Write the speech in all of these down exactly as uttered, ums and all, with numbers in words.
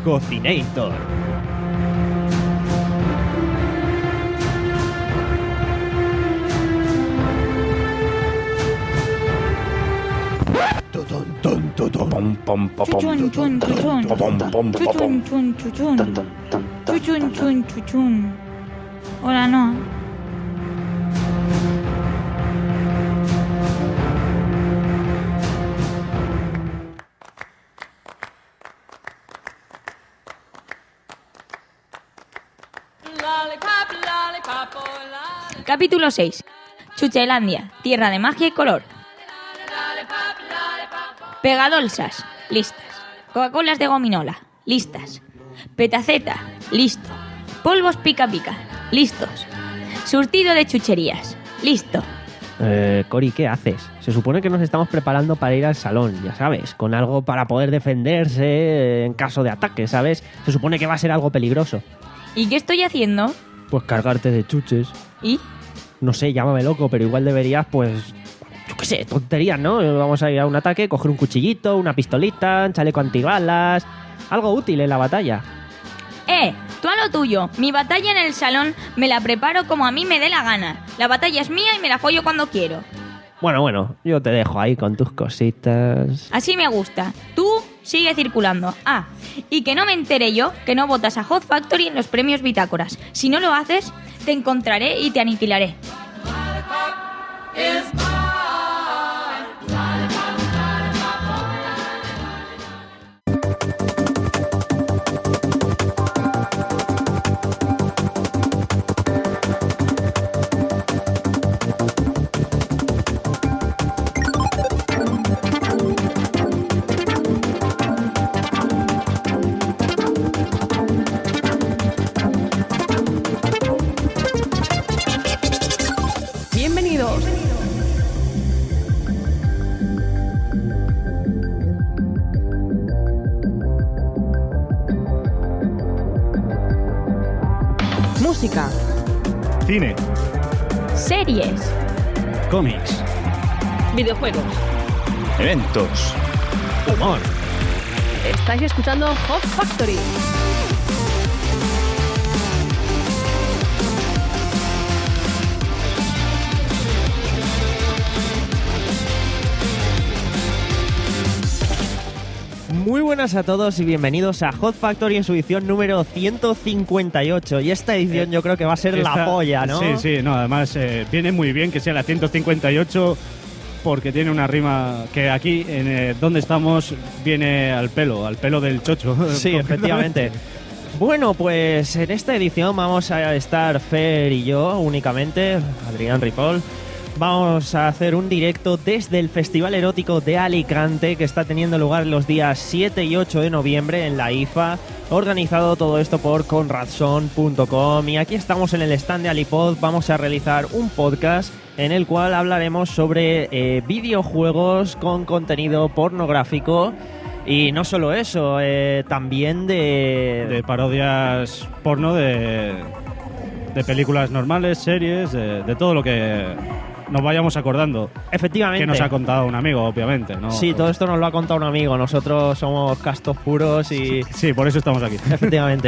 Cocinator. Chuchun, chuchun, chuchun. Chuchun, chun, chuchun. Chuchun, chun, chuchun. Hola, no. Capítulo seis. Chuchelandia, tierra de magia y color. Pegadolsas, listas. Coca-Colas de gominola, listas. Petaceta, listo. Polvos pica pica, listos. Surtido de chucherías, listo. Eh, Cori, ¿qué haces? Se supone que nos estamos preparando para ir al salón, ya sabes, con algo para poder defenderse en caso de ataque, ¿sabes? Se supone que va a ser algo peligroso. ¿Y qué estoy haciendo? Pues cargarte de chuches. ¿Y? No sé, llámame loco, pero igual deberías, pues... Yo qué sé, tonterías, ¿no? Vamos a ir a un ataque, coger un cuchillito, una pistolita, un chaleco antibalas... Algo útil en la batalla. ¡Eh! Tú a lo tuyo. Mi batalla en el salón me la preparo como a mí me dé la gana. La batalla es mía y me la follo cuando quiero. Bueno, bueno, yo te dejo ahí con tus cositas. Así me gusta. Tú sigue circulando. Ah, y que no me entere yo que no votas a Hot Factory en los premios Bitácoras. Si no lo haces, te encontraré y te aniquilaré. Música, cine, Series, cómics, videojuegos. eventos, Humor. Estáis escuchando Hot Factory. Muy buenas a todos y bienvenidos a Hot Factory en su edición número ciento cincuenta y ocho. Y esta edición yo creo que va a ser Esta- la polla, ¿no? Sí, sí, no, además eh, viene muy bien que sea la ciento cincuenta y ocho porque tiene una rima que aquí, en eh, donde estamos, viene al pelo, al pelo del chocho. Sí, efectivamente. Bueno, pues en esta edición vamos a estar Fer y yo únicamente, Adrián Ripoll. Vamos a hacer un directo desde el Festival Erótico de Alicante que está teniendo lugar los días siete y ocho de noviembre en la I F A, organizado todo esto por conradson punto com. Y aquí estamos en el stand de Alipod. Vamos a realizar un podcast en el cual hablaremos sobre eh, videojuegos con contenido pornográfico. Y no solo eso, eh, también de... De parodias porno, de, de películas normales, series, de, de todo lo que nos vayamos acordando. Efectivamente. Que nos ha contado un amigo, obviamente, ¿no? Sí, todo esto nos lo ha contado un amigo. Nosotros somos castos puros y... Sí, por eso estamos aquí. Efectivamente.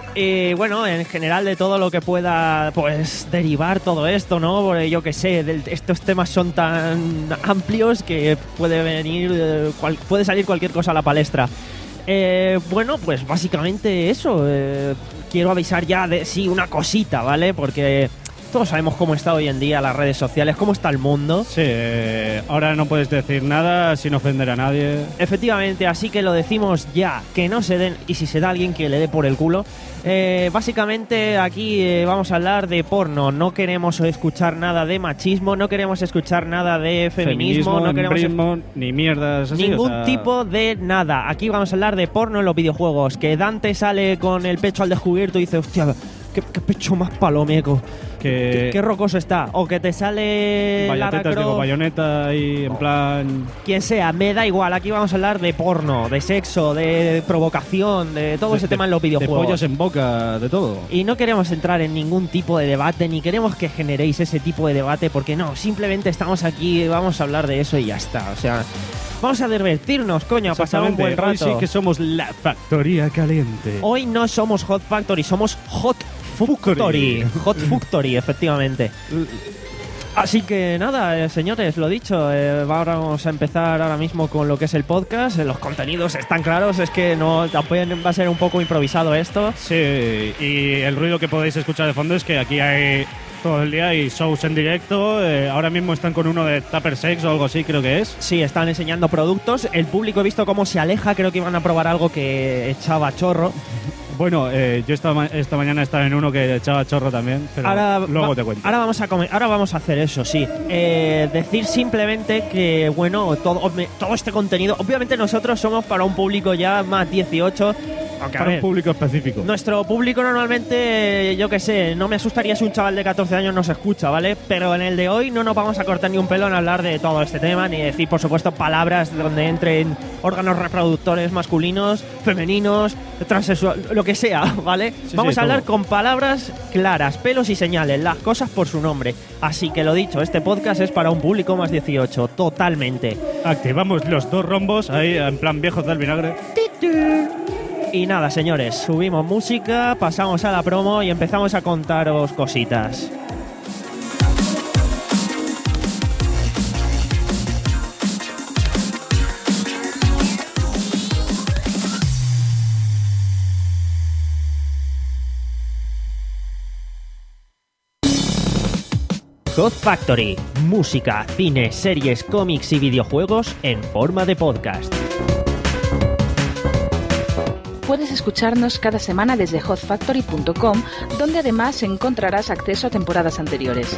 Y bueno, en general de todo lo que pueda pues derivar todo esto, ¿no? Porque yo que sé, del- estos temas son tan amplios que puede venir, eh, cual- puede salir cualquier cosa a la palestra. Eh, bueno, pues básicamente eso. eh, quiero avisar ya de sí una cosita, ¿vale? Porque todos sabemos cómo está hoy en día las redes sociales, cómo está el mundo. Sí, eh, ahora no puedes decir nada sin ofender a nadie. Efectivamente, así que lo decimos ya, que no se den, y si se da alguien que le dé por el culo. Eh, básicamente aquí eh, vamos a hablar de porno, no queremos escuchar nada de machismo, no queremos escuchar nada de feminismo, no queremos es- embrismo, ni mierdas así. ningún o sea, tipo de nada. Aquí vamos a hablar de porno en los videojuegos, que Dante sale con el pecho al descubierto y dice, hostia, qué, qué pecho más palomeco. que... ¿Qué, qué rocoso está? O que te sale Lara Bayonetas, digo, Croft, bayoneta y en plan... quien sea, me da igual. Aquí vamos a hablar de porno, de sexo, de provocación, de todo de- ese de- tema en los De videojuegos. pollos en boca, de todo. Y no queremos entrar en ningún tipo de debate, ni queremos que generéis ese tipo de debate, porque no, simplemente estamos aquí, vamos a hablar de eso y ya está. O sea, vamos a divertirnos, coño, a pasar un buen Exactamente. rato. Hoy sí que somos la factoría caliente. Hoy no somos Hot Factory, somos Hot Factory. Hot Factory, efectivamente. Así que nada, eh, señores, lo dicho, eh, vamos a empezar ahora mismo con lo que es el podcast. Eh, los contenidos están claros, es que no también va a ser un poco improvisado esto. Sí, y el ruido que podéis escuchar de fondo es que aquí hay todo el día hay shows en directo. Eh, ahora mismo están con uno de Tupper Sex o algo así, creo que es. Sí, están enseñando productos. El público he visto cómo se aleja, creo que iban a probar algo que echaba chorro. Bueno, eh, yo esta, ma- esta mañana estaba en uno que echaba chorro también, pero Ahora, luego va- te cuento. Ahora vamos a come- ahora vamos a hacer eso, sí. Eh, decir simplemente que, bueno, todo, me- todo este contenido, obviamente nosotros somos para un público ya más dieciocho, aunque a Para ver, un público específico. nuestro público normalmente, yo qué sé, no me asustaría si un chaval de catorce años nos escucha, ¿vale? Pero en el de hoy no nos vamos a cortar ni un pelo en hablar de todo este tema, ni decir, por supuesto, palabras donde entren órganos reproductores masculinos, femeninos, transexual, lo que sea, ¿vale? Sí, vamos sí, a hablar todo. con palabras claras, pelos y señales, las cosas por su nombre. Así que lo dicho, este podcast es para un público más dieciocho, totalmente. Activamos los dos rombos ahí en plan viejos del vinagre. Y nada, señores, subimos música, pasamos a la promo y empezamos a contaros cositas. Hot Factory, música, cine, series, cómics y videojuegos en forma de podcast. Puedes escucharnos cada semana desde hot factory punto com, donde además encontrarás acceso a temporadas anteriores.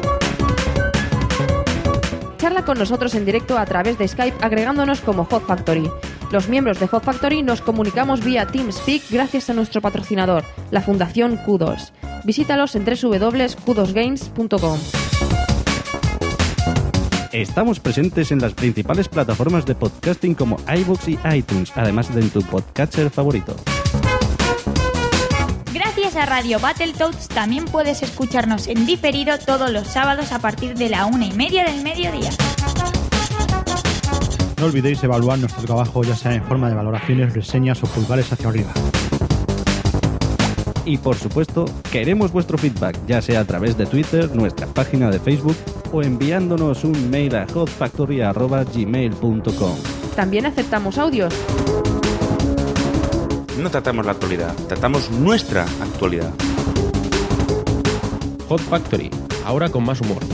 Charla con nosotros en directo a través de Skype agregándonos como Hot Factory. Los miembros de Hot Factory nos comunicamos vía TeamSpeak gracias a nuestro patrocinador, la Fundación Q dos. Visítalos en doble u doble u doble u punto q dos games punto com. Estamos presentes en las principales plataformas de podcasting como iVoox y iTunes, además de en tu podcatcher favorito. Gracias a Radio Battletoads también puedes escucharnos en diferido todos los sábados a partir de la una y media del mediodía. No olvidéis evaluar nuestro trabajo ya sea en forma de valoraciones, reseñas o pulgares hacia arriba. Y por supuesto, queremos vuestro feedback, ya sea a través de Twitter, nuestra página de Facebook o enviándonos un mail a hot factory arroba gmail punto com. También aceptamos audios. No tratamos la actualidad, tratamos nuestra actualidad. Hot Factory, ahora con más humor.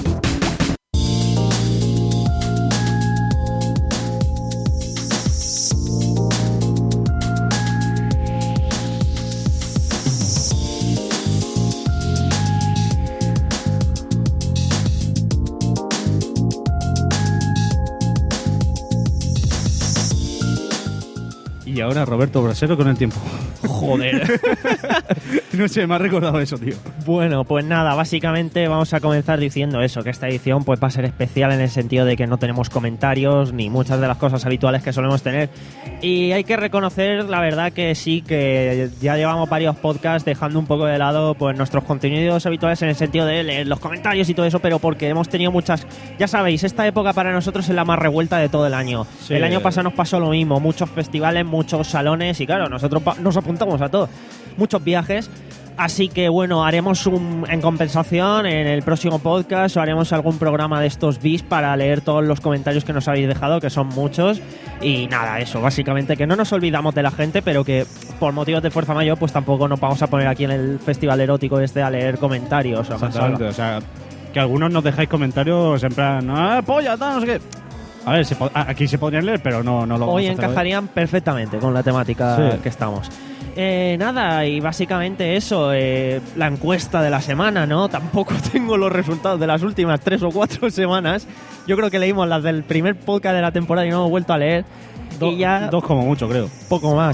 Y ahora Roberto Brasero con el tiempo. Joder. No sé, me ha recordado eso, tío. Bueno, pues nada, básicamente vamos a comenzar diciendo eso, que esta edición pues va a ser especial en el sentido de que no tenemos comentarios ni muchas de las cosas habituales que solemos tener. Y hay que reconocer, la verdad que sí, que ya llevamos varios podcasts dejando un poco de lado pues nuestros contenidos habituales en el sentido de leer los comentarios y todo eso, pero porque hemos tenido muchas... Ya sabéis, esta época para nosotros es la más revuelta de todo el año. Sí. El año pasado nos pasó lo mismo, muchos festivales, muchos salones y claro, nosotros pa- nos apuntamos a todo. Muchos viajes. Así que bueno, haremos un, en compensación en el próximo podcast o haremos algún programa de estos bis para leer todos los comentarios que nos habéis dejado, que son muchos. Y nada, eso, básicamente que no nos olvidamos de la gente, pero que por motivos de fuerza mayor pues tampoco nos vamos a poner aquí en el festival erótico este a leer comentarios. O más Exactamente, o sea, que algunos nos dejáis comentarios en plan, ¡ah, polla, tal, no sé qué! A ver, se po- a- aquí se podrían leer, pero no, no lo vamos Hoy a hacer encajarían perfectamente con la temática Sí. que estamos. Eh, nada, y básicamente eso, eh, la encuesta de la semana, ¿no? Tampoco tengo los resultados de las últimas tres o cuatro semanas. Yo creo que leímos las del primer podcast de la temporada y no hemos vuelto a leer. Do- y ya Dos como mucho, creo. poco más.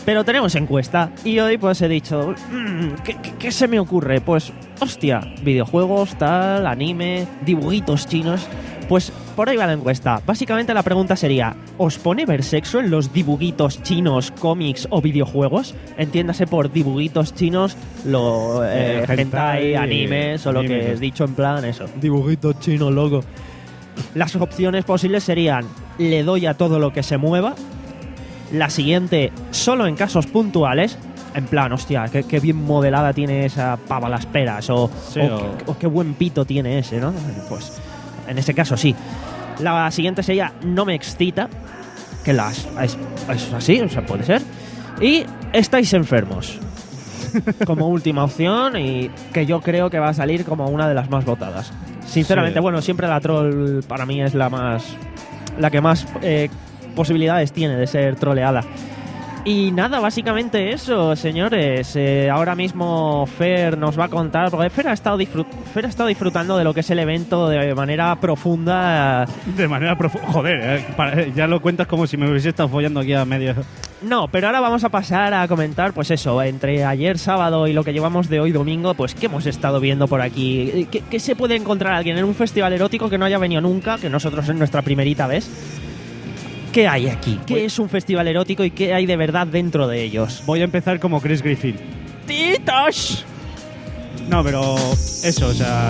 Pero tenemos encuesta y hoy pues he dicho, mmm, ¿qué, qué, ¿qué se me ocurre? Pues, hostia, videojuegos, tal, anime, dibujitos chinos. Pues por ahí va la encuesta. Básicamente la pregunta sería, ¿os pone ver sexo en los dibujitos chinos, cómics o videojuegos? Entiéndase por dibujitos chinos, lo eh, Eh, hentai, hentai, animes o lo animes. que he dicho en plan eso. Dibujitos chinos, loco. Las opciones posibles serían, le doy a todo lo que se mueva. La siguiente, solo en casos puntuales. En plan, hostia, qué, qué bien modelada tiene esa pava las peras. O, Sí, o, o- qué, o qué buen pito tiene ese, ¿no? Pues en ese caso sí. La siguiente sería, no me excita. Que las es, es así, o sea, puede ser. Y estáis enfermos. Como última opción y que yo creo que va a salir como una de las más votadas. Sinceramente, Sí. bueno, siempre la troll para mí es la más... La que más eh, posibilidades tiene de ser troleada. Y nada, básicamente eso, señores. Eh, ahora mismo Fer nos va a contar, porque Fer ha, estado disfrut- Fer ha estado disfrutando de lo que es el evento de manera profunda. De manera profunda. Joder, eh, para- eh, ya lo cuentas como si me hubiese estado follando aquí a media. No, pero ahora vamos a pasar a comentar, pues eso, entre ayer sábado y lo que llevamos de hoy domingo, pues qué hemos estado viendo por aquí. ¿Qué, qué se puede encontrar alguien en un festival erótico que no haya venido nunca, que nosotros es nuestra primerita vez? ¿Qué hay aquí? ¿Qué es un festival erótico y qué hay de verdad dentro de ellos? Voy a empezar como Chris Griffin. ¡Titos! No, pero eso, o sea.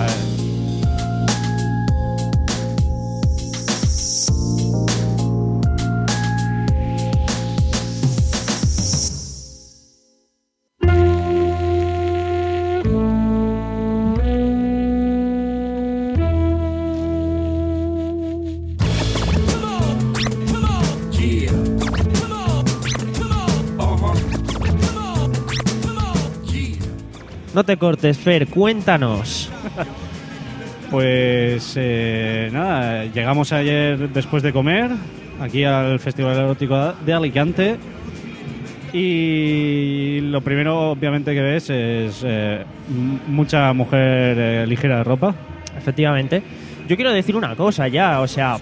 No te cortes, Fer, cuéntanos. Pues eh, nada, llegamos ayer después de comer aquí al Festival Erótico de Alicante y lo primero obviamente que ves es eh, m- mucha mujer eh, ligera de ropa. Efectivamente. Yo quiero decir una cosa ya, o sea,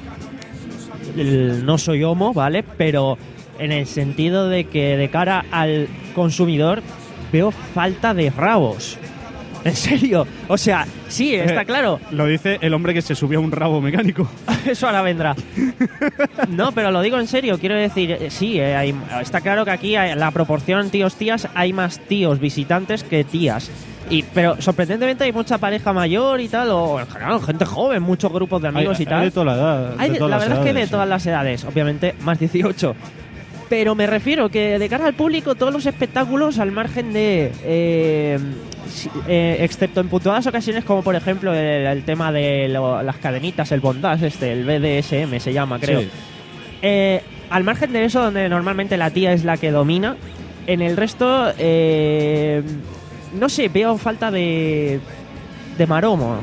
el- no soy homo, ¿vale? Pero en el sentido de que de cara al consumidor veo falta de rabos. En serio, o sea, sí, está Eh, claro. Lo dice el hombre que se subió a un rabo mecánico. Eso ahora vendrá. No, pero lo digo en serio, quiero decir, eh, sí, eh, hay- está claro que aquí hay- la proporción tíos-tías, hay más tíos visitantes que tías. Y, pero sorprendentemente hay mucha pareja mayor y tal, o en general gente joven, muchos grupos de amigos hay, y tal. hay de toda la edad. Hay de de- todas la las verdad es que de edades, todas sí. las edades, obviamente más dieciocho. Pero me refiero que de cara al público, todos los espectáculos, al margen de. eh, si- eh, excepto en puntuadas ocasiones, como por ejemplo el, el tema de lo- las cadenitas, el bondage, este, el B D S M se llama, creo. Sí. Eh, al margen de eso, donde normalmente la tía es la que domina, en el resto, eh, no sé, veo falta de. de maromo.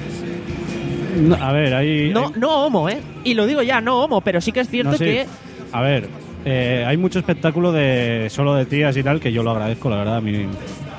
No, a ver, hay. No, hay- no homo, ¿eh? Y lo digo ya, no homo, pero sí que es cierto no, sí. que. A ver, eh, hay mucho espectáculo de solo de tías y tal que yo lo agradezco, la verdad. A mí.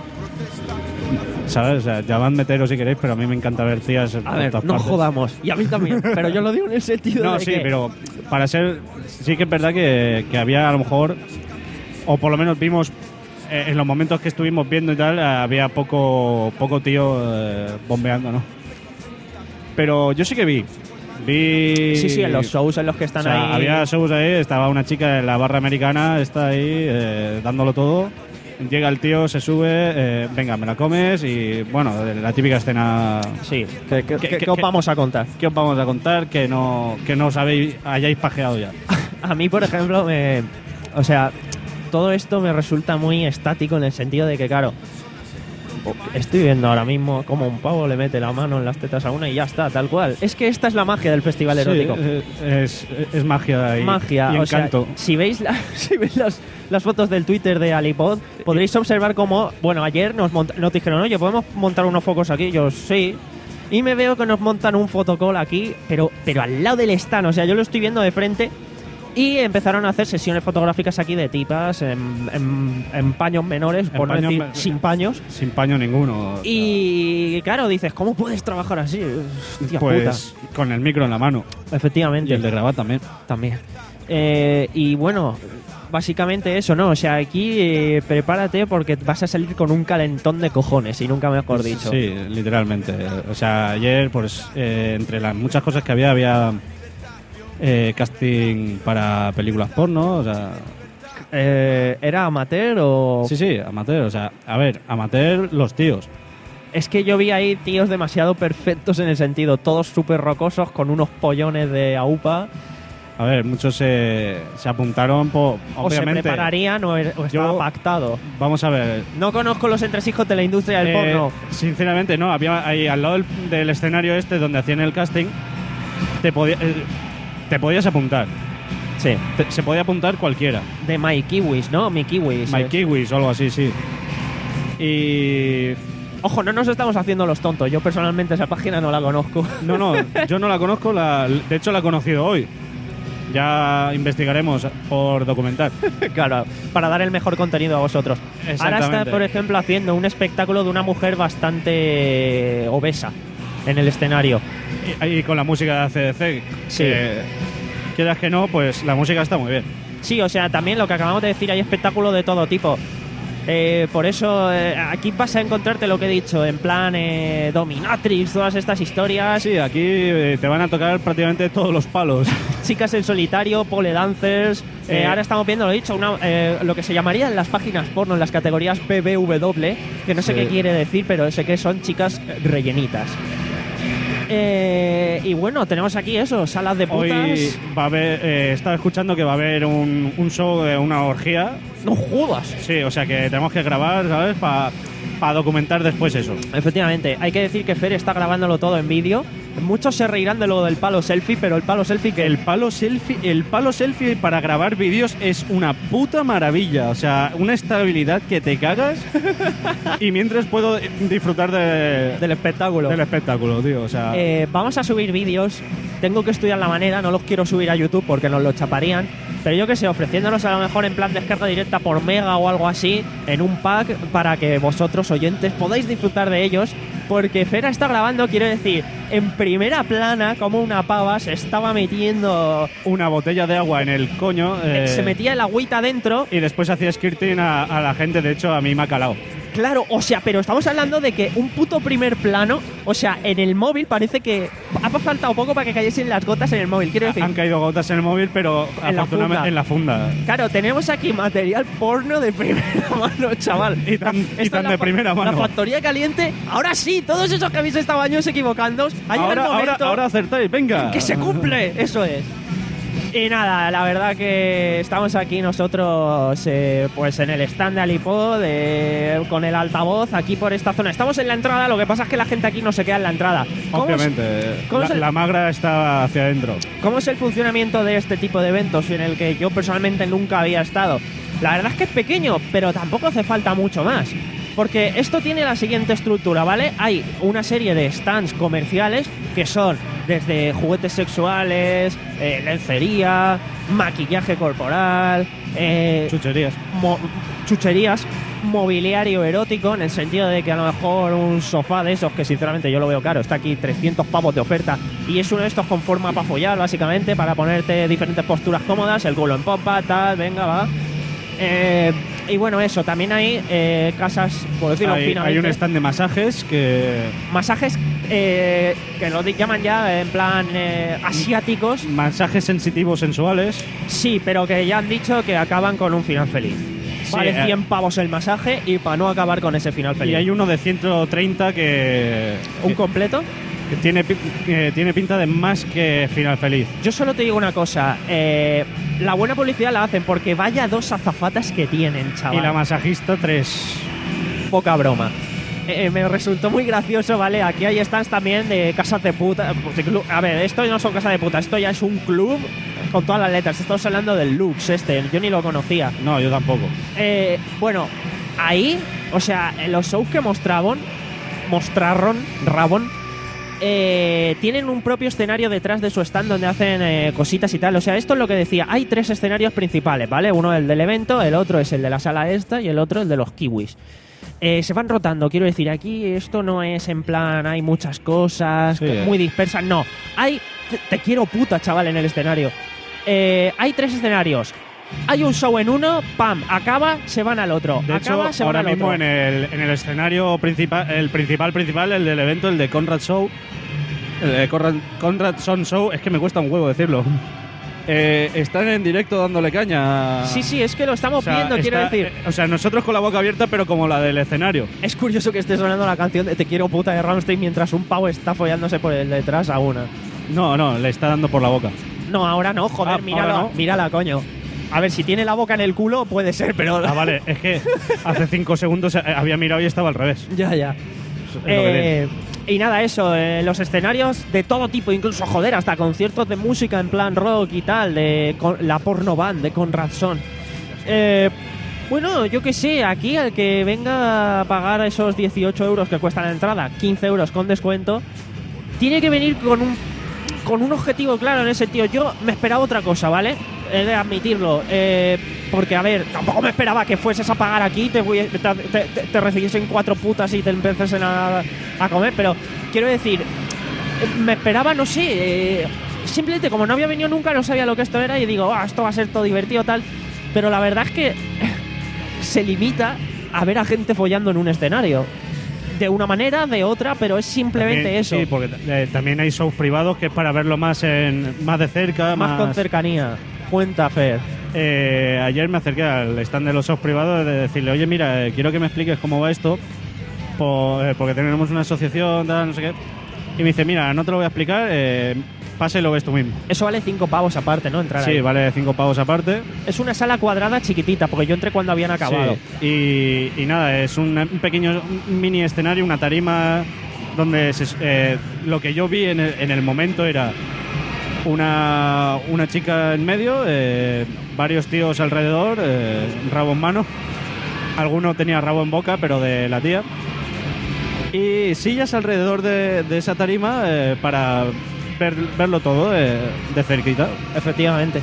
¿Sabes? O sea, llamad meteros si queréis, pero a mí me encanta ver tías. A ver, no jodamos. Y a mí también. Pero yo lo digo en el sentido No, de sí, que... pero para ser. Sí que es verdad que, que había a lo mejor. O por lo menos vimos. eh, en los momentos que estuvimos viendo y tal, eh, había poco, poco tío eh, bombeando, ¿no? Pero yo sí que vi. Vi. Sí, sí, en los shows en los que están O sea, ahí... había shows ahí, estaba una chica en la barra americana, está ahí eh, dándolo todo. Llega el tío, se sube, eh, venga, me la comes y bueno, la típica escena. Sí, ¿qué, qué, ¿Qué- qué- qué- qué os qué- vamos a contar? ¿Qué os vamos a contar que no, que no os habéis, hayáis pajeado ya? A mí, por ejemplo, me... O sea, todo esto me resulta muy estático en el sentido de que, claro, estoy viendo ahora mismo como un pavo le mete la mano en las tetas a una y ya está, tal cual. Es que esta es la magia del festival erótico. Sí, eh, es, es magia y, Magia, y o sea, encanto. si veis, la- si veis las, las fotos del Twitter de Alipod, podréis observar cómo, bueno, ayer nos, monta- nos dijeron, oye, ¿podemos montar unos focos aquí? Yo, sí. Y me veo que nos montan un fotocall aquí, pero, pero al lado del stand, o sea, yo lo estoy viendo de frente. Y empezaron a hacer sesiones fotográficas aquí de tipas en, en- en paños menores, En por no paños decir me- sin paños. Sin paño ninguno. o sea, Y claro, dices, ¿cómo puedes trabajar así? Hostia pues con el micro en la mano. puta. Efectivamente. Y el de grabar también. También. Eh, y bueno, Básicamente eso, ¿no? O sea, aquí eh, prepárate porque vas a salir con un calentón de cojones y nunca mejor dicho. Sí, literalmente. O sea, ayer, pues, eh, entre las muchas cosas que había, había eh, casting para películas porno, o sea... Eh, ¿Era amateur o...? Sí, sí, amateur. O sea, a ver, amateur los tíos. Es que yo vi ahí tíos demasiado perfectos en el sentido, todos súper rocosos con unos pollones de aupa. A ver, muchos se, se apuntaron, por, O obviamente... se prepararían o, er- o estaba Yo- pactado. Vamos a ver. No conozco los entresijos de la industria del Eh, porno. Sinceramente, no. Había ahí al lado del, del escenario este donde hacían el casting, te, podía- eh, te podías apuntar. Sí. Te- se podía apuntar cualquiera. De My Kiwis, ¿no? Mi Kiwis. My eh. Kiwis o algo así, sí. Y... Ojo, no nos estamos haciendo los tontos. Yo personalmente esa página no la conozco. No, no, yo no la conozco. La, de hecho, la he conocido hoy. Ya investigaremos por documentar. Claro, para dar el mejor contenido a vosotros. Ahora está, Exactamente. por ejemplo, haciendo un espectáculo de una mujer bastante obesa en el escenario. Y, y con la música de A C D C. Sí. que, quieras que no, pues la música está muy bien. Sí, o sea, también lo que acabamos de decir, hay espectáculo de todo tipo. Eh, por eso eh, aquí vas a encontrarte lo que he dicho, en plan eh, Dominatrix, todas estas historias. Sí, aquí eh, te van a tocar prácticamente todos los palos. Chicas en solitario, pole dancers. Eh, Eh. ahora estamos viendo, lo he dicho, una, eh, lo que se llamaría en las páginas porno, en las categorías B B W, que no sé Sí. qué quiere decir, pero sé que son chicas rellenitas. Eh, y bueno, tenemos aquí eso, salas de putas. Hoy va a haber, eh, estaba escuchando que va a haber un, un show de una orgía. ¡No jodas! Sí, o sea que tenemos que grabar, ¿sabes? Para documentar después eso. Efectivamente, hay que decir que Fer está grabándolo todo en vídeo. Muchos se reirán de lo del palo selfie, pero el palo selfie que El palo selfie, el palo selfie para grabar vídeos es una puta maravilla. O sea, una estabilidad que te cagas. Y mientras puedo disfrutar de, del espectáculo. del espectáculo, tío. O sea, Eh, vamos a subir vídeos. Tengo que estudiar la manera, no los quiero subir a YouTube porque nos lo chaparían. Pero yo que sé, ofreciéndolos a lo mejor en plan descarga directa por mega o algo así, en un pack para que vosotros oyentes podáis disfrutar de ellos. Porque Fera está grabando, quiero decir, en primera plana, como una pava se estaba metiendo. una botella de agua en el coño. eh, Se metía el agüita dentro. Y después hacía skirting a, a la gente. De hecho, a mí me ha calado. Claro, o sea, pero estamos hablando de que un puto primer plano, o sea, en el móvil parece que ha faltado poco para que cayesen las gotas en el móvil, quiero decir. Han caído gotas en el móvil, pero En la afortunadamente funda. en la funda. Claro, tenemos aquí material porno de primera mano, chaval. Y tan, y Esta tan es la de fa- primera mano. La factoría caliente. Ahora sí, todos esos que habéis estado años equivocando, ha llegado Ahora, el ahora, momento ahora acertáis, venga. que se cumple. Eso es. Y nada, la verdad que estamos aquí nosotros eh, pues en el stand de Alipod eh, con el altavoz aquí por esta zona. Estamos en la entrada, lo que pasa es que la gente aquí no se queda en la entrada. ¿Cómo es- Obviamente. cómo La, es el- la magra está hacia adentro. ¿Cómo es el funcionamiento de este tipo de eventos en el que yo personalmente nunca había estado? La verdad es que es pequeño, pero tampoco hace falta mucho más. Porque esto tiene la siguiente estructura, ¿vale? Hay una serie de stands comerciales que son desde juguetes sexuales, eh, lencería, maquillaje corporal, eh, Chucherías. mo- chucherías, mobiliario erótico, en el sentido de que a lo mejor un sofá de esos, que sinceramente yo lo veo caro, está aquí trescientos pavos de oferta, y es uno de estos con forma para follar, básicamente, para ponerte diferentes posturas cómodas, el culo en pompa, tal, venga, va. Eh, y bueno, eso, también hay eh, casas, por decirlo Hay, finamente, hay un stand de masajes que. masajes eh, que lo di- llaman ya en plan eh, asiáticos, Masajes sensitivos sensuales. sí, pero que ya han dicho que acaban con un final feliz. Sí, Vale eh. cien pavos el masaje y para no acabar con ese final feliz. Y hay uno de ciento treinta que. ¿Un que- completo? que tiene, pi- que tiene pinta de más que final feliz. Yo solo te digo una cosa. eh, la buena publicidad la hacen porque vaya dos azafatas que tienen, chaval. Y la masajista tres. Poca broma. Eh, me resultó muy gracioso, ¿vale? Aquí hay stands también de casas de puta. de club- A ver, esto no son casas de puta, esto ya es un club con todas las letras. Estamos hablando del Lux, este, yo ni lo conocía. No, yo tampoco. Eh, bueno, ahí, o sea, en los shows que mostraron, mostraron, Rabon, eh, tienen un propio escenario detrás de su stand donde hacen eh, cositas y tal. O sea, esto es lo que decía. Hay tres escenarios principales, ¿vale? Uno el del evento, el otro es el de la sala esta y el otro el de los kiwis. Eh, se van rotando, quiero decir, aquí esto no es en plan, hay muchas cosas Sí, que- eh. muy dispersas, no. Hay, te, te quiero puta, chaval, en el escenario. Eh, hay tres escenarios. hay un show en uno, pam, acaba, se van al otro. De acaba, hecho, se van ahora al mismo otro. en el, en el escenario principal, el principal principal, el del evento, el de Conrad Show, el de Conrad, Conrad Son Show, es que me cuesta un huevo decirlo. Eh, están en directo dándole caña. Sí, sí, es que lo estamos O sea, viendo, quiero está- decir. eh, o sea, nosotros con la boca abierta, pero como la del escenario. Es curioso que esté sonando la canción de Te quiero puta de Rammstein mientras un pavo está follándose por el detrás a una. No, no, le está dando por la boca. No, ahora no, joder, Ah, mírala, ahora no. mírala, coño. A ver, si tiene la boca en el culo, puede ser, pero... Ah, vale, es que hace cinco segundos eh, había mirado y estaba al revés. Ya, ya. Es lo que Eh, y nada, eso, eh, los escenarios de todo tipo, incluso, joder, hasta conciertos de música en plan rock y tal, de con- la porno band de Conrad Son. Eh, bueno, yo qué sé, aquí al que venga a pagar esos dieciocho euros que cuesta la entrada, quince euros con descuento, tiene que venir con un, con un objetivo claro en ese sentido. Yo me esperaba otra cosa, ¿vale? He de admitirlo. Eh, porque, a ver, tampoco me esperaba que fueses a pagar aquí, te, voy- te, te, te- te recibiesen cuatro putas y te empezasen a, a comer, pero quiero decir, eh, me esperaba, no sé, eh, simplemente como no había venido nunca, no sabía lo que esto era y digo, ah, esto va a ser todo divertido, tal. Pero la verdad es que se limita a ver a gente follando en un escenario. De una manera, de otra, pero es simplemente También- eso. Sí, porque eh, también hay shows privados que es para verlo más en más de cerca, más, más, con cercanía. Cuenta, Fer. Eh, ayer me acerqué al stand de los shows privados de decirle, oye, mira, eh, quiero que me expliques cómo va esto, por- eh, porque tenemos una asociación, tal, no sé qué. Y me dice, mira, no te lo voy a explicar, eh, pasa y lo ves tú mismo. Eso vale cinco pavos aparte, ¿no? Entrar Sí, ahí. vale cinco pavos aparte. Es una sala cuadrada chiquitita, porque yo entré cuando habían acabado. Sí. Y, y nada, es un, un pequeño un mini escenario, una tarima donde se- eh, lo que yo vi en el, en el momento era una, una chica en medio, eh, varios tíos alrededor, eh, rabo en mano. Alguno tenía rabo en boca, pero de la tía. Y sillas alrededor de, de esa tarima eh, para ver- verlo todo eh, de cerquita. Efectivamente.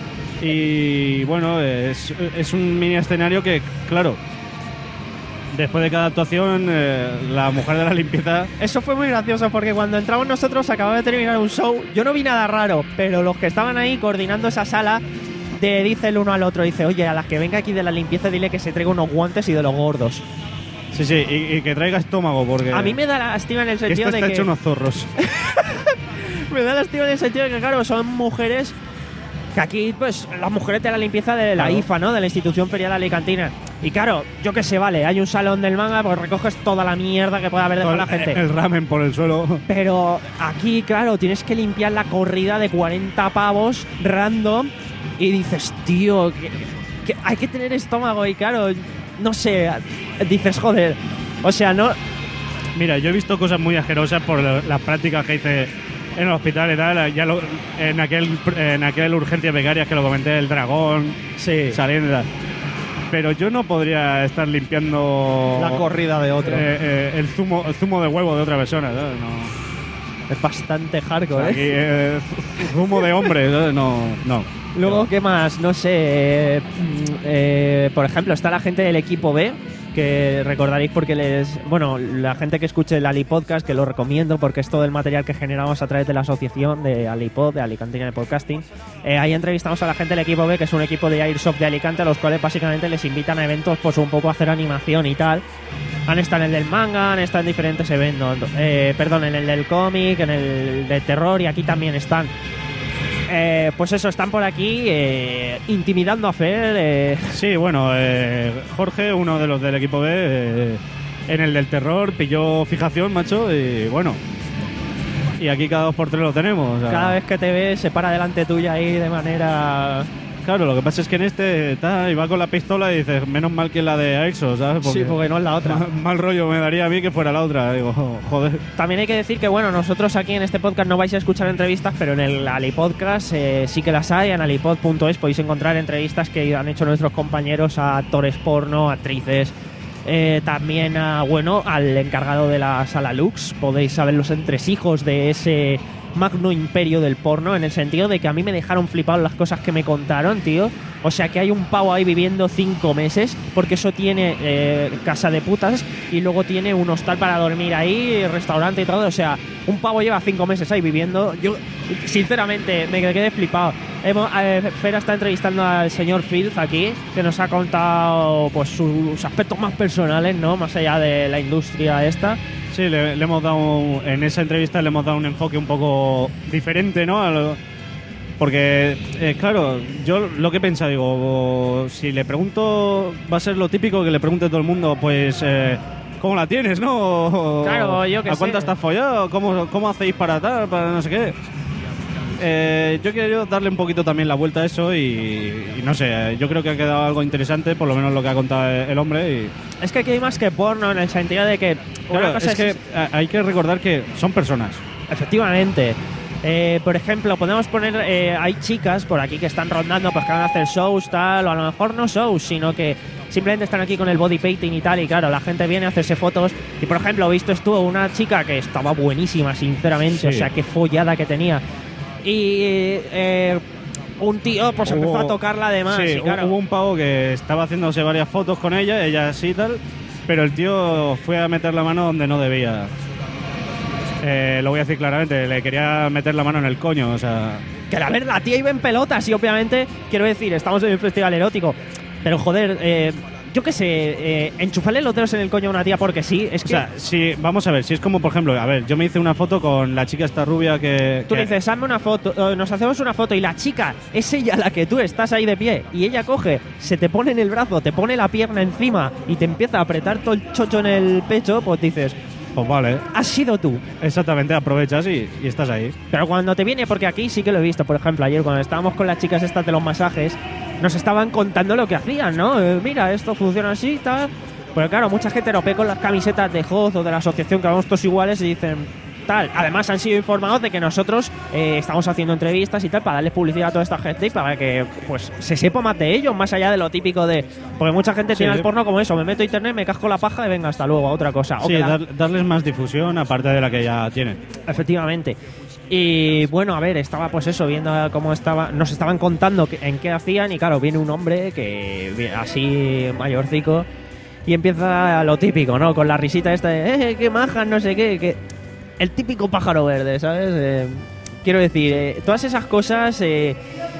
Y bueno, es, es un mini escenario que, claro, después de cada actuación, eh, la mujer de la limpieza... Eso fue muy gracioso porque cuando entramos nosotros acababa de terminar un show. Yo no vi nada raro, pero los que estaban ahí coordinando esa sala te dice el uno al otro, dice, oye, a las que venga aquí de la limpieza dile que se traiga unos guantes y de los gordos. Sí, sí, y, y que traiga estómago, porque... A mí me da lástima en el que sentido esto está de hecho que... unos zorros. Me da lástima en el sentido de que, claro, son mujeres que aquí, pues, las mujeres de la limpieza de la Claro. I F A, ¿no? De la Institución Ferial Alicantina. Y claro, yo qué sé, vale, hay un salón del manga, pues recoges toda la mierda que pueda haber dejado la gente. El ramen por el suelo. Pero aquí, claro, tienes que limpiar la corrida de cuarenta pavos random y dices, tío, que, que hay que tener estómago y claro, no sé, dices, joder, o sea, no... Mira, yo he visto cosas muy asquerosas por la- las prácticas que hice en el hospital y tal. Ya lo- en aquel en aquel urgencias becarias que lo comenté, el dragón Sí, saliendo y tal. Pero yo no podría estar limpiando la corrida de otro. eh, eh, el zumo el zumo de huevo de otra persona, ¿sabes? No. Es bastante hardcore, Aquí, ¿eh? eh, zumo de hombre, ¿sabes? No, no. Luego, ¿qué más? No sé. eh, mm, eh, por ejemplo, está la gente del equipo B, que recordaréis porque les... Bueno, la gente que escuche el Ali Podcast, que lo recomiendo porque es todo el material que generamos a través de la asociación de Alipod, de Alicantina de Podcasting. Eh, ahí entrevistamos a la gente del equipo B, que es un equipo de Airsoft de Alicante, a los cuales básicamente les invitan a eventos, pues un poco a hacer animación y tal. Han estado en el del manga, han estado en diferentes eventos. Eh, perdón, en el del cómic, en el de terror y aquí también están. Eh, pues eso, están por aquí eh, intimidando a Fer. Eh, Sí, bueno, eh, Jorge, uno de los del equipo B, eh, en el del terror pilló fijación, macho, y bueno. Y aquí cada dos por tres lo tenemos. o sea, cada vez que te ve se para delante tuya ahí de manera... Claro, lo que pasa es que en este está y va con la pistola y dices, menos mal que la de Airsoft, ¿sabes? Sí, porque no es la otra. mal, mal rollo me daría a mí que fuera la otra. Digo, joder. También hay que decir que, bueno, nosotros aquí en este podcast no vais a escuchar entrevistas, pero en el AliPodcast eh, sí que las hay. En alipod punto es podéis encontrar entrevistas que han hecho nuestros compañeros a actores porno, actrices, eh, también a, bueno, al encargado de la sala Lux. Podéis saber los entresijos de ese magno imperio del porno, en el sentido de que a mí me dejaron flipado las cosas que me contaron, tío. O sea, que hay un pavo ahí viviendo cinco meses, porque eso tiene eh, casa de putas y luego tiene un hostal para dormir ahí, restaurante y todo. O sea, un pavo lleva cinco meses ahí viviendo. Yo, sinceramente, me quedé flipado. Hemos, eh, Fera está entrevistando al señor Filth aquí, que nos ha contado pues sus aspectos más personales, ¿no? Más allá de la industria esta. Sí, le, le hemos dado un- en esa entrevista le hemos dado un enfoque un poco diferente, ¿no? A lo- porque, eh, claro, yo lo que he pensado, digo, si le pregunto, va a ser lo típico que le pregunte todo el mundo, pues, eh, ¿cómo la tienes, no? O- Claro, yo qué ¿A cuántas sé. estás follado? ¿Cómo, ¿Cómo hacéis para tal, para no sé qué? Eh, yo quiero darle un poquito también la vuelta a eso y, y no sé, yo creo que ha quedado algo interesante, por lo menos lo que ha contado el hombre. Y, Es que aquí hay más que porno en el sentido de que... una claro, cosa es que a- hay que recordar que son personas. Efectivamente. Eh, por ejemplo, podemos poner... eh, hay chicas por aquí que están rondando, pues que van a hacer shows, tal, o a lo mejor no shows, sino que simplemente están aquí con el body painting y tal, y claro, la gente viene a hacerse fotos. Y por ejemplo, visto estuvo una chica que estaba buenísima, sinceramente, Sí. o sea, qué follada que tenía. Y eh, un tío pues empezó a tocarla además. Sí, y claro, hubo un pavo que estaba haciéndose varias fotos con ella, ella así y tal, pero el tío fue a meter la mano donde no debía. Eh, lo voy a decir claramente, le quería meter la mano en el coño, o sea... que la verdad, tía iba en pelotas y obviamente, quiero decir, estamos en un festival erótico, pero joder, eh, yo qué sé, eh, enchufarle los dedos en el coño a una tía porque sí, es O que sea, si, vamos a ver, si es como, por ejemplo, a ver, yo me hice una foto con la chica esta rubia que... tú que- le dices, hazme una foto, eh, nos hacemos una foto y la chica es ella la que tú estás ahí de pie y ella coge, se te pone en el brazo, te pone la pierna encima y te empieza a apretar todo el chocho en el pecho, pues dices, Pues vale, has sido tú. exactamente, aprovechas y, y estás ahí. Pero cuando te viene, porque aquí sí que lo he visto, por ejemplo, ayer cuando estábamos con las chicas estas de los masajes, nos estaban contando lo que hacían, ¿no? Eh, mira, esto funciona así, tal. Pero claro, mucha gente lo ve con las camisetas de H O Z o de la asociación que vamos todos iguales y dicen tal. Además han sido informados de que nosotros eh, estamos haciendo entrevistas y tal para darles publicidad a toda esta gente y para que pues se sepa más de ellos, más allá de lo típico de... Porque mucha gente Sí. tiene el porno como eso, me meto a internet, me casco la paja y venga, hasta luego, a otra cosa. O Sí, que la- dar- darles más difusión aparte de la que ya tienen. Efectivamente. Y bueno, a ver, estaba pues eso, viendo cómo estaba, nos estaban contando que- en qué hacían y claro, viene un hombre que viene así mayorcico y empieza lo típico, ¿no? Con la risita esta de, eh, qué majas, no sé qué, que el típico pájaro verde, ¿sabes? Eh, quiero decir, eh, todas esas cosas... Eh,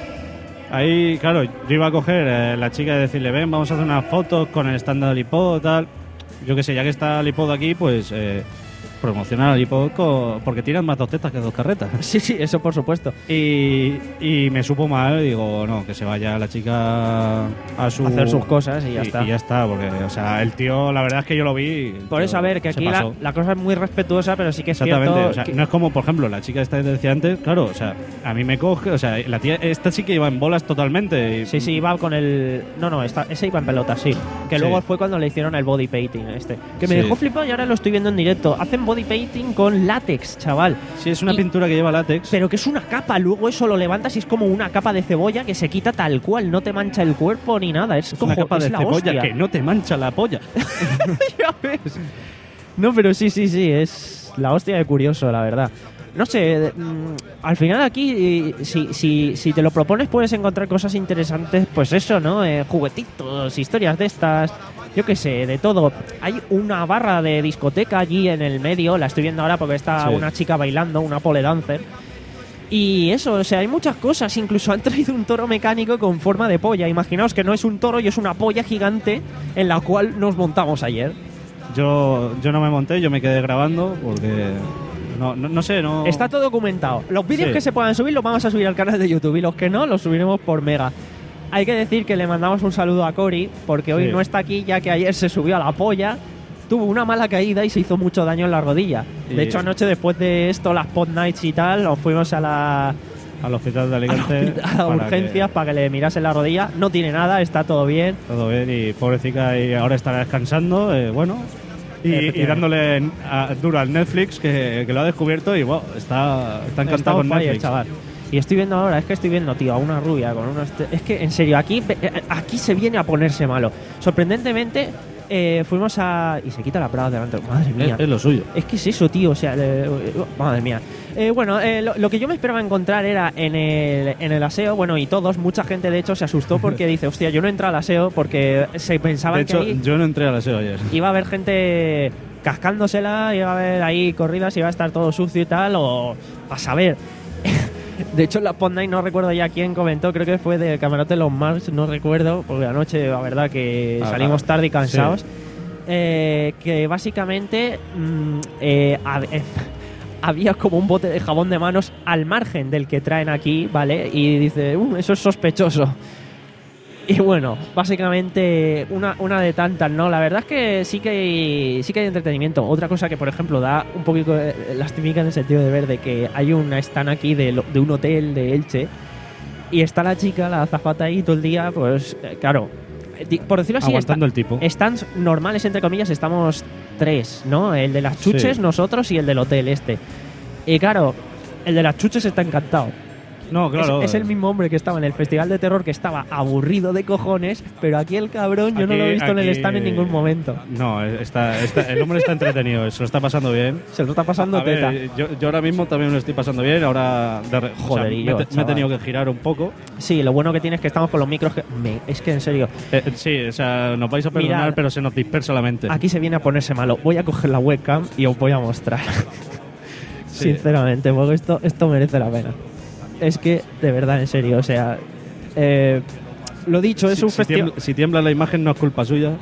Ahí, claro, yo iba a coger eh, la chica y decirle, ven, vamos a hacer unas fotos con el stand de Lipod, tal. Yo qué sé, ya que está Lipod aquí, pues eh, promocionar a Lipod co- porque tiran más dos tetas que dos carretas. sí, sí, eso por supuesto. Y, y me supo mal, digo, no, que se vaya la chica a su... A hacer sus cosas y ya está. Y ya está, porque, o sea, el tío, la verdad es que yo lo vi... y el Por tío eso, a ver, que se aquí la, pasó. la cosa es muy respetuosa, pero sí que es Exactamente, cierto... o sea, que- no es como, por ejemplo, la chica esta que te decía antes, claro, o sea, a mí me coge, o sea, la tía, esta sí que iba en bolas totalmente. Y, Sí, sí, iba con el... No, no, esta- ese iba en pelota, sí. Que Sí. luego fue cuando le hicieron el body painting este. Que me Sí. dejó flipado y ahora lo estoy viendo en directo. Hacen body painting con látex, chaval. Sí, es una Y- pintura que lleva látex. Pero que es una capa, luego eso lo levantas y es como una capa de cebolla que se quita tal cual, no te mancha el cuerpo ni nada. Es, es como una capa es de la cebolla hostia. que no te mancha la polla. Ya ves. No, pero sí, sí, sí, es la hostia de curioso, la verdad. No sé, mm, al final aquí, eh, si, si, si te lo propones, puedes encontrar cosas interesantes, pues eso, ¿no? Eh, juguetitos, historias de estas, yo qué sé, de todo. Hay una barra de discoteca allí en el medio, la estoy viendo ahora porque está Sí. una chica bailando, una pole dancer. Y eso, o sea, hay muchas cosas. Incluso han traído un toro mecánico con forma de polla. Imaginaos que no es un toro y es una polla gigante en la cual nos montamos ayer. Yo, yo no me monté, yo me quedé grabando porque... No, no, no sé, no... Está todo documentado. Los vídeos Sí. que se puedan subir los vamos a subir al canal de YouTube y los que no los subiremos por Mega. Hay que decir que le mandamos un saludo a Cory porque hoy Sí. no está aquí ya que ayer se subió a la polla, tuvo una mala caída y se hizo mucho daño en la rodilla. Y- De hecho, anoche después de esto, las pod nights y tal, nos fuimos a la Al hospital de Alicante. a para urgencias que- para que le mirasen la rodilla. No tiene nada, está todo bien. Todo bien y pobrecita y ahora estará descansando, eh, bueno... Y, Efectivamente. y dándole en- a- duro al Netflix que, que lo ha descubierto y wow, está, está encantado Está con on fire, Netflix. chaval. Y estoy viendo ahora, es que estoy viendo, tío, a una rubia con unos... te- Es que, en serio, aquí, eh, aquí se viene a ponerse malo. Sorprendentemente, eh, fuimos a... Y se quita la Prada delante. Madre mía. Es, es lo suyo. Es que es eso, tío, o sea, eh, eh, madre mía. Eh, bueno, eh, lo, lo que yo me esperaba encontrar era en el, en el aseo, bueno, y todos, mucha gente de hecho se asustó porque dice, hostia, yo no entré al aseo porque se pensaban De hecho, que ahí yo no entré al aseo ayer. iba a haber gente cascándosela, iba a haber ahí corridas, iba a estar todo sucio y tal, o a saber. De hecho, en la Pod Night no recuerdo ya quién comentó, creo que fue de Camarote Los Marx, no recuerdo, porque anoche, la verdad, que Ah, salimos claro. tarde y cansados. Sí. Eh, que básicamente mm, eh, hab- eh, había como un bote de jabón de manos al margen del que traen aquí, ¿vale? Y dice, uh, eso es sospechoso. Y bueno, básicamente una, una de tantas, ¿no? La verdad es que sí que hay, sí que hay entretenimiento. Otra cosa que, por ejemplo, da un poquito de lastimica en el sentido de ver de que hay una stand aquí de, lo- de un hotel de Elche y está la chica, la azafata ahí todo el día, pues eh, claro, eh, di- por decirlo así, Aguantando esta- el tipo. stands normales, entre comillas, estamos tres, ¿no? El de las chuches, Sí. nosotros y el del hotel este. Y claro, el de las chuches está encantado. No, claro. Es, es el mismo hombre que estaba en el Festival de Terror, que estaba aburrido de cojones, pero aquí el cabrón yo no lo he Aquí- visto en el aquí- stand en ningún momento. No, está, está- el hombre está entretenido, se lo está pasando bien. Se lo está pasando A ver, teta. yo, yo ahora mismo también me lo estoy pasando bien. Ahora, de re- o sea, Joder, y me, yo, te- me he chaval. tenido que girar un poco. Sí, lo bueno que tiene es que estamos con los micros que... me- es que en serio, Eh, sí, o sea, nos vais a perdonar, Mirad. pero se nos dispersa la mente. aquí se viene a ponerse malo. Voy a coger la webcam y os voy a mostrar. Sí. Sinceramente, porque esto, esto merece la pena. Es que, de verdad, en serio, o sea... eh, lo dicho, es Si- un si, festival... tiembla, si tiembla la imagen, no es culpa suya.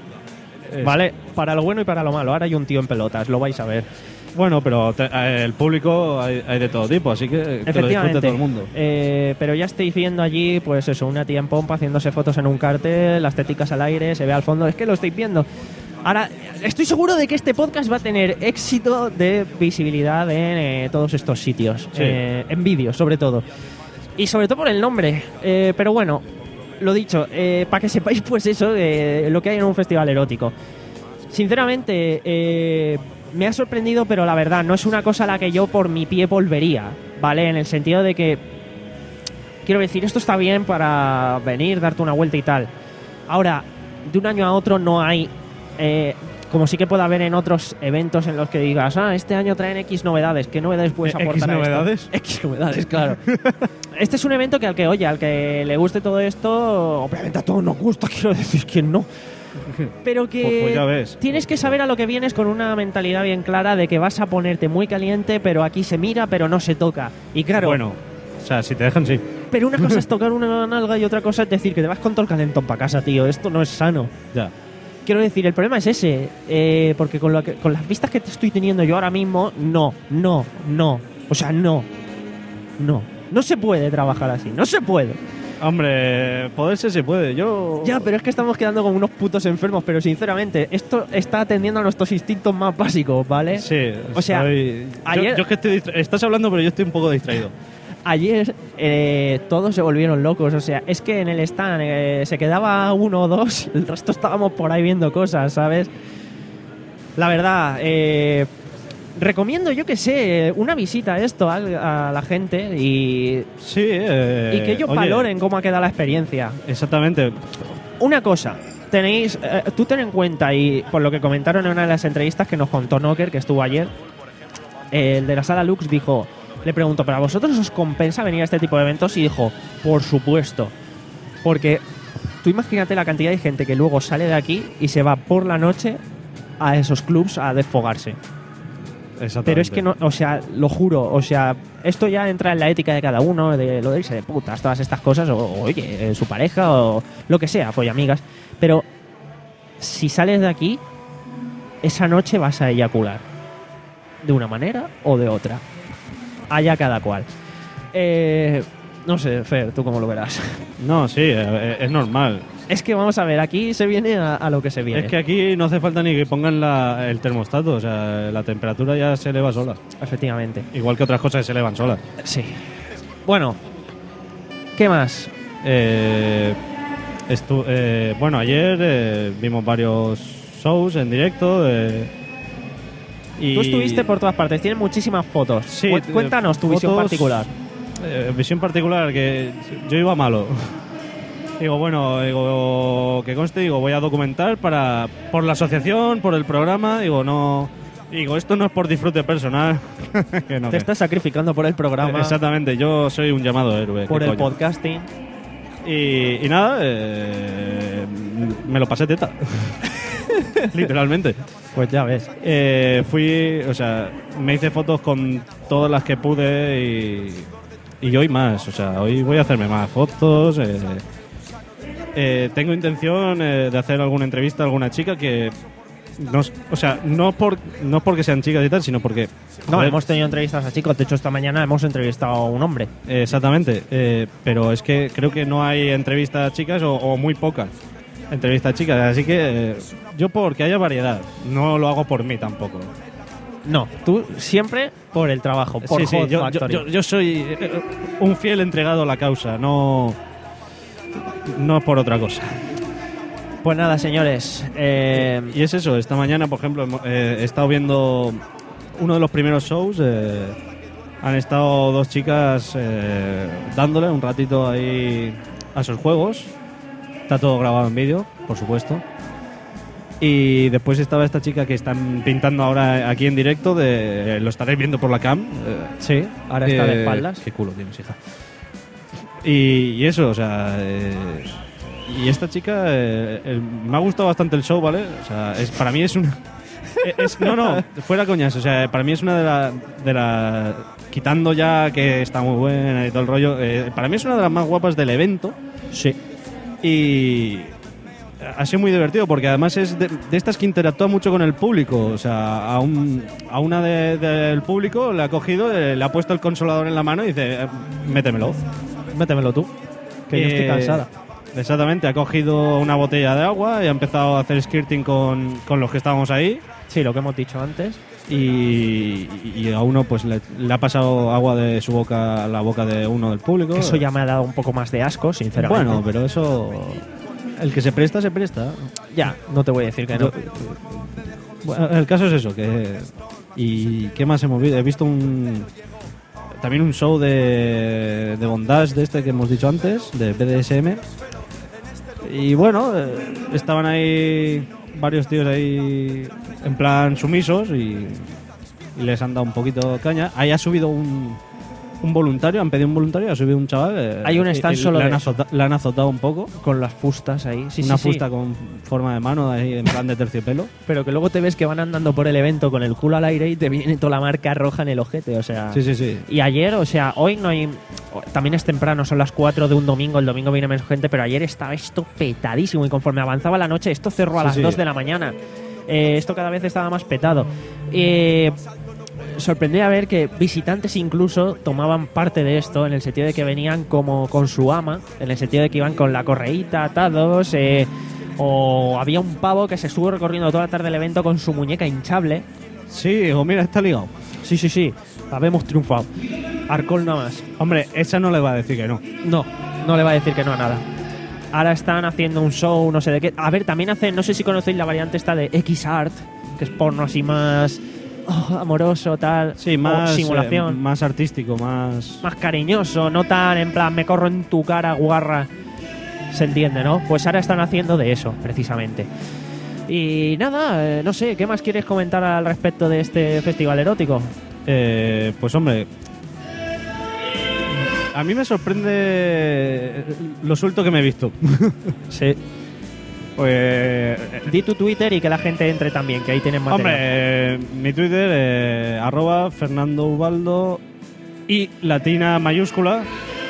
Es- Vale, para lo bueno y para lo malo. Ahora hay un tío en pelotas, lo vais a ver. Bueno, pero te- eh, el público hay, hay de todo tipo, así que que lo disfrute Efectivamente. todo el mundo. Eh, pero ya estáis viendo allí, pues eso, una tía en pompa haciéndose fotos en un cartel, las teticas al aire, se ve al fondo. Es que lo estáis viendo. Ahora, estoy seguro de que este podcast va a tener éxito de visibilidad en eh, todos estos sitios. Sí. Eh, en vídeos, sobre todo. Y sobre todo por el nombre. Eh, pero bueno, lo dicho, eh, para que sepáis, pues eso, eh, lo que hay en un festival erótico. Sinceramente, eh, me ha sorprendido, pero la verdad, no es una cosa a la que yo por mi pie volvería, ¿vale? En el sentido de que, quiero decir, esto está bien para venir, darte una vuelta y tal. Ahora, de un año a otro no hay, eh, como sí que puede haber en otros eventos en los que digas, ah, este año traen X novedades, ¿qué novedades puedes Eh, ¿X aportar a esto? novedades? X novedades, claro. Este es un evento que al que, oye, al que le guste todo esto, obviamente a todos nos gusta, quiero decir que no. Pero que Pues- pues ya ves. tienes que saber a lo que vienes con una mentalidad bien clara de que vas a ponerte muy caliente, pero aquí se mira, pero no se toca. Y claro, Bueno, o sea, si te dejan, sí. pero una cosa es tocar una nalga y otra cosa es decir que te vas con todo el calentón para casa, tío. Esto no es sano. Ya. Quiero decir, el problema es ese, eh, porque con, lo que- con las vistas que te estoy teniendo yo ahora mismo, no, no, no. O sea, no, no. No se puede trabajar así, no se puede. Hombre, poderse se puede. Yo. Ya, pero es que estamos quedando como unos putos enfermos, pero sinceramente, esto está atendiendo a nuestros instintos más básicos, ¿vale? Sí, O sea, estoy- yo- ayer- yo, es que estoy distra- estás hablando, pero yo estoy un poco distraído. Ayer eh, todos se volvieron locos, o sea, es que en el stand eh, se quedaba uno o dos, el resto estábamos por ahí viendo cosas, ¿sabes? La verdad, eh, recomiendo, yo que sé, una visita a esto a, a la gente y, Sí, eh, y que ellos oye, valoren cómo ha quedado la experiencia. Exactamente. Una cosa, tenéis, eh, tú ten en cuenta, y por lo que comentaron en una de las entrevistas que nos contó Knocker, que estuvo ayer, eh, el de la sala Lux dijo, le pregunto, ¿pero a vosotros os compensa venir a este tipo de eventos? Y dijo, por supuesto. Porque tú imagínate la cantidad de gente que luego sale de aquí y se va por la noche a esos clubs a desfogarse. Exactamente. Pero es que no, o sea, lo juro, o sea, esto ya entra en la ética de cada uno, de lo de irse de putas, todas estas cosas, o, o, oye, eh, su pareja, o lo que sea, follamigas. Pero si sales de aquí, esa noche vas a eyacular. De una manera o de otra. Allá cada cual. Eh, no sé, Fer, ¿tú cómo lo verás? No, sí, eh, es normal. Es que vamos a ver, aquí se viene a, a lo que se viene. Es que aquí no hace falta ni que pongan la- el termostato, o sea, la temperatura ya se eleva sola. Efectivamente. Igual que otras cosas que se elevan solas. Sí. Bueno, ¿qué más? Eh, estu- eh, bueno, ayer eh, vimos varios shows en directo. eh, y Tú estuviste por todas partes, tienes muchísimas fotos. Sí, Cu- eh, Cuéntanos tu visión fotos- particular. Eh, visión particular, que yo iba malo. Digo, bueno, digo, que conste, digo, voy a documentar para por la asociación, por el programa, digo, no... Digo, esto no es por disfrute personal. que no, Te que- estás sacrificando por el programa, Exactamente, yo soy un llamado héroe. por ¿qué el coño? podcasting. Y, y nada, eh, me lo pasé teta. Literalmente. Pues ya ves. Eh, fui, o sea, me hice fotos con todas las que pude y, y hoy más, o sea, hoy voy a hacerme más fotos. Eh, eh, tengo intención eh, de hacer alguna entrevista a alguna chica que... No, o sea, no, por, no porque sean chicas y tal, sino porque... No, joder, hemos tenido entrevistas a chicos. De hecho, esta mañana hemos entrevistado a un hombre. eh, exactamente, eh, pero es que creo que no hay entrevistas a chicas o, o muy pocas entrevistas a chicas, así que eh, yo porque haya variedad, no lo hago por mí tampoco. No, tú siempre por el trabajo, por Sí, sí, Hot yo, yo, Factory. yo, yo soy eh, un fiel entregado a la causa, no, no por otra cosa. Pues nada, señores. Eh, Y es eso, esta mañana, por ejemplo, hemo- eh, he estado viendo uno de los primeros shows. Eh, han estado dos chicas eh, dándole un ratito ahí a sus juegos. Está todo grabado en vídeo, por supuesto. Y después estaba esta chica que están pintando ahora aquí en directo. De, eh, lo estaréis viendo por la cam. Eh, sí, ahora está de eh, espaldas. Qué culo tienes, hija. Y, y eso, o sea... eh, y esta chica, eh, el- me ha gustado bastante el show, ¿vale? O sea, es, para mí es una... es- no, no, fuera coñas. O sea, para mí es una de las... De la, quitando ya que está muy buena y todo el rollo, eh, para mí es una de las más guapas del evento. Sí. Y ha sido muy divertido porque además es de, de estas que interactúa mucho con el público. O sea, a, un, a una de- del público le ha cogido, eh, le ha puesto el consolador en la mano y dice, eh, métemelo. Métemelo tú, que yo estoy Eh, cansada. Exactamente, ha cogido una botella de agua y ha empezado a hacer skirting con, con los que estábamos ahí. Sí, lo que hemos dicho antes. Y, y a uno pues le, le ha pasado agua de su boca a la boca de uno del público. Eso ya me ha dado un poco más de asco, sinceramente. Bueno, pero eso... El que se presta, se presta. Ya, no te voy a decir que no. Bueno, el caso es eso, que... ¿Y qué más hemos visto? He visto un... También un show de, de bondage de este que hemos dicho antes, de B D S M. Y bueno, eh, estaban ahí varios tíos ahí en plan sumisos y, y les han dado un poquito caña. Ahí ha subido un, un voluntario, han pedido un voluntario, ha subido un chaval. eh, Hay un y- stand y solo le de han, eso. azota- le han azotado un poco. Con las fustas ahí. Sí, una sí, sí. fusta con forma de mano ahí en plan de terciopelo. Pero que luego te ves que van andando por el evento con el culo al aire y te viene toda la marca roja en el ojete, o sea... Sí, sí, sí. Y ayer, o sea, hoy no hay... También es temprano, son las cuatro de un domingo, el domingo viene menos gente, pero ayer estaba esto petadísimo y conforme avanzaba la noche, esto cerró a Sí, las sí. dos de la mañana. Eh, esto cada vez estaba más petado. Eh, sorprendía ver que visitantes incluso tomaban parte de esto, en el sentido de que venían como con su ama, en el sentido de que iban con la correíta atados, eh, o había un pavo que se estuvo recorriendo toda la tarde el evento con su muñeca hinchable. Sí, o mira, está ligado. Sí, sí, sí, habemos triunfado. Arcol nada más. Hombre, esa no le va a decir que no. No, no le va a decir que no a nada. Ahora están haciendo un show, no sé de qué. A ver, también hacen, no sé si conocéis la variante esta de X-Art, que es porno así más oh, amoroso, tal. Sí, o más, simulación. eh, más artístico, más... Más cariñoso, no tan en plan me corro en tu cara, guarra. Se entiende, ¿no? Pues ahora están haciendo de eso, precisamente. Y nada, eh, no sé, ¿qué más quieres comentar al respecto de este festival erótico? Eh, pues hombre, a mí me sorprende lo suelto que me he visto. Sí. Pues... Di tu Twitter y que la gente entre también, que ahí tienen material. Hombre, eh, mi Twitter, eh, arroba Fernando Ubaldo y latina mayúscula.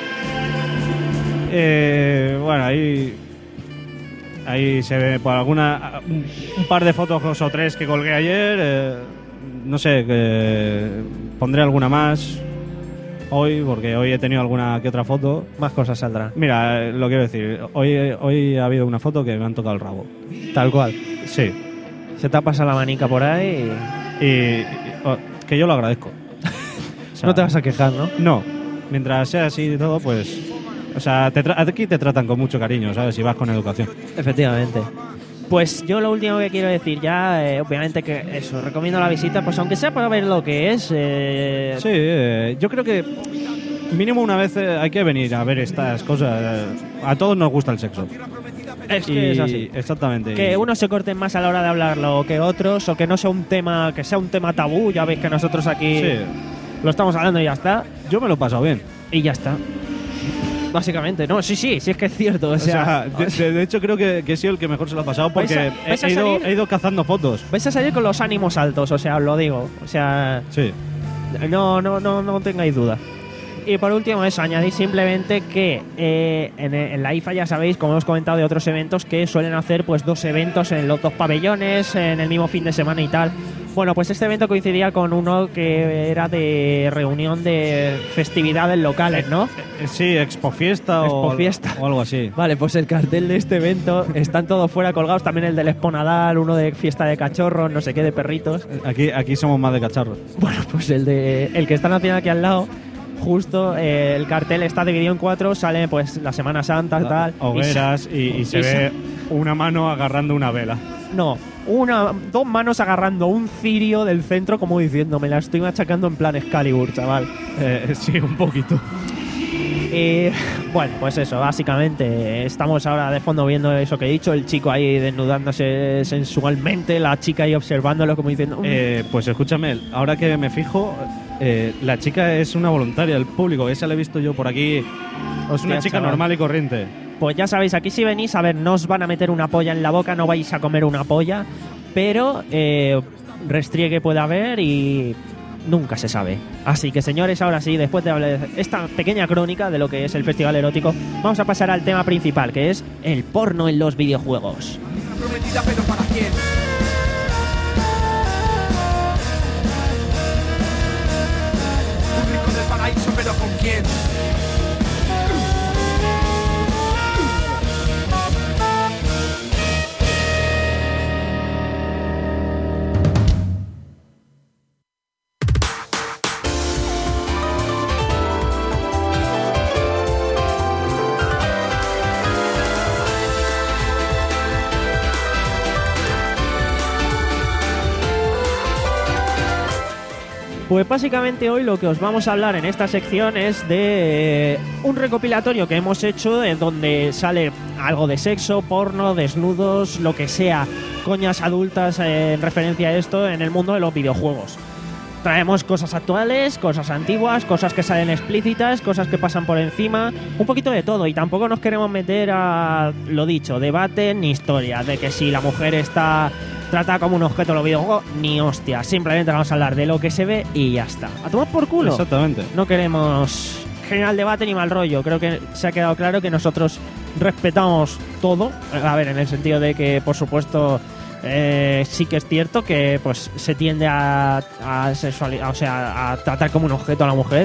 Eh, bueno, ahí ahí se ve por alguna un, un par de fotos dos o tres que colgué ayer. Eh, no sé, que pondré alguna más hoy, porque hoy he tenido alguna que otra foto. Más cosas saldrán. Mira, eh, lo quiero decir, hoy, hoy ha habido una foto que me han tocado el rabo. Tal cual. Sí. Se te ha pasado la manica por ahí y... Y, y- oh, que yo lo agradezco. O sea, no te vas a quejar, ¿no? No, mientras sea así y todo, pues... O sea, te tra- aquí te tratan con mucho cariño, ¿sabes? Si vas con educación. Efectivamente. Pues yo lo último que quiero decir ya, eh, obviamente que eso, recomiendo la visita, pues aunque sea para ver lo que es. Eh, Sí, eh, yo creo que mínimo una vez eh, hay que venir a ver estas cosas. A todos nos gusta el sexo. Es que Y- es así. Exactamente. Que y- unos se corten más a la hora de hablarlo que otros, o que no sea un tema, que sea un tema tabú. Ya veis que nosotros aquí Sí, lo estamos hablando y ya está. yo me lo he pasado bien. Y ya está. Básicamente, no, sí, sí, sí es que es cierto. O O sea, sea, de, de- de hecho creo que, que he sido el que mejor se lo ha pasado porque ¿Vais a- vais a he, ido, salir? he ido cazando fotos. vais a salir con los ánimos altos, o sea, os lo digo. O sea, Sí. no, no, no, no tengáis duda. Y por último eso, añadir simplemente que eh, en, en la I F A ya sabéis, como hemos comentado de otros eventos, que suelen hacer pues dos eventos en los dos pabellones, en el mismo fin de semana y tal. Bueno, pues este evento coincidía con uno que era de reunión de festividades locales, ¿no? Eh, sí, Expo Fiesta, Expo o, Fiesta. o algo así. Vale, pues el cartel de este evento están todos fuera colgados, también el del Expo Nadal, uno de fiesta de cachorros, no sé qué, de perritos. Aquí, aquí somos más de cacharros. Bueno, pues el de el que están haciendo aquí al lado, justo eh, el cartel está dividido en cuatro, sale pues la Semana Santa y tal. Hogueras y, y, y se y ve una mano agarrando una vela. No, una, dos manos agarrando un cirio del centro como diciendo, me la estoy machacando en plan Excalibur, chaval. Eh, sí, un poquito. Y bueno, pues eso, básicamente estamos ahora de fondo viendo eso que he dicho, el chico ahí desnudándose sensualmente, la chica ahí observándolo como diciendo... "Mm". Eh, pues escúchame, ahora que me fijo, eh, la chica es una voluntaria del público, esa la he visto yo por aquí. Es Hostia, una chica chaval. normal y corriente. Pues ya sabéis, aquí si venís, a ver, no os van a meter una polla en la boca, no vais a comer una polla, pero eh, restriegue puede haber y nunca se sabe. Así que señores, ahora sí, después de hablar de esta pequeña crónica de lo que es el festival erótico, vamos a pasar al tema principal, que es el porno en los videojuegos. Prometida, pero ¿para quién? Un rico del paraíso, pero ¿con quién? Pues básicamente hoy lo que os vamos a hablar en esta sección es de eh, un recopilatorio que hemos hecho en donde sale algo de sexo, porno, desnudos, lo que sea, coñas adultas eh, en referencia a esto en el mundo de los videojuegos. Traemos cosas actuales, cosas antiguas, cosas que salen explícitas, cosas que pasan por encima, un poquito de todo, y tampoco nos queremos meter a, lo dicho, debate ni historia, de que si la mujer está tratada como un objeto en los videojuegos, ni hostia, simplemente vamos a hablar de lo que se ve y ya está. A tomar por culo. Exactamente. No queremos generar debate ni mal rollo, creo que se ha quedado claro que nosotros respetamos todo, a ver, en el sentido de que, por supuesto... Eh, sí que es cierto que pues se tiende a, a sexualizar, o sea, a tratar como un objeto a la mujer.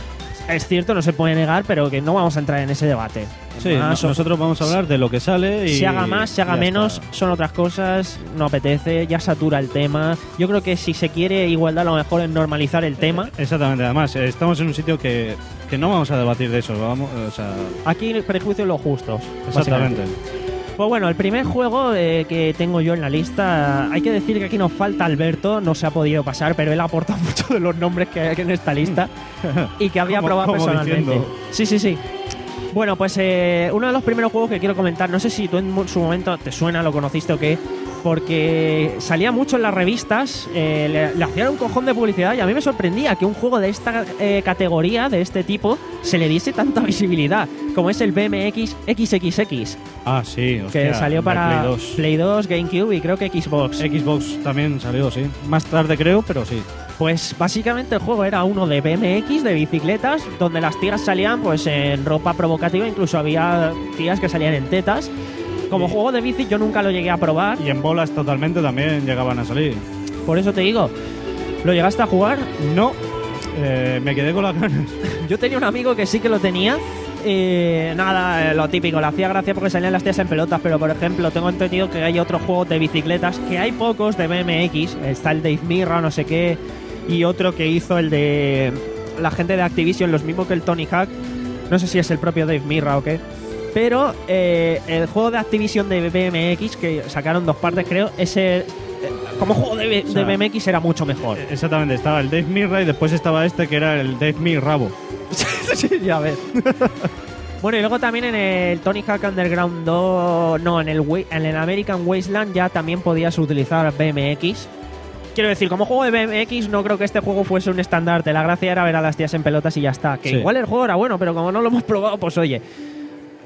Es cierto, no se puede negar, pero que no vamos a entrar en ese debate. Sí, Más, no, nosotros vamos a hablar de lo que sale y... Se haga más, se haga ya menos, está. son otras cosas, no apetece, ya satura el tema. Yo creo que si se quiere igualdad, lo mejor es normalizar el tema. Exactamente, además, eh, estamos en un sitio que, que no vamos a debatir de eso, vamos, o sea... Aquí prejuicios los justos. Exactamente. Básicamente. Pues bueno, el primer juego eh, que tengo yo en la lista, hay que decir que aquí nos falta Alberto, no se ha podido pasar, pero él ha aportado muchos de los nombres que hay aquí en esta lista y que habría Como- probado como personalmente. diciendo. Sí, sí, sí. Bueno, pues eh, uno de los primeros juegos que quiero comentar, no sé si tú en mu- su momento te suena, lo conociste o qué, porque salía mucho en las revistas, eh, le, le hacían un cojón de publicidad y a mí me sorprendía que un juego de esta eh, categoría, de este tipo, se le diese tanta visibilidad, como es el B M X X X X, Ah, sí, que hostia, salió de para Play dos. Play dos, GameCube y creo que Xbox. Xbox también salió, sí. Más tarde creo, pero sí. Pues básicamente el juego era uno de B M X, de bicicletas, donde las tías salían pues en ropa provocativa, incluso había tías que salían en tetas. Como Sí. juego de bici yo nunca lo llegué a probar, Y en bolas totalmente también llegaban a salir. por eso te digo, ¿lo llegaste a jugar? No, eh, me quedé con las ganas. Yo tenía un amigo que sí que lo tenía. Eh, nada, eh, lo típico, le hacía gracia porque salían las tías en pelotas, pero por ejemplo, tengo entendido que hay otros juegos de bicicletas, que hay pocos de B M X, está el Dave Mirra, no sé qué, y otro que hizo el de la gente de Activision, los mismos que el Tony Hawk, no sé si es el propio Dave Mirra o qué, pero eh, el juego de Activision de B M X, que sacaron dos partes creo, ese... eh, como juego de, B- O sea, de B M X era mucho mejor. Exactamente, estaba el Dave Mirra y después estaba este que era el Dave Mirrabo. Sí, ya ves. Bueno, y luego también en el Tony Hawk Underground dos, no, en el, Wa- en el American Wasteland ya también podías utilizar B M X. Quiero decir, como juego de B M X no creo que este juego fuese un estandarte. La gracia era ver a las tías en pelotas y ya está. Que Sí. igual el juego era bueno, pero como no lo hemos probado, pues oye.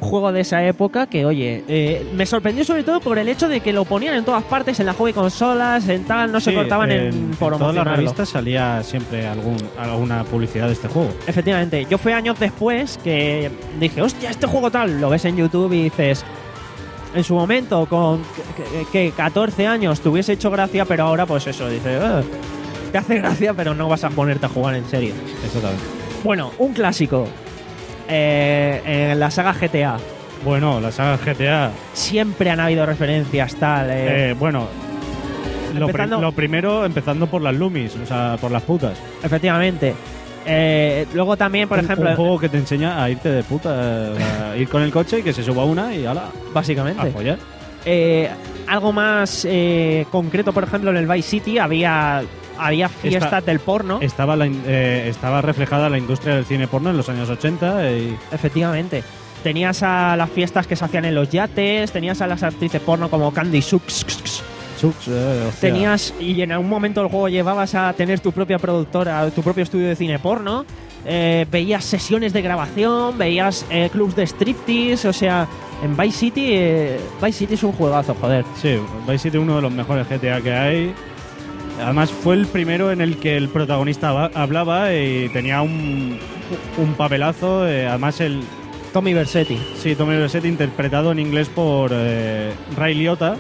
juego de esa época que, oye, eh, me sorprendió sobre todo por el hecho de que lo ponían en todas partes, en la hobby consolas, en tal, no se Sí, cortaban en, en por todas las promocionarlo. revistas salía siempre algún, alguna publicidad de este juego. Efectivamente, yo fue años después que dije, hostia, este juego tal, lo ves en YouTube y dices, en su momento, con que, que catorce años te hubiese hecho gracia, pero ahora pues eso, dices, "Ah, te hace gracia, pero no vas a ponerte a jugar en serio". Exactamente. Bueno, un clásico. Eh, en la saga G T A. Bueno, la saga G T A. Siempre han habido referencias, tal. Eh, Eh, bueno, lo, pri- Empezando- lo primero empezando por las Loomies, o sea, por las putas. Efectivamente. Eh, luego también, por un, ejemplo, un juego que te enseña a irte de puta, a ir con el coche y que se suba una y ala, a básicamente. follar. Eh, algo más eh, concreto, por ejemplo, en el Vice City había, había fiestas Esta- del porno. Estaba, la in- eh, estaba reflejada la industria del cine porno en los años ochenta y Efectivamente. Tenías a las fiestas que se hacían en los yates, tenías a las actrices porno como Candy Sux. Sux, eh, hostia. Tenías, y en algún momento del juego llevabas a tener tu propia productora, tu propio estudio de cine porno. Eh, veías sesiones de grabación, veías eh, clubs de striptease, o sea, en Vice City, eh, Vice City es un juegazo, joder. Sí, Vice City uno de los mejores G T A que hay. Además fue el primero en el que el protagonista va- hablaba y tenía un, un papelazo. eh, además el Tommy Vercetti. sí, Tommy Vercetti interpretado en inglés por eh, Ray Liotta.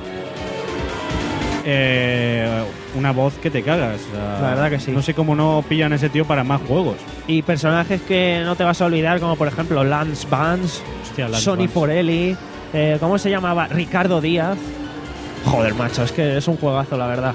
Eh, una voz que te cagas. o sea, La verdad que sí. No sé cómo no pillan a ese tío para más juegos. Y personajes que no te vas a olvidar, como por ejemplo Lance Vance, Hostia, Lance Sonny Vance. Forelli, eh, ¿cómo se llamaba? Ricardo Díaz. Joder, macho, es que es un juegazo, la verdad.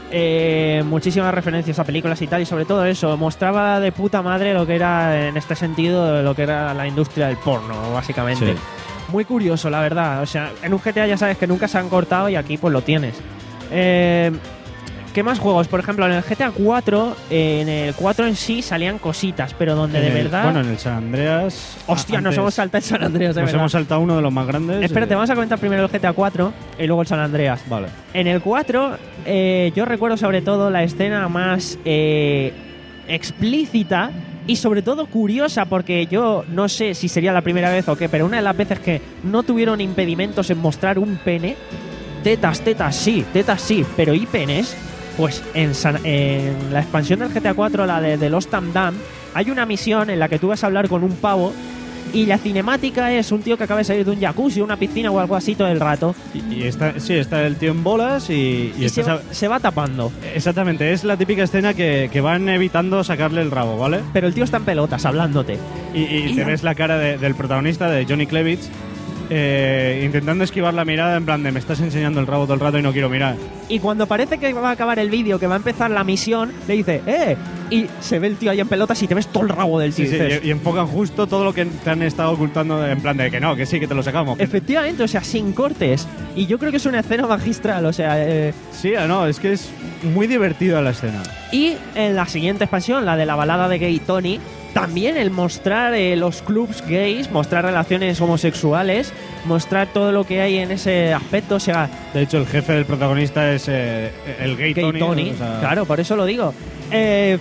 Eh, muchísimas referencias a películas y tal, y sobre todo eso, mostraba de puta madre lo que era, en este sentido, lo que era la industria del porno, básicamente. Sí. Muy curioso, la verdad. O sea, en un G T A ya sabes que nunca se han cortado y aquí pues lo tienes. Eh, ¿Qué más juegos? Por ejemplo, en el G T A cuatro, eh, en el cuatro en sí salían cositas, pero donde de En el- verdad... Bueno, en el San Andreas. Hostia, nos antes- hemos saltado el San Andreas, de Nos verdad. hemos saltado uno de los más grandes. Espérate, eh, vamos a comentar primero el G T A cuatro y luego el San Andreas. Vale. En el cuatro, eh, yo recuerdo sobre todo la escena más eh, explícita y sobre todo curiosa, porque yo no sé si sería la primera vez o qué, pero una de las veces que no tuvieron impedimentos en mostrar un pene, tetas, tetas sí, tetas sí, pero ¿y penes? Pues en, San- en la expansión del G T A cuatro, la de, de Lost and Damned, hay una misión en la que tú vas a hablar con un pavo y la cinemática es un tío que acaba de salir de un jacuzzi, una piscina o algo así todo el rato Y, y está, sí, está el tío en bolas y, y y, se, está- va, se va tapando. Exactamente, es la típica escena que, que van evitando sacarle el rabo, ¿vale? Pero el tío está en pelotas hablándote. Y, y Y te la- ves la cara de- del protagonista, de Johnny Klevitz, eh, intentando esquivar la mirada en plan de me estás enseñando el rabo todo el rato y no quiero mirar. Y cuando parece que va a acabar el vídeo, que va a empezar la misión, le dice, ¡eh! Y se ve el tío ahí en pelotas y te ves todo el rabo del tío. Sí, y sí, dices, y, y enfocan justo todo lo que te han estado ocultando en plan de que no, que sí, que te lo sacamos. que- efectivamente, o sea, sin cortes. Y yo creo que es una escena magistral, o sea... eh, Sí, ah, no, es que es muy divertida la escena. Y en la siguiente expansión, la de la balada de Gay Tony, también el mostrar eh, los clubs gays, mostrar relaciones homosexuales, mostrar todo lo que hay en ese aspecto, o sea, De hecho, el jefe del protagonista es eh, el gay, Gay Tony. Tony, o sea, claro, por eso lo digo. Eh,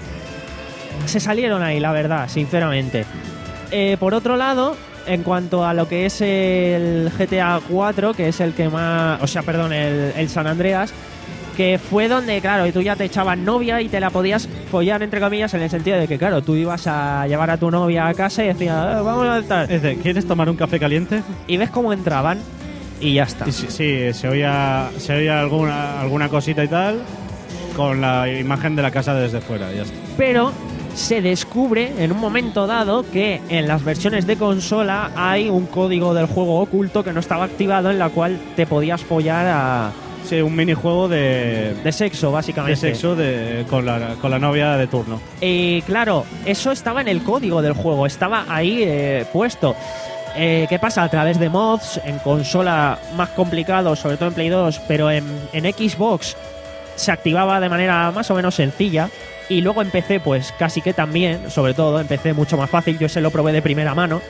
se salieron ahí, la verdad, sinceramente. Eh, por otro lado, en cuanto a lo que es el G T A cuatro, que es el que más... O sea, perdón, el, el San Andreas, que fue donde, claro, tú ya te echabas novia y te la podías follar, entre comillas, en el sentido de que, claro, tú ibas a llevar a tu novia a casa y decías, "Eh, vamos a estar". Es de, ¿quieres tomar un café caliente? Y ves cómo entraban y ya está. Y sí, sí, se oía, se oía alguna, alguna cosita y tal, con la imagen de la casa desde fuera, ya está. Pero se descubre en un momento dado que en las versiones de consola hay un código del juego oculto que no estaba activado, en la cual te podías follar a, Sí, un minijuego de, de sexo, de básicamente. sexo de, con, la, con la novia de turno. Y claro, eso estaba en el código del juego, estaba ahí eh, puesto. Eh, ¿Qué pasa? A través de mods, en consola más complicado, sobre todo en Play dos, pero en, en Xbox se activaba de manera más o menos sencilla. Y luego en P C, pues casi que también, sobre todo en P C mucho más fácil, yo se lo probé de primera mano.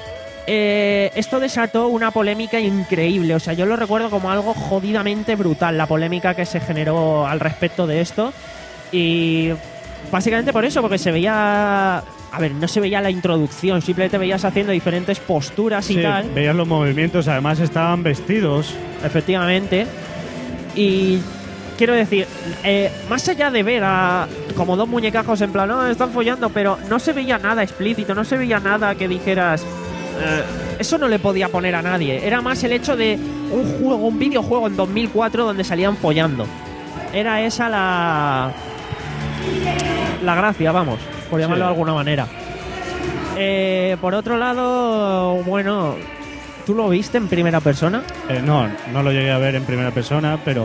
Eh, esto desató una polémica increíble, o sea, yo lo recuerdo como algo jodidamente brutal, la polémica que se generó al respecto de esto. Y básicamente por eso, porque se veía a ver, no se veía la introducción, simplemente veías haciendo diferentes posturas y Sí, tal. veías los movimientos, además estaban vestidos. Efectivamente. Y quiero decir, eh, más allá de ver a como dos muñecajos en plan, no, están follando, pero no se veía nada explícito, no se veía nada que dijeras, eh, eso no le podía poner a nadie. Era más el hecho de un juego, un videojuego en dos mil cuatro donde salían follando. Era esa la la gracia, vamos, por llamarlo Sí. de alguna manera. Eh, por otro lado, bueno, ¿tú lo viste en primera persona? Eh, no, no lo llegué a ver en primera persona, pero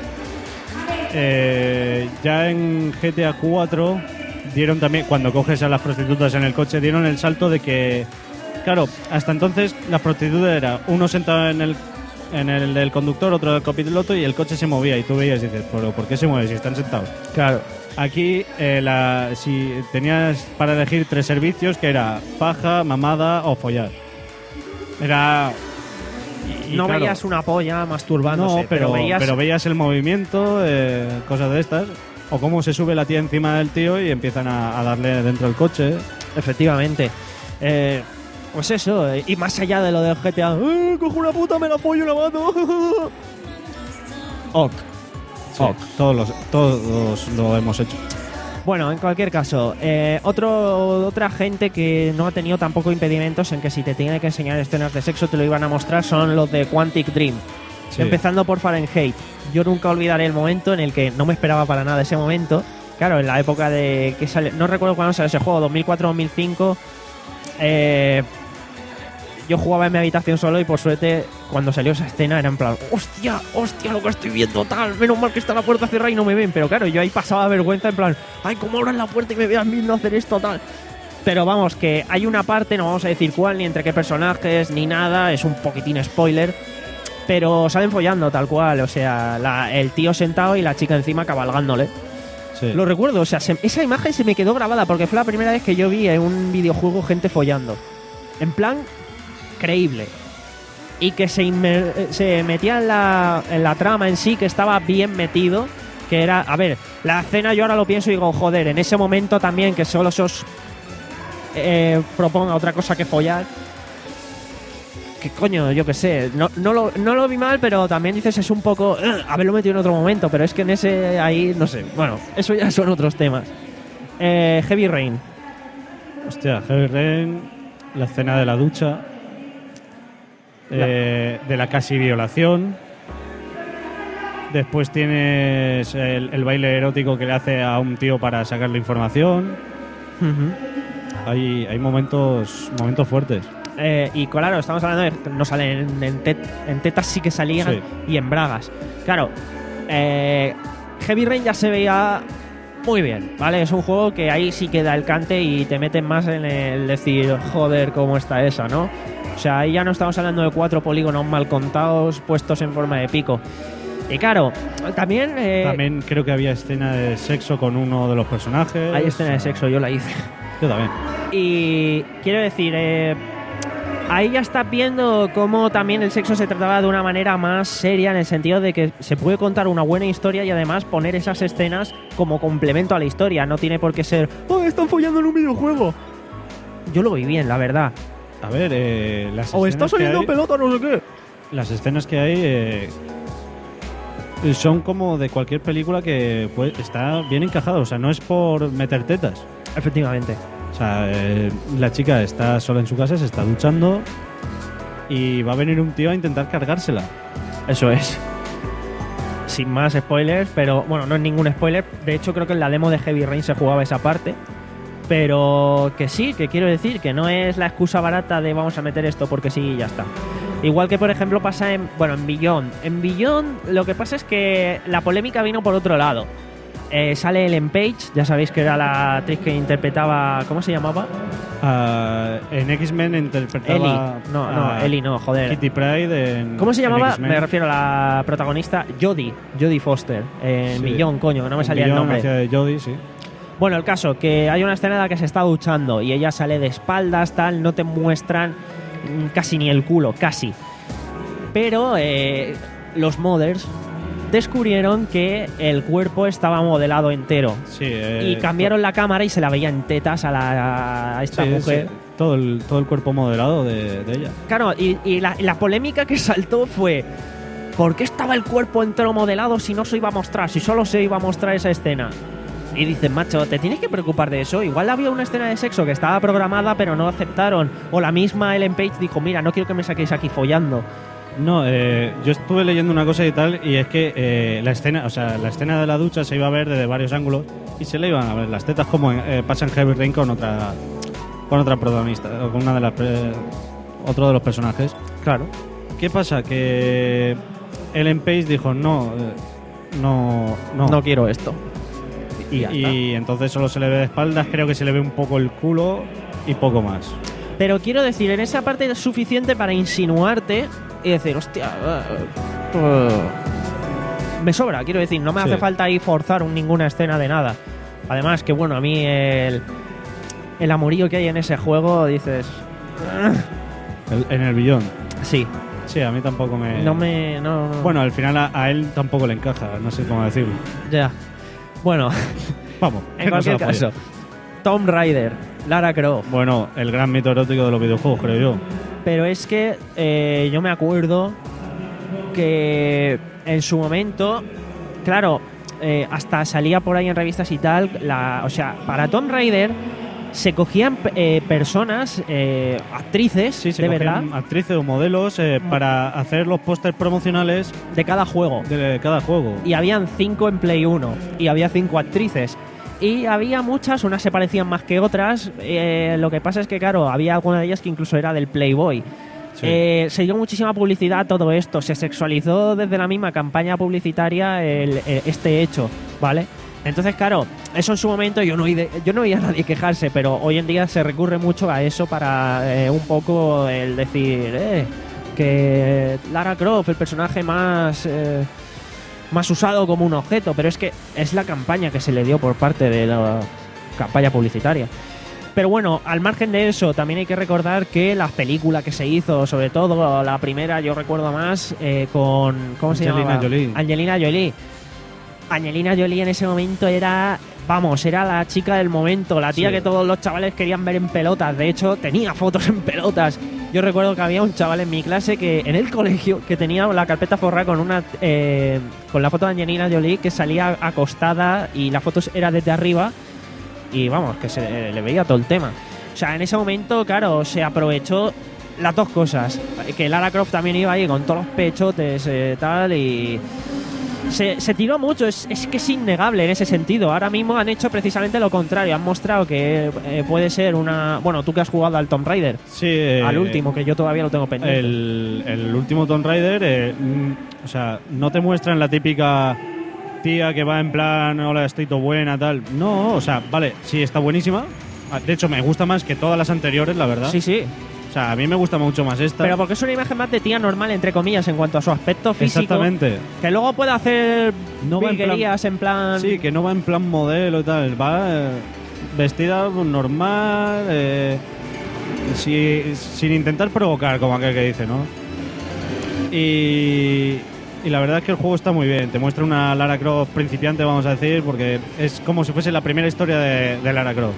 eh, ya en G T A cuatro dieron también, cuando coges a las prostitutas en el coche, dieron el salto de que, claro, hasta entonces las prostitutas era uno sentado en el en el del conductor, otro del copiloto y el coche se movía y tú veías y dices, ¿pero por qué se mueve si están sentados? Claro. Aquí eh, la, si tenías para elegir tres servicios, que era paja, mamada o follar. Era... y- y no claro, veías una polla masturbándose, no, pero, veías... pero veías el movimiento, eh, cosas de estas, o cómo se sube la tía encima del tío y empiezan a, a darle dentro del coche. Efectivamente. Eh, pues eso, eh, y más allá de lo del G T A, "Eh, cojo una puta, me la pollo y la mato". Ok. Sí, Ok. todos, los, todos lo hemos hecho. Bueno, en cualquier caso, eh, otro, otra gente que no ha tenido tampoco impedimentos en que si te tiene que enseñar escenas de sexo te lo iban a mostrar son los de Quantic Dream. Sí. Empezando por Fahrenheit. Yo nunca olvidaré el momento en el que no me esperaba para nada ese momento. Claro, en la época de que sale, no recuerdo cuándo salió ese juego, dos mil cuatro dos mil cinco. Eh, yo jugaba en mi habitación solo y por suerte cuando salió esa escena era en plan, hostia, hostia, lo que estoy viendo tal, menos mal que está la puerta cerrada y no me ven. Pero claro, yo ahí pasaba vergüenza en plan, ay, cómo abran la puerta y me vean mismo hacer esto tal. Pero vamos, que hay una parte, no vamos a decir cuál, ni entre qué personajes, ni nada, es un poquitín spoiler, pero salen follando tal cual, o sea, la- el tío sentado y la chica encima cabalgándole. Sí. Lo recuerdo, o sea, se- esa imagen se me quedó grabada porque fue la primera vez que yo vi en un videojuego gente follando. En plan, creíble. Y que se, inmer- se metía en la, en la trama en sí, que estaba bien metido. Que era, a ver, la escena yo ahora lo pienso y digo, joder, en ese momento también que solo se os eh, proponga otra cosa que follar. Que coño, yo qué sé, no, no, lo, no lo vi mal, pero también dices es un poco "Ugh", haberlo metido en otro momento, pero es que en ese ahí, no sé, bueno, eso ya son otros temas. Eh, Heavy Rain. Hostia, Heavy Rain, la escena de la ducha, eh, de la casi violación. Después tienes el, el baile erótico que le hace a un tío para sacarle información. Ujú. Hay, hay momentos, momentos fuertes. Eh, y claro, estamos hablando de que no salen en, en, tet- en tetas, sí que salían, Sí. y en bragas. Claro, eh, Heavy Rain ya se veía muy bien, ¿vale? Es un juego que ahí sí que da el cante y te meten más en el decir, joder, cómo está esa, ¿no? O sea, ahí ya no estamos hablando de cuatro polígonos mal contados, puestos en forma de pico. Y claro, también... eh, También creo que había escena de sexo con uno de los personajes. hay escena de sexo, yo la hice. Yo también. Y quiero decir, eh, ahí ya estás viendo cómo también el sexo se trataba de una manera más seria, en el sentido de que se puede contar una buena historia y además poner esas escenas como complemento a la historia. No tiene por qué ser, oh, están follando en un videojuego. Yo lo vi bien, la verdad. A ver, eh, las O escenas está que saliendo hay- pelota, no sé qué. Las escenas que hay eh, son como de cualquier película que pues, está bien encajado. O sea, no es por meter tetas. Efectivamente. O sea, eh, la chica está sola en su casa, se está duchando y va a venir un tío a intentar cargársela. Eso es. Sin más spoilers, pero bueno, no es ningún spoiler. De hecho, creo que en la demo de Heavy Rain se jugaba esa parte. Pero que sí, que quiero decir que no es la excusa barata de vamos a meter esto porque sí y ya está. Igual que por ejemplo pasa en, bueno, en Beyond. En Beyond lo que pasa es que la polémica vino por otro lado. Eh, sale Ellen Page, ya sabéis que era la actriz que interpretaba, ¿cómo se llamaba? Ah, en X-Men interpretaba Ellie. No, no, a Ellie no, joder. Kitty Pryde en ¿Cómo se en llamaba? X-Men. Me refiero a la protagonista Jodie, Jodie Foster. En Sí. Beyond, coño, no me En salía el Beyond nombre. hacía de Jodie, sí. Bueno, el caso, que hay una escena en la que se está duchando y ella sale de espaldas, tal, no te muestran mm, casi ni el culo, casi. Pero eh, los modders descubrieron que el cuerpo estaba modelado entero. Sí, eh, y cambiaron la cámara y se la veía en tetas a, la, a esta sí, mujer. sí, todo, el, todo el cuerpo modelado de, de ella. Claro, y, y la, la polémica que saltó fue: ¿por qué estaba el cuerpo entero modelado si no se iba a mostrar? Si solo se iba a mostrar esa escena. Y dicen, macho, ¿te tienes que preocupar de eso? Igual había una escena de sexo que estaba programada pero no aceptaron. O la misma Ellen Page dijo, mira, no quiero que me saquéis aquí follando. No, eh, yo estuve leyendo una cosa y tal, y es que eh, la escena, o sea, la escena de la ducha se iba a ver desde varios ángulos y se le iban a ver las tetas, como eh, pasa en Heavy Rain con otra, con otra protagonista, o con una de las, eh, otro de los personajes. Claro. ¿Qué pasa? Que Ellen Page dijo, no, eh, no, no, No quiero esto. Y, ya y está. entonces solo se le ve de espaldas, creo que se le ve un poco el culo y poco más. Pero quiero decir, en esa parte es suficiente para insinuarte y decir, hostia, uh, uh, me sobra, quiero decir, no me Sí. hace falta ahí forzar un- ninguna escena de nada. Además que, bueno, a mí el, el amorío que hay en ese juego, dices... "Ugh". El- en el billón. Sí, Sí, a mí tampoco me... no me... No, no. Bueno, al final a, a él tampoco le encaja, no sé cómo decirlo. Ya. Bueno, Vamos, en que no se cualquier la folle. caso, Tomb Raider, Lara Croft. Bueno, el gran mito erótico de los videojuegos, creo yo. Pero es que eh, yo me acuerdo que en su momento, claro, eh, hasta salía por ahí en revistas y tal, la, o sea, para Tomb Raider se cogían eh, personas, eh, actrices, Sí, se de cogían verdad, actrices o modelos eh, para hacer los pósters promocionales de cada juego. de cada juego. Y habían cinco en Play uno y había cinco actrices. Y había muchas, unas se parecían más que otras. eh, lo que pasa es que, claro, había alguna de ellas que incluso era del Playboy. Sí. Eh, se dio muchísima publicidad a todo esto. Se sexualizó desde la misma campaña publicitaria el, el- este hecho, ¿vale? Entonces, claro, eso en su momento yo no, oí de- yo no oía a nadie quejarse, pero hoy en día se recurre mucho a eso para eh, un poco el decir eh, que Lara Croft, el personaje más... eh, más usado como un objeto, pero es que es la campaña que se le dio por parte de la campaña publicitaria. Pero bueno, al margen de eso, también hay que recordar que las películas que se hizo, sobre todo la primera, yo recuerdo más eh, con... ¿Cómo se Angelina llama? Jolie. Angelina Jolie. Angelina Jolie en ese momento era... Vamos, era la chica del momento, la tía Sí. que todos los chavales querían ver en pelotas. De hecho, tenía fotos en pelotas. Yo recuerdo que había un chaval en mi clase que en el colegio que tenía la carpeta forrada con una eh, con la foto de Angelina Jolie que salía acostada y la foto era desde arriba y vamos, que se le veía todo el tema. O sea, en ese momento, claro, se aprovechó las dos cosas. Que Lara Croft también iba ahí con todos los pechotes eh, tal y... Se, se tiró mucho, es, es que es innegable en ese sentido. Ahora mismo han hecho precisamente lo contrario. Han mostrado que eh, puede ser una... Bueno, tú que has jugado al Tomb Raider, Sí, eh, al último, que yo todavía lo tengo pendiente. El, el último Tomb Raider, eh, mm, o sea, no te muestran la típica tía que va en plan, hola, estoy todo buena, tal. No, o sea, vale, sí, está buenísima. Ah, de hecho, me gusta más que todas las anteriores, la verdad. Sí, sí. O sea, a mí me gusta mucho más esta. Pero porque es una imagen más de tía normal, entre comillas, en cuanto a su aspecto físico. Exactamente. Que luego puede hacer No va en plan- virguerías en plan... Sí, que no va en plan modelo y tal. Va eh, vestida normal, eh, si- sin intentar provocar, como aquel que dice, ¿no? Y, y la verdad es que el juego está muy bien. Te muestra una Lara Croft principiante, vamos a decir, porque es como si fuese la primera historia de, de Lara Croft.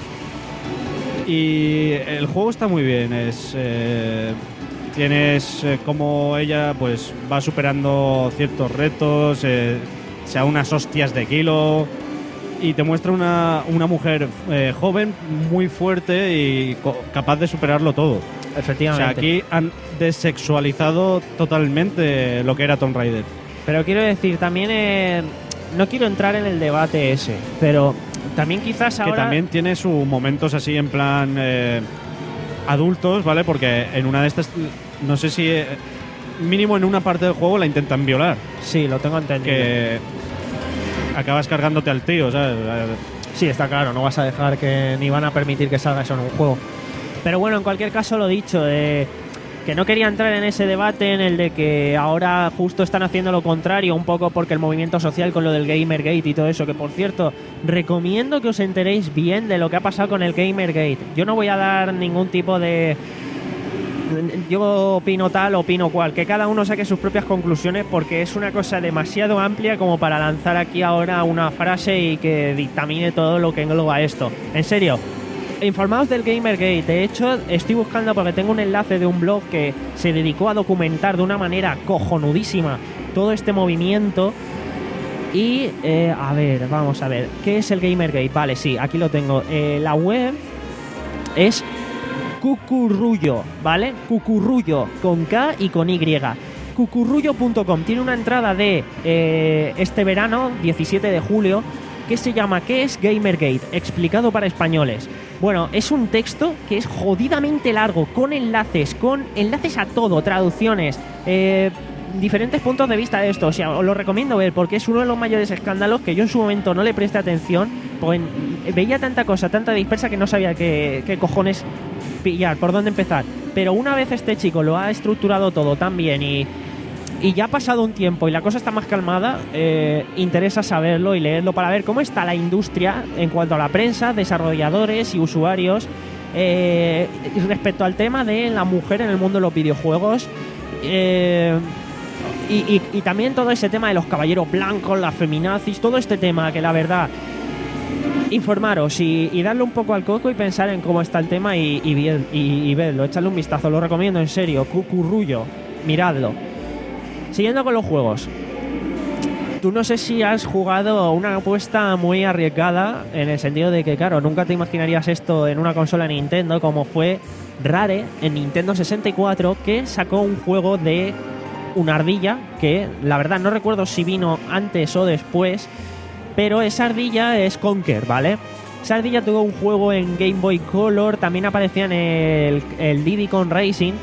Y el juego está muy bien. Es eh, tienes eh, como ella pues va superando ciertos retos, eh, sea unas hostias de kilo, y te muestra una, una mujer eh, joven, muy fuerte y co- capaz de superarlo todo. O Efectivamente. sea, aquí han desexualizado totalmente lo que era Tomb Raider. Pero quiero decir, también... eh, no quiero entrar en el debate ese, pero también quizás Que ahora... también tiene sus momentos así en plan eh, adultos, ¿vale? Porque en una de estas, no sé si eh, mínimo en una parte del juego la intentan violar, Sí, lo tengo entendido. que acabas cargándote al tío, ¿sabes? Sí, está claro, no vas a dejar que ni van a permitir que salga eso en un juego. Pero bueno, en cualquier caso lo dicho, eh, que no quería entrar en ese debate en el de que ahora justo están haciendo lo contrario, un poco porque el movimiento social con lo del Gamergate y todo eso, que por cierto, recomiendo que os enteréis bien de lo que ha pasado con el Gamergate. Yo no voy a dar ningún tipo de yo opino tal, opino cual, que cada uno saque sus propias conclusiones porque es una cosa demasiado amplia como para lanzar aquí ahora una frase y que dictamine todo lo que engloba esto. En serio, informaos del Gamergate. De hecho, estoy buscando porque tengo un enlace de un blog que se dedicó a documentar de una manera cojonudísima todo este movimiento. Y, eh, a ver, vamos a ver, ¿qué es el Gamergate? Vale, sí, aquí lo tengo. Eh, la web es Cucurrullo, ¿vale? Cucurrullo, con K y con Y. Cucurrullo punto com. Tiene una entrada de eh, este verano, diecisiete de julio, que se llama ¿Qué es Gamergate? Explicado para españoles. Bueno, es un texto que es jodidamente largo, con enlaces, con enlaces a todo, traducciones, eh... diferentes puntos de vista de esto. O sea, os lo recomiendo ver porque es uno de los mayores escándalos que yo en su momento no le presté atención, pues veía tanta cosa, tanta dispersa que no sabía qué, qué cojones pillar, por dónde empezar. Pero una vez este chico lo ha estructurado todo tan bien y, y ya ha pasado un tiempo y la cosa está más calmada, eh, interesa saberlo y leerlo para ver cómo está la industria en cuanto a la prensa, desarrolladores y usuarios eh, respecto al tema de la mujer en el mundo de los videojuegos. Eh... Y, y, y también todo ese tema de los caballeros blancos, las feminazis, todo este tema que la verdad, informaros y, y darle un poco al coco y pensar en cómo está el tema y, y, y, y verlo, echarle un vistazo, lo recomiendo en serio, Cucurrullo, miradlo. Siguiendo con los juegos, tú no sé si has jugado una apuesta muy arriesgada en el sentido de que claro, nunca te imaginarías esto en una consola Nintendo como fue Rare en Nintendo sesenta y cuatro, que sacó un juego de una ardilla que la verdad no recuerdo si vino antes o después, pero esa ardilla es Conker, ¿vale? Esa ardilla tuvo un juego en Game Boy Color, también aparecía en el, el Diddy Kong Racing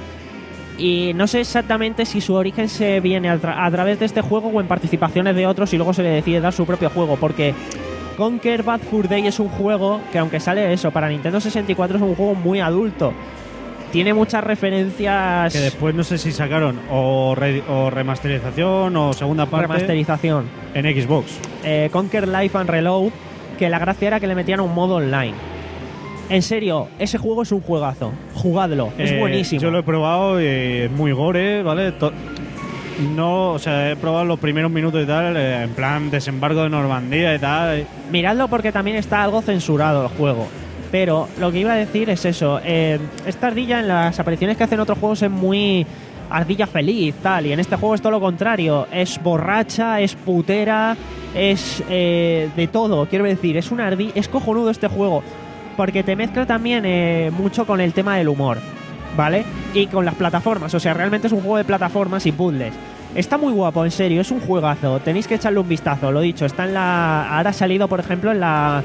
y no sé exactamente si su origen se viene a, tra- a través de este juego o en participaciones de otros y luego se le decide dar su propio juego, porque Conker Bad Fur Day es un juego que aunque sale eso para Nintendo sesenta y cuatro es un juego muy adulto. Tiene muchas referencias. Que después no sé si sacaron o, re, o remasterización o segunda parte. Remasterización. En Xbox. Eh, Conker Life and Reload, que la gracia era que le metían un modo online. En serio, ese juego es un juegazo. Jugadlo, es eh, buenísimo. Yo lo he probado y es muy gore, ¿vale? To- no, o sea, he probado los primeros minutos y tal, eh, en plan desembarco de Normandía y tal. Miradlo porque también está algo censurado el juego. Pero lo que iba a decir es eso, eh, esta ardilla en las apariciones que hacen otros juegos es muy ardilla feliz, tal, y en este juego es todo lo contrario, es borracha, es putera, es eh, de todo, quiero decir, es una ardilla, es cojonudo este juego, porque te mezcla también eh, mucho con el tema del humor, ¿vale? Y con las plataformas, o sea, realmente es un juego de plataformas y puzzles. Está muy guapo, en serio, es un juegazo, tenéis que echarle un vistazo, lo dicho, está en la... ahora ha salido, por ejemplo, en la...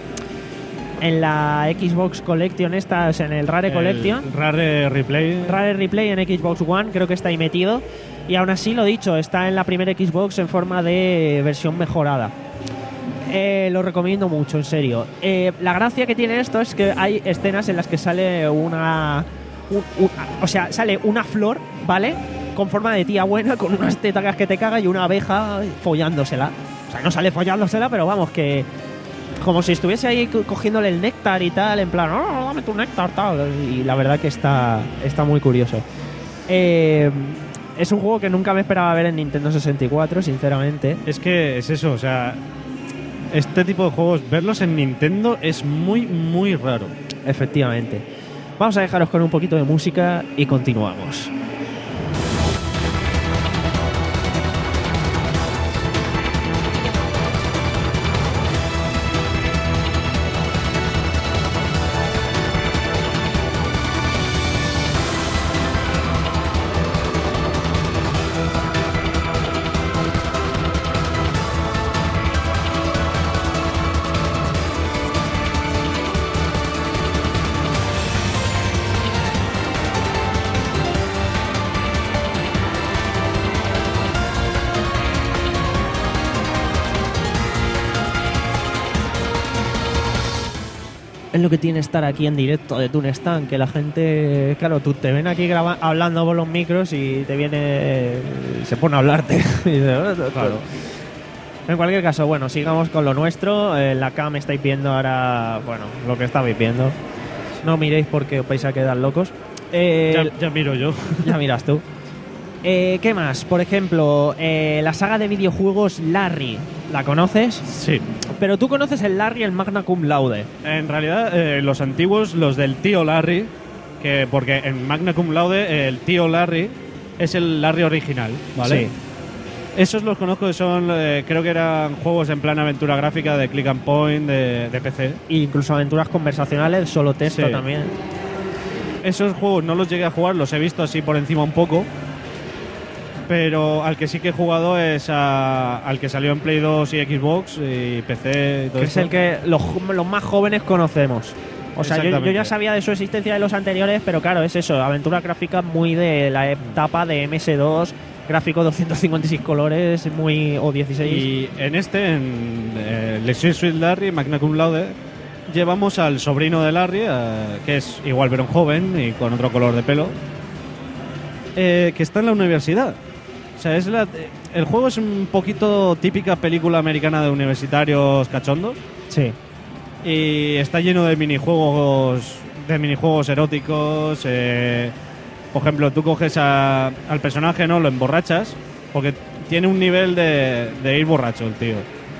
en la Xbox Collection esta, o sea, en el Rare Collection. El Rare Replay. Rare Replay en Xbox One, creo que está ahí metido. Y aún así, lo dicho, está en la primera Xbox en forma de versión mejorada. Eh, lo recomiendo mucho, en serio. Eh, la gracia que tiene esto es que hay escenas en las que sale una... Un, un, o sea, sale una flor, ¿vale? Con forma de tía buena, con unas tetas que te caga y una abeja follándosela. O sea, no sale follándosela, pero vamos, que... como si estuviese ahí cogiéndole el néctar y tal, en plan, oh, dame tu néctar, tal. Y la verdad que está, está muy curioso. Eh, es un juego que nunca me esperaba ver en Nintendo sesenta y cuatro, sinceramente. Es que es eso, o sea, este tipo de juegos, verlos en Nintendo es muy, muy raro. Efectivamente. Vamos a dejaros con un poquito de música y continuamos. Es lo que tiene estar aquí en directo de Tunestan, que la gente, claro, tú te ven aquí graba- hablando por los micros y te viene, se pone a hablarte. Y dices, "Oh, claro". En cualquier caso, bueno, sigamos con lo nuestro. En la cam estáis viendo ahora, bueno, lo que estabais viendo. No miréis porque os vais a quedar locos. Eh, Ya, ya miro yo. Ya miras tú. Eh, ¿Qué más? Por ejemplo, eh, la saga de videojuegos Larry. ¿La conoces? Sí. Pero tú conoces el Larry, el Magna Cum Laude. En realidad, eh, los antiguos, los del tío Larry, que porque en Magna Cum Laude el tío Larry es el Larry original, ¿vale? Sí. Esos los conozco, que son, eh, creo que eran juegos en plan aventura gráfica de click and point de, de P C. E incluso aventuras conversacionales, solo texto Sí. también. Esos juegos no los llegué a jugar, los he visto así por encima un poco. Pero al que sí que he jugado es a- al que salió en Play dos y Xbox y P C y todo Que es esto. el que los, jo- los más jóvenes conocemos. O sea, yo, yo Exactamente. ya sabía de su existencia de los anteriores, pero claro, es eso, aventura gráfica muy de la etapa de M S dos, gráfico doscientos cincuenta y seis colores, muy o dieciséis. Y en este, en eh, Le Sweet Sweet Larry, Magna Cum Laude, llevamos al sobrino de Larry, eh, que es igual pero un joven y con otro color de pelo, eh, que está en la universidad. O sea, es la- el juego es un poquito típica película americana de universitarios cachondos. Sí. Y está lleno de minijuegos de minijuegos eróticos. eh, por ejemplo, tú coges a- al personaje, ¿no? Lo emborrachas, porque tiene un nivel de, de ir borracho el tío.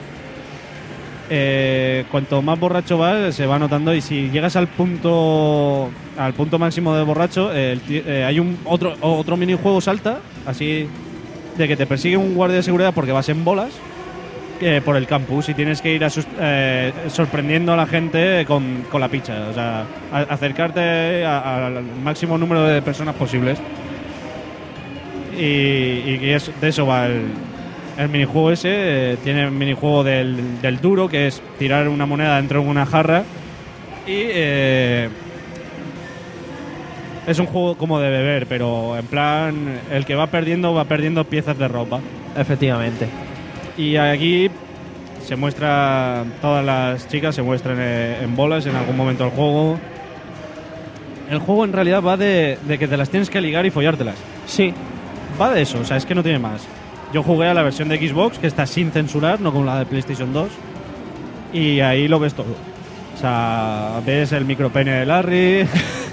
Eh, cuanto más borracho vas, se va notando, y si llegas al punto al punto máximo de borracho, eh, el ti- eh, hay un otro otro minijuego salta, así de que te persigue un guardia de seguridad porque vas en bolas. Eh, por el campus y tienes que ir a sus- eh, sorprendiendo a la gente con, con la picha, o sea, a- acercarte a- a- al máximo número de personas posibles. Y, y que es- de eso va el, el minijuego ese. Eh, tiene el minijuego del, del duro, que es tirar una moneda dentro de una jarra. Y eh, es un juego como de beber, pero en plan, el que va perdiendo va perdiendo piezas de ropa. Efectivamente. Y aquí se muestra, todas las chicas se muestran eh, en bolas en algún momento del juego. El juego en realidad va de, de que te las tienes que ligar y follártelas. Sí. Va de eso, o sea, es que no tiene más. Yo jugué a la versión de Xbox, que está sin censurar, no como la de PlayStation dos. Y ahí lo ves todo. O sea, ves el micropene de Larry.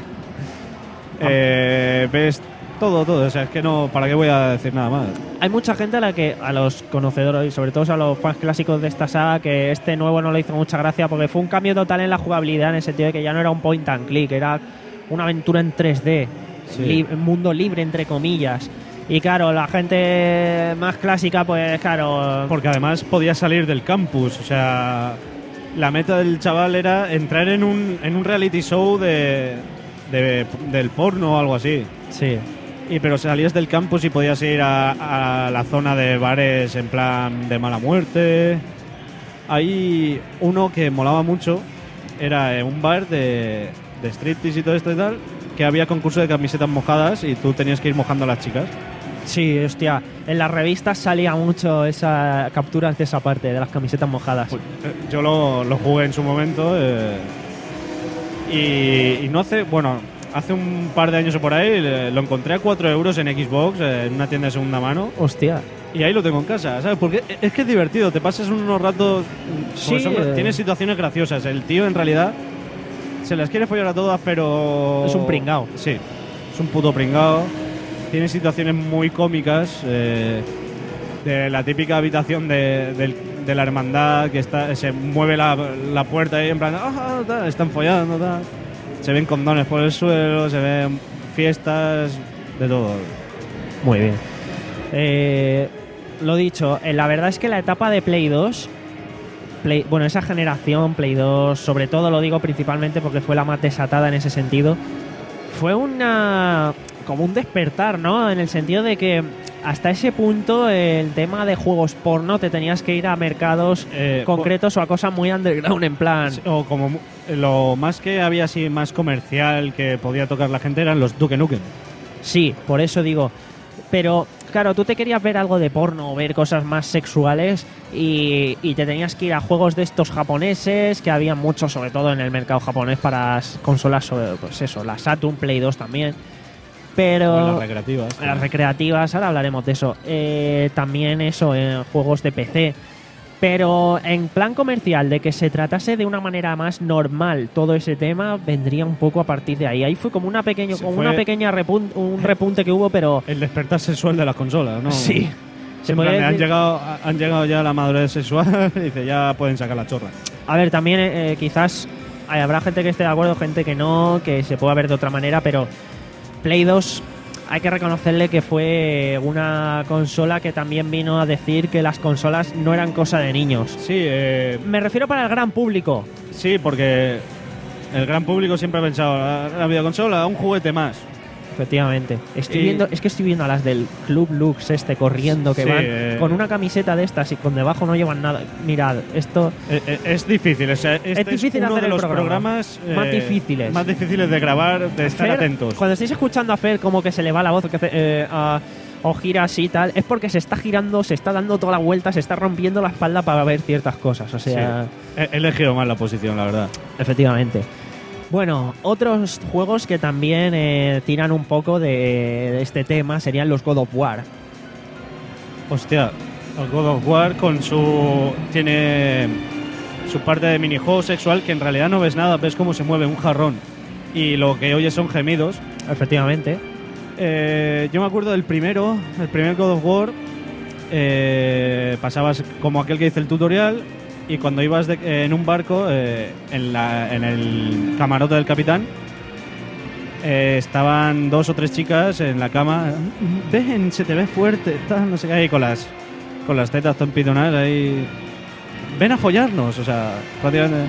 eh, ves todo, todo. O sea, es que no, ¿para qué voy a decir nada más? Hay mucha gente a la que, a los conocedores y sobre todo a los fans clásicos de esta saga, que este nuevo no le hizo mucha gracia porque fue un cambio total en la jugabilidad, en el sentido de que ya no era un point and click, era una aventura en tres D, Sí. li- mundo libre entre comillas. Y claro, la gente más clásica, pues claro, Porque además podía salir del campus, o sea, la meta del chaval era entrar en un, en un reality show de, de- del porno o algo así. sí. Y pero salías del campus y podías ir a, a la zona de bares en plan de mala muerte. Hay uno que molaba mucho, era eh, un bar de, de striptease y todo esto y tal, que había concurso de camisetas mojadas y tú tenías que ir mojando a las chicas. Sí, hostia, en las revistas salía mucho esa capturas de esa parte, de las camisetas mojadas. Pues, eh, yo lo, lo jugué en su momento eh, y, y no hace, bueno, hace un par de años o por ahí eh, lo encontré a cuatro euros en Xbox, eh, en una tienda de segunda mano, Hostia. y ahí lo tengo en casa, ¿sabes? Porque es que es divertido, te pasas unos ratos, Sí, sí, eh. tiene situaciones graciosas, el tío en realidad se las quiere follar a todas, pero... Es un pringao. Sí, es un puto pringao. Tiene situaciones muy cómicas, eh, de la típica habitación de, del- de la hermandad, que está se mueve la, la puerta y en plan, ah, tal, están follando, tal. Se ven condones por el suelo, se ven fiestas, de todo. Muy bien. Eh, lo dicho, eh, la verdad es que la etapa de Play dos, Play- bueno, esa generación Play dos, sobre todo lo digo principalmente porque fue la más desatada en ese sentido, fue una como un despertar, ¿no? En el sentido de que hasta ese punto el tema de juegos porno te tenías que ir a mercados Eh, concretos o a cosas muy underground, en plan... Sí, o como mu- lo más que había así más comercial que podía tocar la gente eran los Duke Nukem. Sí, por eso digo. Pero, claro, tú te querías ver algo de porno o ver cosas más sexuales y, y te tenías que ir a juegos de estos japoneses, que había muchos, sobre todo en el mercado japonés, para s- consolas, sobre, pues eso, la Saturn, Play dos también. Pero... O en las recreativas. las recreativas, ahora hablaremos de eso. Eh, también eso, en juegos de P C. Pero en plan comercial, de que se tratase de una manera más normal todo ese tema, vendría un poco a partir de ahí. Ahí fue como una, pequeño, como fue una pequeña repun un repunte que hubo, pero... El despertar sexual de las consolas, ¿no? Sí. Se plan, han, llegado, han llegado ya a la madurez sexual y dice, ya pueden sacar la chorra. A ver, también eh, quizás habrá gente que esté de acuerdo, gente que no, que se pueda ver de otra manera, pero Play dos hay que reconocerle que fue una consola que también vino a decir que las consolas no eran cosa de niños. Sí, eh, me refiero para el gran público. Sí, porque el gran público siempre ha pensado, la, la videoconsola, un juguete más. Efectivamente. Estoy y... viendo, es que estoy viendo a las del Club Lux este corriendo que sí, van eh... con una camiseta de estas y con debajo no llevan nada. Mirad, esto es, es, es difícil, o sea, este es difícil es uno hacer de los programa. programas eh, más difíciles, más difíciles de grabar, de estar Fer, atentos. Cuando estáis escuchando a Fer como que se le va la voz, que eh, a, o gira así y tal, es porque se está girando, se está dando toda la vuelta, se está rompiendo la espalda para ver ciertas cosas. O sea, sí. He elegido mal la posición, la verdad. Efectivamente. Bueno, otros juegos que también eh, tiran un poco de, de este tema serían los God of War. Hostia, el God of War con su... tiene su parte de minijuego sexual que en realidad no ves nada, ves cómo se mueve un jarrón y lo que oyes son gemidos. Efectivamente. Eh, yo me acuerdo del primero, el primer God of War, eh, pasabas como aquel que dice el tutorial. Y cuando ibas de, eh, en un barco, eh, en, la, en el camarote del capitán, eh, estaban dos o tres chicas en la cama. Ven, se te ve fuerte, tal, no sé qué, ahí con las, con las tetas zompidonadas ahí. Ven a follarnos, o sea, prácticamente.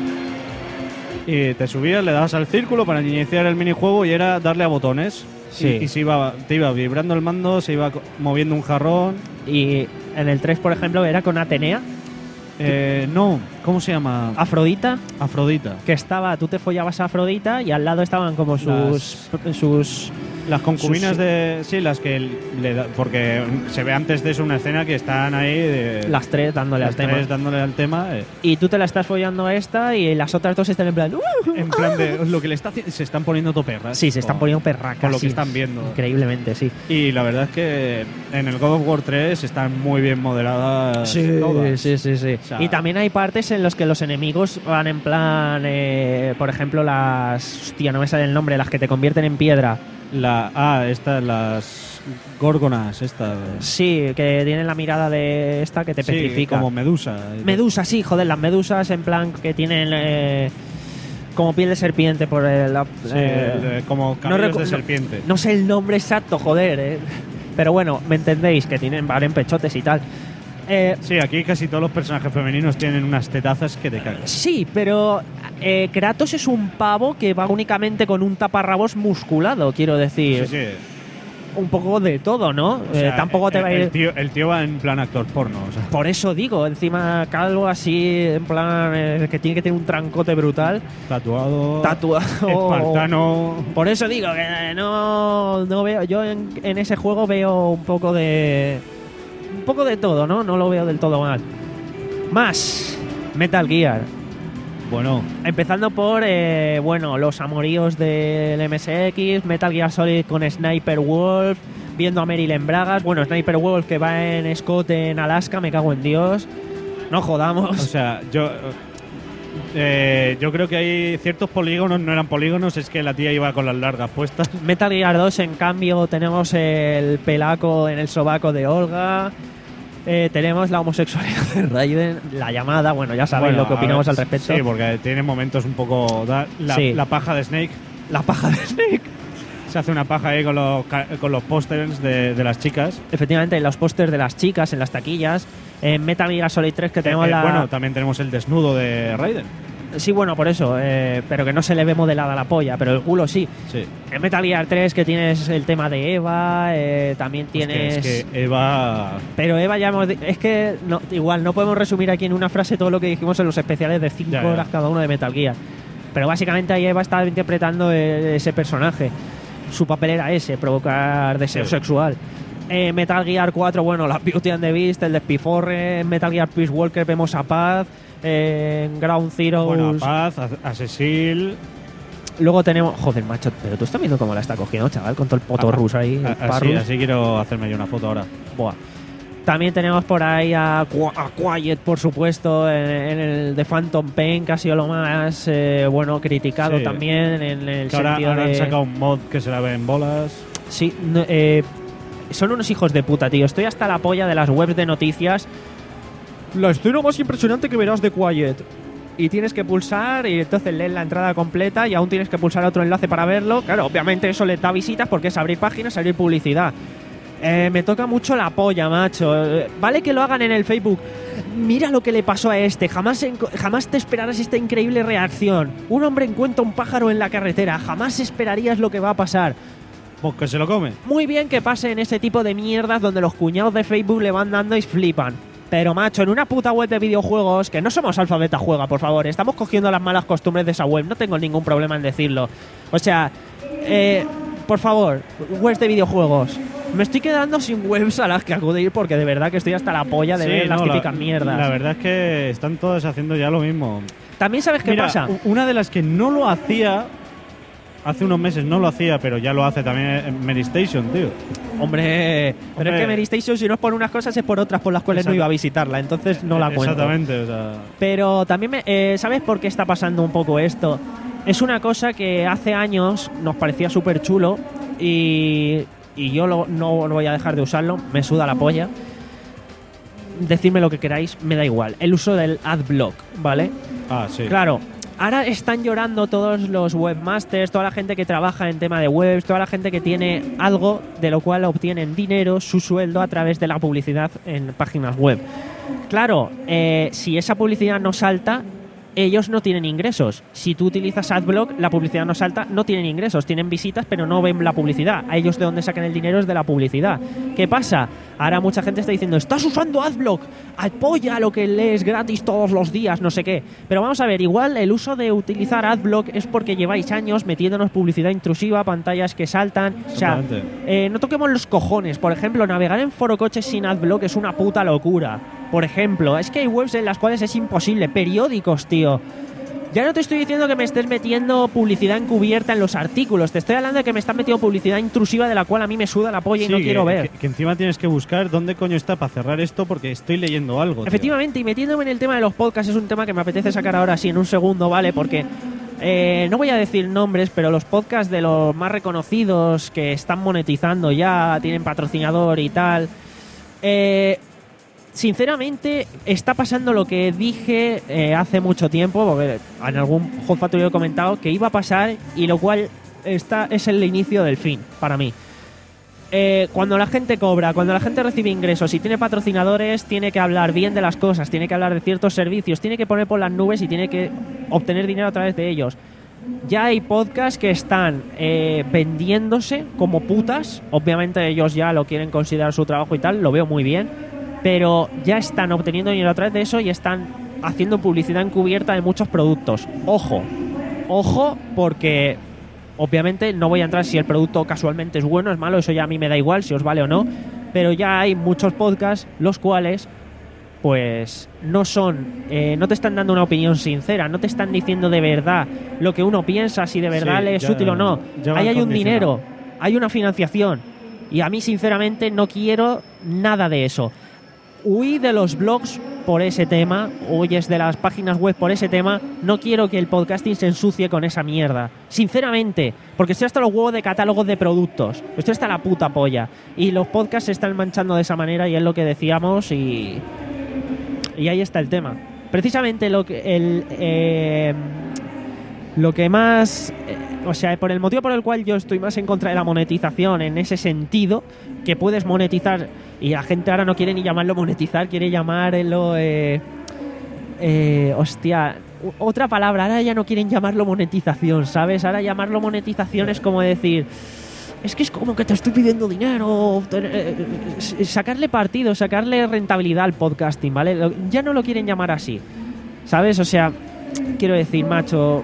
Y te subías, le dabas al círculo para iniciar el minijuego y era darle a botones. Sí. Y, y se iba, te iba vibrando el mando, se iba moviendo un jarrón. Y en el tres, por ejemplo, era con Atenea. Eh, no, ¿cómo se llama? Afrodita. Afrodita. Que estaba, tú te follabas a Afrodita y al lado estaban como sus... Las, sus las concubinas sus, de... Sí, las que le da, porque se ve antes de eso una escena que están ahí... De, las tres dándole las al tres tema. dándole al tema. Eh. Y tú te la estás follando a esta y las otras dos están en plan... Uh, en plan de... Lo que le está haciendo... Se están poniendo toperras. Sí, se están con, poniendo perracas. Con lo sí, que están viendo. Increíblemente, sí. Y la verdad es que en el God of War tres están muy bien modeladas sí, todas. Sí, sí, sí. O sea, y también hay partes en las que los enemigos van en plan... Eh, por ejemplo, las... Hostia, no me sale el nombre. Las que te convierten en piedra. La, ah, estas, las górgonas, estas. Sí, que tienen la mirada de esta que te sí, petrifica. Como medusa. Medusa, sí, joder, las medusas en plan que tienen eh, como piel de serpiente por el... Sí, eh, como cabellos no de serpiente. No, no sé el nombre exacto, joder, eh. Pero bueno, me entendéis, que tienen valen pechotes y tal. Eh, sí, aquí casi todos los personajes femeninos tienen unas tetazas que te cagas. Sí, pero eh, Kratos es un pavo que va únicamente con un taparrabos musculado, quiero decir. Sí, sí. Un poco de todo, ¿no? O sea, eh, tampoco te el, va a ir... El tío, el tío va en plan actor porno, o sea. Por eso digo, encima calvo así, en plan eh, que tiene que tener un trancote brutal. Tatuado. Tatuado. Espartano. Por eso digo que no, no veo... Yo en, en ese juego veo un poco de... Un poco de todo, ¿no? No lo veo del todo mal. Más Metal Gear. Bueno. Empezando por, eh, bueno, los amoríos del M S X, Metal Gear Solid con Sniper Wolf, viendo a Meryl en bragas. Bueno, Sniper Wolf que va en Scott en Alaska, me cago en Dios. No jodamos. O sea, yo... Eh, yo creo que hay ciertos polígonos, no eran polígonos, es que la tía iba con las largas puestas. Metal Gear dos, en cambio, tenemos el pelaco en el sobaco de Olga. Eh, tenemos la homosexualidad de Raiden, la llamada, bueno, ya sabéis bueno, lo que opinamos ver, al respecto. Sí, porque tiene momentos un poco... Da, la, sí. la paja de Snake. La paja de Snake. Se hace una paja ahí con los, con los pósters de, de las chicas. Efectivamente, los pósters de las chicas en las taquillas. En Metal Gear Solid tres que tenemos eh, eh, la... Bueno, también tenemos el desnudo de Raiden. Sí, bueno, por eso, eh, pero que no se le ve modelada la polla, pero el culo sí. Sí. En Metal Gear tres que tienes el tema de Eva, eh, también tienes... Es que, es que Eva... Pero Eva ya hemos... Es que no, igual no podemos resumir aquí en una frase todo lo que dijimos en los especiales de cinco horas cada uno de Metal Gear. Pero básicamente ahí Eva estaba interpretando ese personaje. Su papel era ese, provocar deseo sí. sexual. En Metal Gear cuatro, bueno, la Beauty and the Beast, el despiforre. En Metal Gear Peace Walker vemos a Paz. En Ground Zero... Bueno, a Paz, a, a Cecil... Luego tenemos... Joder, macho, pero tú estás viendo cómo la está cogiendo, chaval, con todo el poto ruso ahí. A, así, así quiero hacerme yo una foto ahora. Buah. También tenemos por ahí a, Qu- a Quiet, por supuesto, en, en el de Phantom Pain, que ha sido lo más eh, bueno criticado Sí. también en el Que ahora, sentido ahora de... han sacado un mod que se la ve en bolas. Sí, no, eh, son unos hijos de puta, tío. Estoy hasta la polla de las webs de noticias. La escena más impresionante que verás de Quiet. Y tienes que pulsar y entonces lees la entrada completa y aún tienes que pulsar otro enlace para verlo. Claro, obviamente eso le da visitas porque es abrir páginas, abrir publicidad. Eh, me toca mucho la polla, macho. Eh, vale que lo hagan en el Facebook. Mira lo que le pasó a este. Jamás, enco- jamás te esperarás esta increíble reacción. Un hombre encuentra un pájaro en la carretera. Jamás esperarías lo que va a pasar. Pues que se lo come. Muy bien que pase en ese tipo de mierdas donde los cuñados de Facebook le van dando y flipan. Pero, macho, en una puta web de videojuegos, que no somos Alfa Beta Juega, por favor, estamos cogiendo las malas costumbres de esa web, no tengo ningún problema en decirlo. O sea, eh, por favor, webs de videojuegos. Me estoy quedando sin webs a las que acudir porque de verdad que estoy hasta la polla de Sí, ver las no, típicas la, mierdas. La verdad es que están todas haciendo ya lo mismo. También sabes qué Mira, pasa. u- una de las que no lo hacía, hace unos meses no lo hacía, pero ya lo hace también en Medistation, tío. Hombre, pero Hombre. es que Mary Station, si no es por unas cosas, es por otras por las cuales no Exacto. iba a visitarla, entonces no la cuento. Exactamente, o sea... Pero también, me, eh, ¿sabes por qué está pasando un poco esto? Es una cosa que hace años nos parecía súper chulo y, y yo lo- no voy a dejar de usarlo, me suda la polla. Decidme lo que queráis, me da igual. El uso del adblock, ¿vale? Ah, sí. Claro, ahora están llorando todos los webmasters, toda la gente que trabaja en tema de webs, toda la gente que tiene algo de lo cual obtienen dinero, su sueldo a través de la publicidad en páginas web. Claro, eh, si esa publicidad no salta, ellos no tienen ingresos. Si tú utilizas AdBlock, la publicidad no salta, no tienen ingresos, tienen visitas, pero no ven la publicidad. A ellos de donde sacan el dinero es de la publicidad. ¿Qué pasa? Ahora mucha gente está diciendo, estás usando AdBlock, apoya lo que lees gratis todos los días, no sé qué. Pero vamos a ver, igual el uso de utilizar AdBlock es porque lleváis años metiéndonos publicidad intrusiva, pantallas que saltan. O sea, Exactamente. eh, no toquemos los cojones. Por ejemplo, navegar en Foro Coches sin AdBlock es una puta locura. Por ejemplo, es que hay webs en las cuales es imposible. Periódicos, tío. Ya no te estoy diciendo que me estés metiendo publicidad encubierta en los artículos. Te estoy hablando de que me estás metiendo publicidad intrusiva de la cual a mí me suda la polla y Sí, no que- quiero ver. Que, que encima tienes que buscar dónde coño está para cerrar esto porque estoy leyendo algo. tío. Efectivamente, y metiéndome en el tema de los podcasts es un tema que me apetece sacar ahora sí en un segundo, ¿vale? Porque eh, no voy a decir nombres, pero los podcasts de los más reconocidos que están monetizando ya, tienen patrocinador y tal, eh, sinceramente está pasando lo que dije eh, hace mucho tiempo, porque en algún Hot Factory he comentado que iba a pasar y lo cual está, es el inicio del fin para mí. Eh, cuando la gente cobra, cuando la gente recibe ingresos y tiene patrocinadores, tiene que hablar bien de las cosas, tiene que hablar de ciertos servicios, tiene que poner por las nubes y tiene que obtener dinero a través de ellos. Ya hay podcasts que están eh, vendiéndose como putas, obviamente ellos ya lo quieren considerar su trabajo y tal, lo veo muy bien, pero ya están obteniendo dinero a través de eso y están haciendo publicidad encubierta de muchos productos. Ojo, ojo, porque obviamente no voy a entrar si el producto casualmente es bueno o es malo, eso ya a mí me da igual si os vale o no, pero ya hay muchos podcasts los cuales pues no son, eh, no te están dando una opinión sincera, no te están diciendo de verdad lo que uno piensa, si de verdad Sí, le es ya- útil o no. ya van Ahí hay un condicionado. dinero, hay una financiación y a mí sinceramente no quiero nada de eso. Huí de los blogs por ese tema, huyes de las páginas web por ese tema, no quiero que el podcasting se ensucie con esa mierda. Sinceramente, porque estoy hasta los huevos de catálogos de productos, estoy hasta la puta polla. Y los podcasts se están manchando de esa manera y es lo que decíamos y... Y ahí está el tema. Precisamente lo que el... eh, lo que más... eh, o sea, por el motivo por el cual yo estoy más en contra de la monetización en ese sentido, que puedes monetizar y la gente ahora no quiere ni llamarlo monetizar, quiere llamarlo... Eh, eh, hostia, u- otra palabra, ahora ya no quieren llamarlo monetización, ¿sabes? Ahora llamarlo monetización es como decir... Es que es como que te estoy pidiendo dinero, obtener- eh, eh, sacarle partido, sacarle rentabilidad al podcasting, ¿vale? Lo- Ya no lo quieren llamar así, ¿sabes? O sea, quiero decir, macho...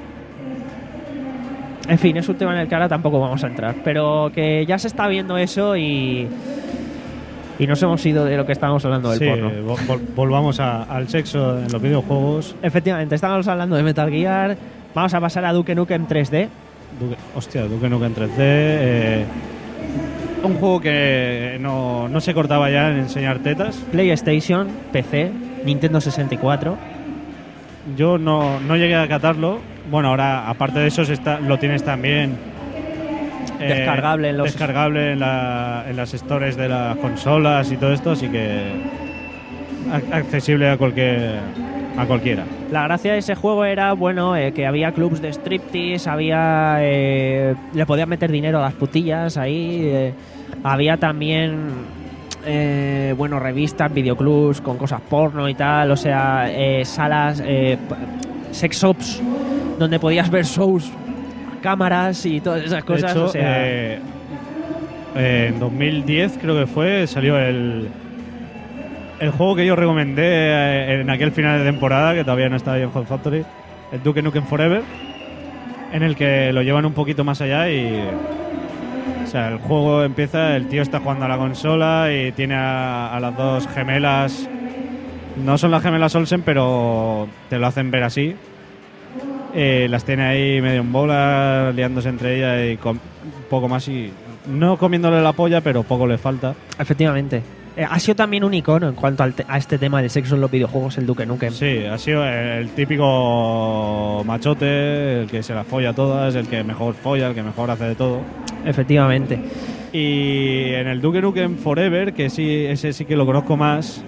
En fin, es un tema en el que ahora tampoco vamos a entrar, pero que ya se está viendo eso y... Y nos hemos ido de lo que estábamos hablando del Sí, porno. vol- vol- volvamos a- al sexo en los videojuegos. Efectivamente, estábamos hablando de Metal Gear, vamos a pasar a Duke Nukem tres D. Duke- hostia, Duke Nukem tres D. eh, un juego que no, no se cortaba ya en enseñar tetas. PlayStation, P C, Nintendo sesenta y cuatro. Yo no, no llegué a catarlo. Bueno, ahora, aparte de eso, se está, lo tienes también eh, Descargable en los- descargable en, la, en las stores de las consolas y todo esto, así que ac- accesible a cualquier a cualquiera. La gracia de ese juego era, bueno, eh, que había clubs de striptease, había... eh, le podías meter dinero a las putillas ahí, eh, había también... eh, bueno, revistas, videoclubs con cosas porno y tal, o sea, eh, salas, eh, p- sex shops, donde podías ver shows, cámaras y todas esas cosas, de hecho, o sea... eh, eh, en dos mil diez creo que fue, salió el el juego que yo recomendé eh, en aquel final de temporada, que todavía no estaba ahí en Hot Factory, el Duke Nukem Forever, en el que lo llevan un poquito más allá y... O sea, el juego empieza, el tío está jugando a la consola y tiene a, a las dos gemelas. No son las gemelas Olsen, pero te lo hacen ver así. Eh, las tiene ahí medio en bola, liándose entre ellas y con un poco más y... No comiéndole la polla, pero poco le falta. Efectivamente. Eh, ha sido también un icono en cuanto al te- a este tema del sexo en los videojuegos, el Duke Nukem. Sí, ha sido el típico machote, el que se las folla todas, el que mejor folla, el que mejor hace de todo. Efectivamente. Y en el Duke Nukem Forever, que sí, ese sí que lo conozco más,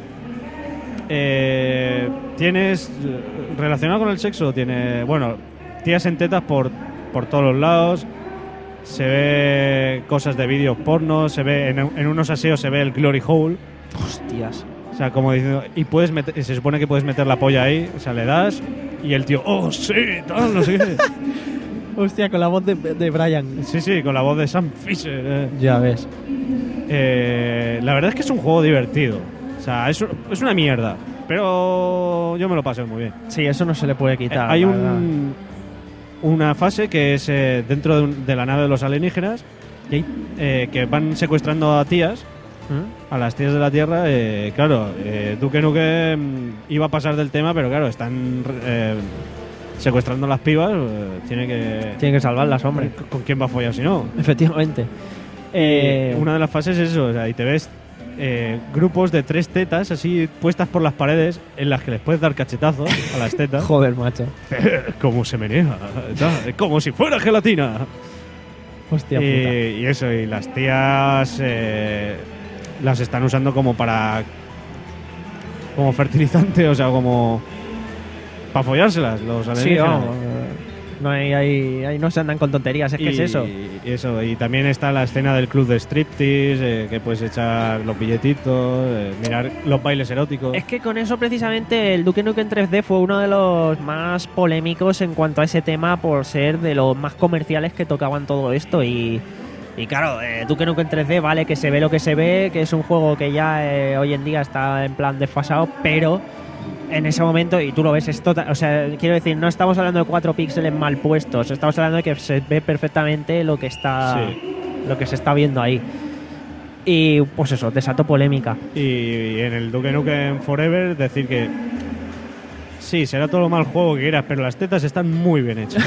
eh, tienes, relacionado con el sexo, tiene, bueno, tías en tetas por, por todos los lados, se ve cosas de vídeos porno, se ve en, en unos aseos se ve el glory hole. Hostias. O sea, como diciendo, y puedes meter, se supone que puedes meter la polla ahí, o sea, le das y el tío, oh, sí, tal, no sé qué. Hostia, con la voz de, de Brian. Sí, sí, con la voz de Sam Fisher. Eh. Ya ves. Eh, la verdad es que es un juego divertido. O sea, es, es una mierda, pero yo me lo pasé muy bien. Sí, eso no se le puede quitar. Eh, hay la un, una fase que es eh, dentro de, un- de la nave de los alienígenas y hay, eh, que van secuestrando a tías, verdad. a las tías de la Tierra. Eh, claro, eh, Duke Nukem iba a pasar del tema, pero claro, están eh, secuestrando a las pibas. Eh, tiene que... Tiene que salvarlas, hombre. ¿Con, con quién va a follar si no? Efectivamente. Eh, Una de las fases es eso, o sea, y te ves eh, grupos de tres tetas así puestas por las paredes en las que les puedes dar cachetazos a las tetas. Joder, macho. Como se menea, tal, como si fuera gelatina. Hostia puta. Y, y eso, y las tías eh, las están usando como para... como fertilizante, o sea, como... para follárselas los Sí, alienígenas. vamos. eh, No hay, hay- ahí no se andan con tonterías, es que y, es eso. Y eso, y también está la escena del club de striptease, eh, que puedes echar los billetitos, eh, mirar los bailes eróticos. Es que con eso precisamente el Duke Nukem tres D fue uno de los más polémicos en cuanto a ese tema por ser de los más comerciales que tocaban todo esto y, y claro, eh, Duke Nukem tres D vale que se ve lo que se ve, que es un juego que ya eh, hoy en día está en plan desfasado, pero en ese momento, y tú lo ves, es total, o sea, quiero decir, no estamos hablando de cuatro píxeles mal puestos, estamos hablando de que se ve perfectamente lo que está Sí. lo que se está viendo ahí. Y pues eso, desató polémica. Y, y en el Duke Nukem Forever decir que sí, será todo lo mal juego que quieras, pero las tetas están muy bien hechas.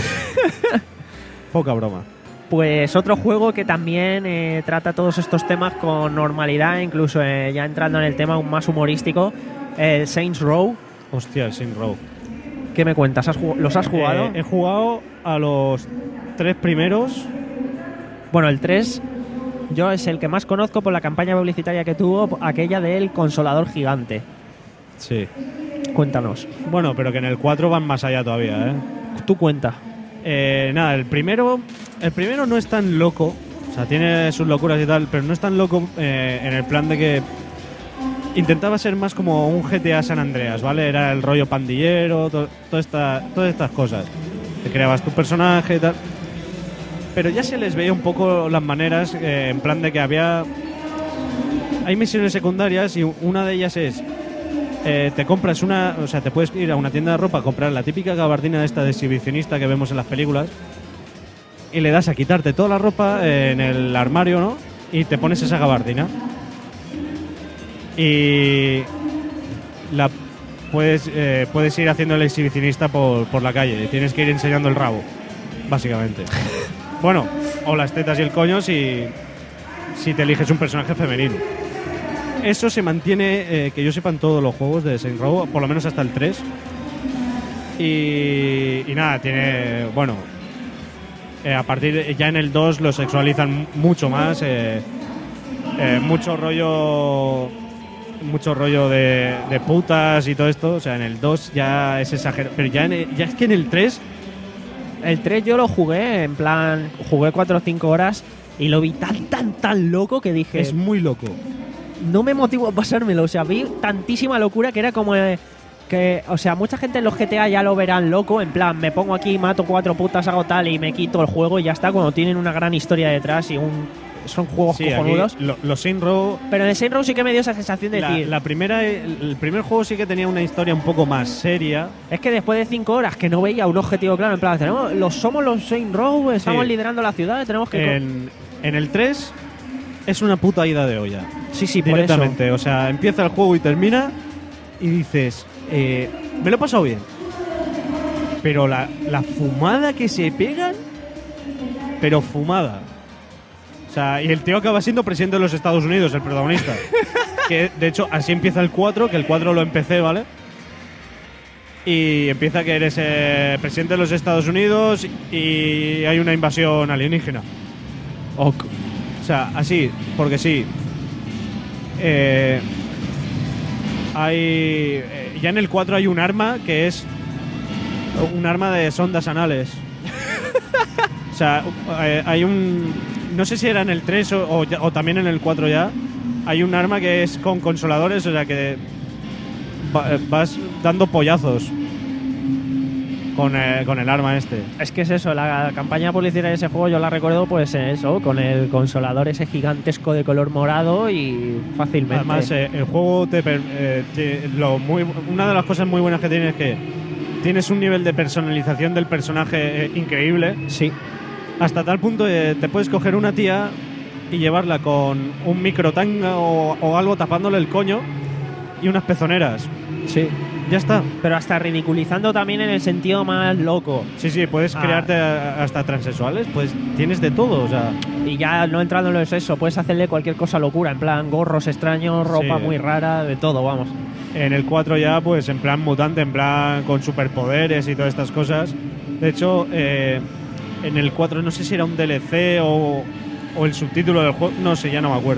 Poca broma. Pues otro juego que también eh, trata todos estos temas con normalidad, incluso eh, ya entrando en el tema aún más humorístico, el Saints Row. Hostia, el Saints Row. ¿Qué me cuentas? ¿Has jug- ¿Los has jugado? Eh, he jugado a los tres primeros. Bueno, el tres yo es el que más conozco por la campaña publicitaria que tuvo, aquella del consolador gigante. Sí. Cuéntanos. Bueno, pero que en el cuatro van más allá todavía, ¿eh? Tú cuenta. Eh, nada, el primero, el primero no es tan loco, o sea, tiene sus locuras y tal, pero no es tan loco eh, en el plan de que intentaba ser más como un G T A San Andreas, ¿vale? Era el rollo pandillero, to, toda esta, todas estas cosas. Te creabas tu personaje y tal. Pero ya se les veía un poco las maneras, eh, en plan de que había... Hay misiones secundarias y una de ellas es... Eh, te compras una, o sea, te puedes ir a una tienda de ropa a comprar la típica gabardina esta de exhibicionista que vemos en las películas y le das a quitarte toda la ropa eh, en el armario, ¿no? Y te pones esa gabardina y la puedes eh, puedes ir haciendo el exhibicionista por, por la calle y tienes que ir enseñando el rabo, básicamente. Bueno, o las tetas y el coño si si te eliges un personaje femenino. Eso se mantiene, eh, que yo sepa, en todos los juegos de Saints Row, por lo menos hasta el tres. Y, y nada, tiene, bueno, eh, a partir de, ya en el dos lo sexualizan mucho más, eh, eh, mucho rollo, mucho rollo de, de putas y todo esto. O sea, en el dos ya es exagerado, pero ya, en el, ya es que en el tres... El tres yo lo jugué, en plan, jugué cuatro o cinco horas y lo vi tan, tan, tan loco que dije... Es muy loco. No me motivó a pasármelo, o sea, vi tantísima locura que era como eh, que, o sea, mucha gente en los G T A ya lo verán loco, en plan, me pongo aquí, mato cuatro putas, hago tal y me quito el juego y ya está, cuando tienen una gran historia detrás y un son juegos sí, cojonudos. Lo, los Saints Row... Pero en el Saints Row sí que me dio esa sensación de la, decir... La primera, el, el primer juego sí que tenía una historia un poco más seria. Es que después de cinco horas que no veía un objetivo claro, en plan, tenemos, los, somos los Saints Row, estamos sí. liderando la ciudad, tenemos que... En, en el tres es una puta ida de olla. Sí, sí, por directamente. eso. O sea, empieza el juego y termina y dices, eh, me lo he pasado bien. Pero la, la fumada que se pegan, pero fumada. O sea, y el tío acaba siendo presidente de los Estados Unidos, el protagonista. Que de hecho, así empieza el cuatro, que el cuatro lo empecé, ¿vale? Y empieza que eres eh, presidente de los Estados Unidos y hay una invasión alienígena. Ok. O sea, así, porque sí. Eh, hay eh, ya en el cuatro hay un arma que es un arma de sondas anales. O sea, eh, hay un... No sé si era en el tres o, o, o también en el cuatro ya. Hay un arma que es con consoladores, o sea que va, vas dando pollazos con, eh, con el arma este. Es que es eso, la campaña publicitaria de ese juego yo la recuerdo pues eso, con el consolador ese gigantesco de color morado y fácilmente. Además, eh, el juego te, eh, te lo muy, una de las cosas muy buenas que tiene es que tienes un nivel de personalización del personaje eh, increíble. Sí. Hasta tal punto de te puedes coger una tía y llevarla con un microtanga o, o algo tapándole el coño y unas pezoneras. Sí. Ya está. Pero hasta ridiculizando también en el sentido más loco. Sí, sí, puedes ah. crearte a, hasta transexuales, pues tienes de todo, o sea. Y ya no entrando en eso, puedes hacerle cualquier cosa locura, en plan gorros extraños, ropa sí. muy rara, de todo, vamos. En el cuatro ya, pues en plan mutante, en plan con superpoderes y todas estas cosas. De hecho, eh, en el cuatro no sé si era un D L C o, o el subtítulo del juego, no sé, ya no me acuerdo.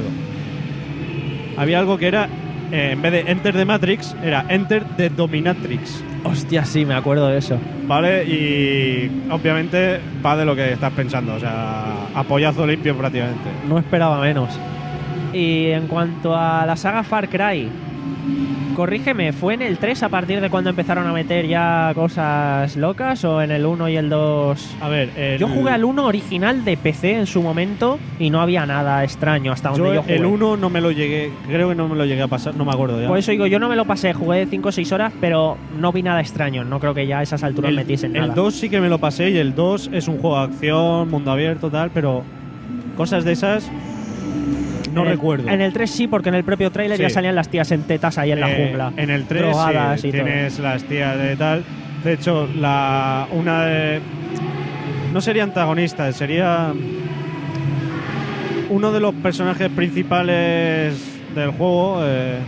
Había algo que era, eh, en vez de Enter the Matrix, era Enter the Dominatrix. Hostia, sí, me acuerdo de eso. Vale, y obviamente va de lo que estás pensando, o sea, apoyazo limpio prácticamente. No esperaba menos. Y en cuanto a la saga Far Cry, corrígeme, ¿fue en el tres a partir de cuando empezaron a meter ya cosas locas o en el uno y el dos? A ver, el... yo jugué al uno original de P C en su momento y no había nada extraño hasta donde yo, yo jugué. El uno no me lo llegué, creo que no me lo llegué a pasar, no me acuerdo ya. Por eso digo, yo no me lo pasé, jugué cinco o seis horas, pero no vi nada extraño, no creo que ya a esas alturas el, metiesen el nada. El dos sí que me lo pasé y el dos es un juego de acción, mundo abierto, tal, pero cosas de esas... No en recuerdo. El, en el tres sí, porque en el propio tráiler sí. ya salían las tías en tetas ahí en eh, la jungla. En el tres drogadas sí, y tienes todo. las tías de tal. De hecho, la una de... No sería antagonista, sería... Uno de los personajes principales del juego... Eh,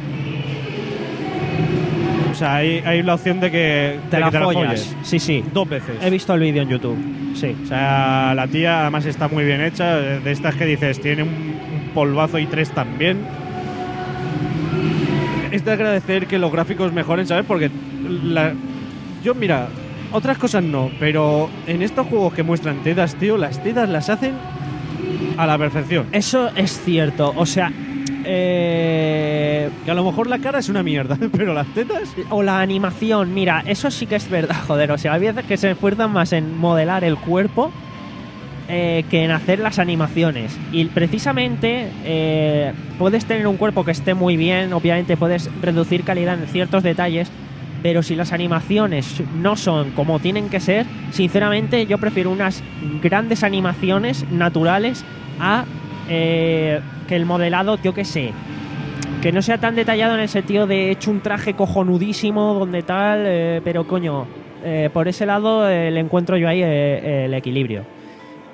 o sea, hay, hay la opción de que te, de la, que te follas. la folles. Sí, sí. Dos veces. He visto el vídeo en YouTube. Sí. O sea, la tía además está muy bien hecha. De estas que dices, tiene un, un polvazo y tres también. Es de agradecer que los gráficos mejoren, ¿sabes? Porque la, yo, mira, otras cosas no, pero en estos juegos que muestran tetas, tío, las tetas las hacen a la perfección. Eso es cierto. O sea... Eh... que a lo mejor la cara es una mierda, pero las tetas... O la animación, mira, eso sí que es verdad, joder. O sea, hay veces que se esfuerzan más en modelar el cuerpo eh, que en hacer las animaciones. Y precisamente eh, puedes tener un cuerpo que esté muy bien, obviamente puedes reducir calidad en ciertos detalles, pero si las animaciones no son como tienen que ser, sinceramente yo prefiero unas grandes animaciones naturales a... Eh, que el modelado, yo qué sé, que no sea tan detallado en el sentido de he hecho un traje cojonudísimo donde tal, eh, pero coño, eh, por ese lado eh, le encuentro yo ahí eh, el equilibrio.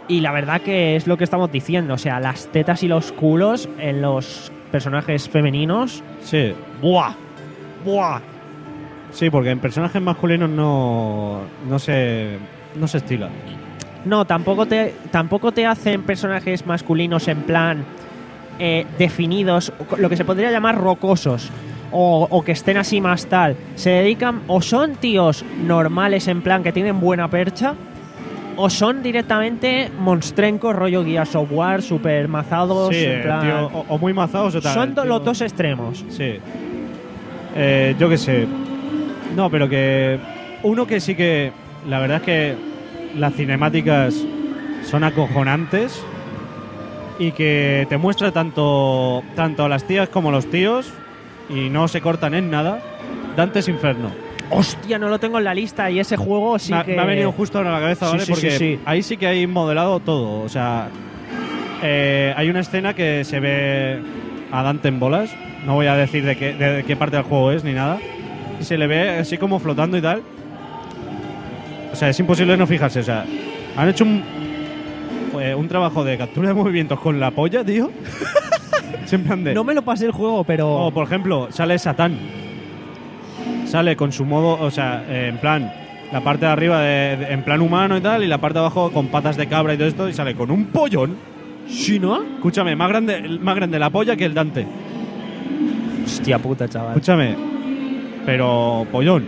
Y la verdad que es lo que estamos diciendo. O sea, las tetas y los culos en los personajes femeninos. Sí. ¡Buah! ¡Buah! Sí, porque en personajes masculinos no, no se no se estila. No, tampoco te, tampoco te hacen personajes masculinos en plan eh, definidos, lo que se podría llamar rocosos, o, o que estén así más tal. Se dedican, o son tíos normales en plan que tienen buena percha, o son directamente monstrencos rollo Gears of War, super mazados. Sí, en plan, tío, o, o muy mazados o tal. son do- tío. los dos extremos. Sí. Eh, yo qué sé. No, pero que uno que sí que la verdad es que las cinemáticas son acojonantes y que te muestra tanto tanto a las tías como a los tíos y no se cortan en nada. Dante's Inferno. Hostia, no lo tengo en la lista y ese juego sí me, ha- que... me ha venido justo ahora a la cabeza, Sí, ¿vale? sí, Porque sí, sí. ahí sí que hay modelado todo. O sea, eh, hay una escena que se ve a Dante en bolas. No voy a decir de qué, de qué parte del juego es ni nada. Y se le ve así como flotando y tal. O sea, es imposible no fijarse. O sea, han hecho un, eh, un trabajo de captura de movimientos con la polla, tío. Siempre de... No me lo pasé el juego, pero... O, por ejemplo, sale Satán. Sale con su modo, o sea, eh, en plan, la parte de arriba de, de- en plan humano y tal, y la parte de abajo con patas de cabra y todo esto, y sale con un pollón. ¿Sí, no? Escúchame, más grande, más grande la polla que el Dante. Hostia puta, chaval. Escúchame, pero pollón.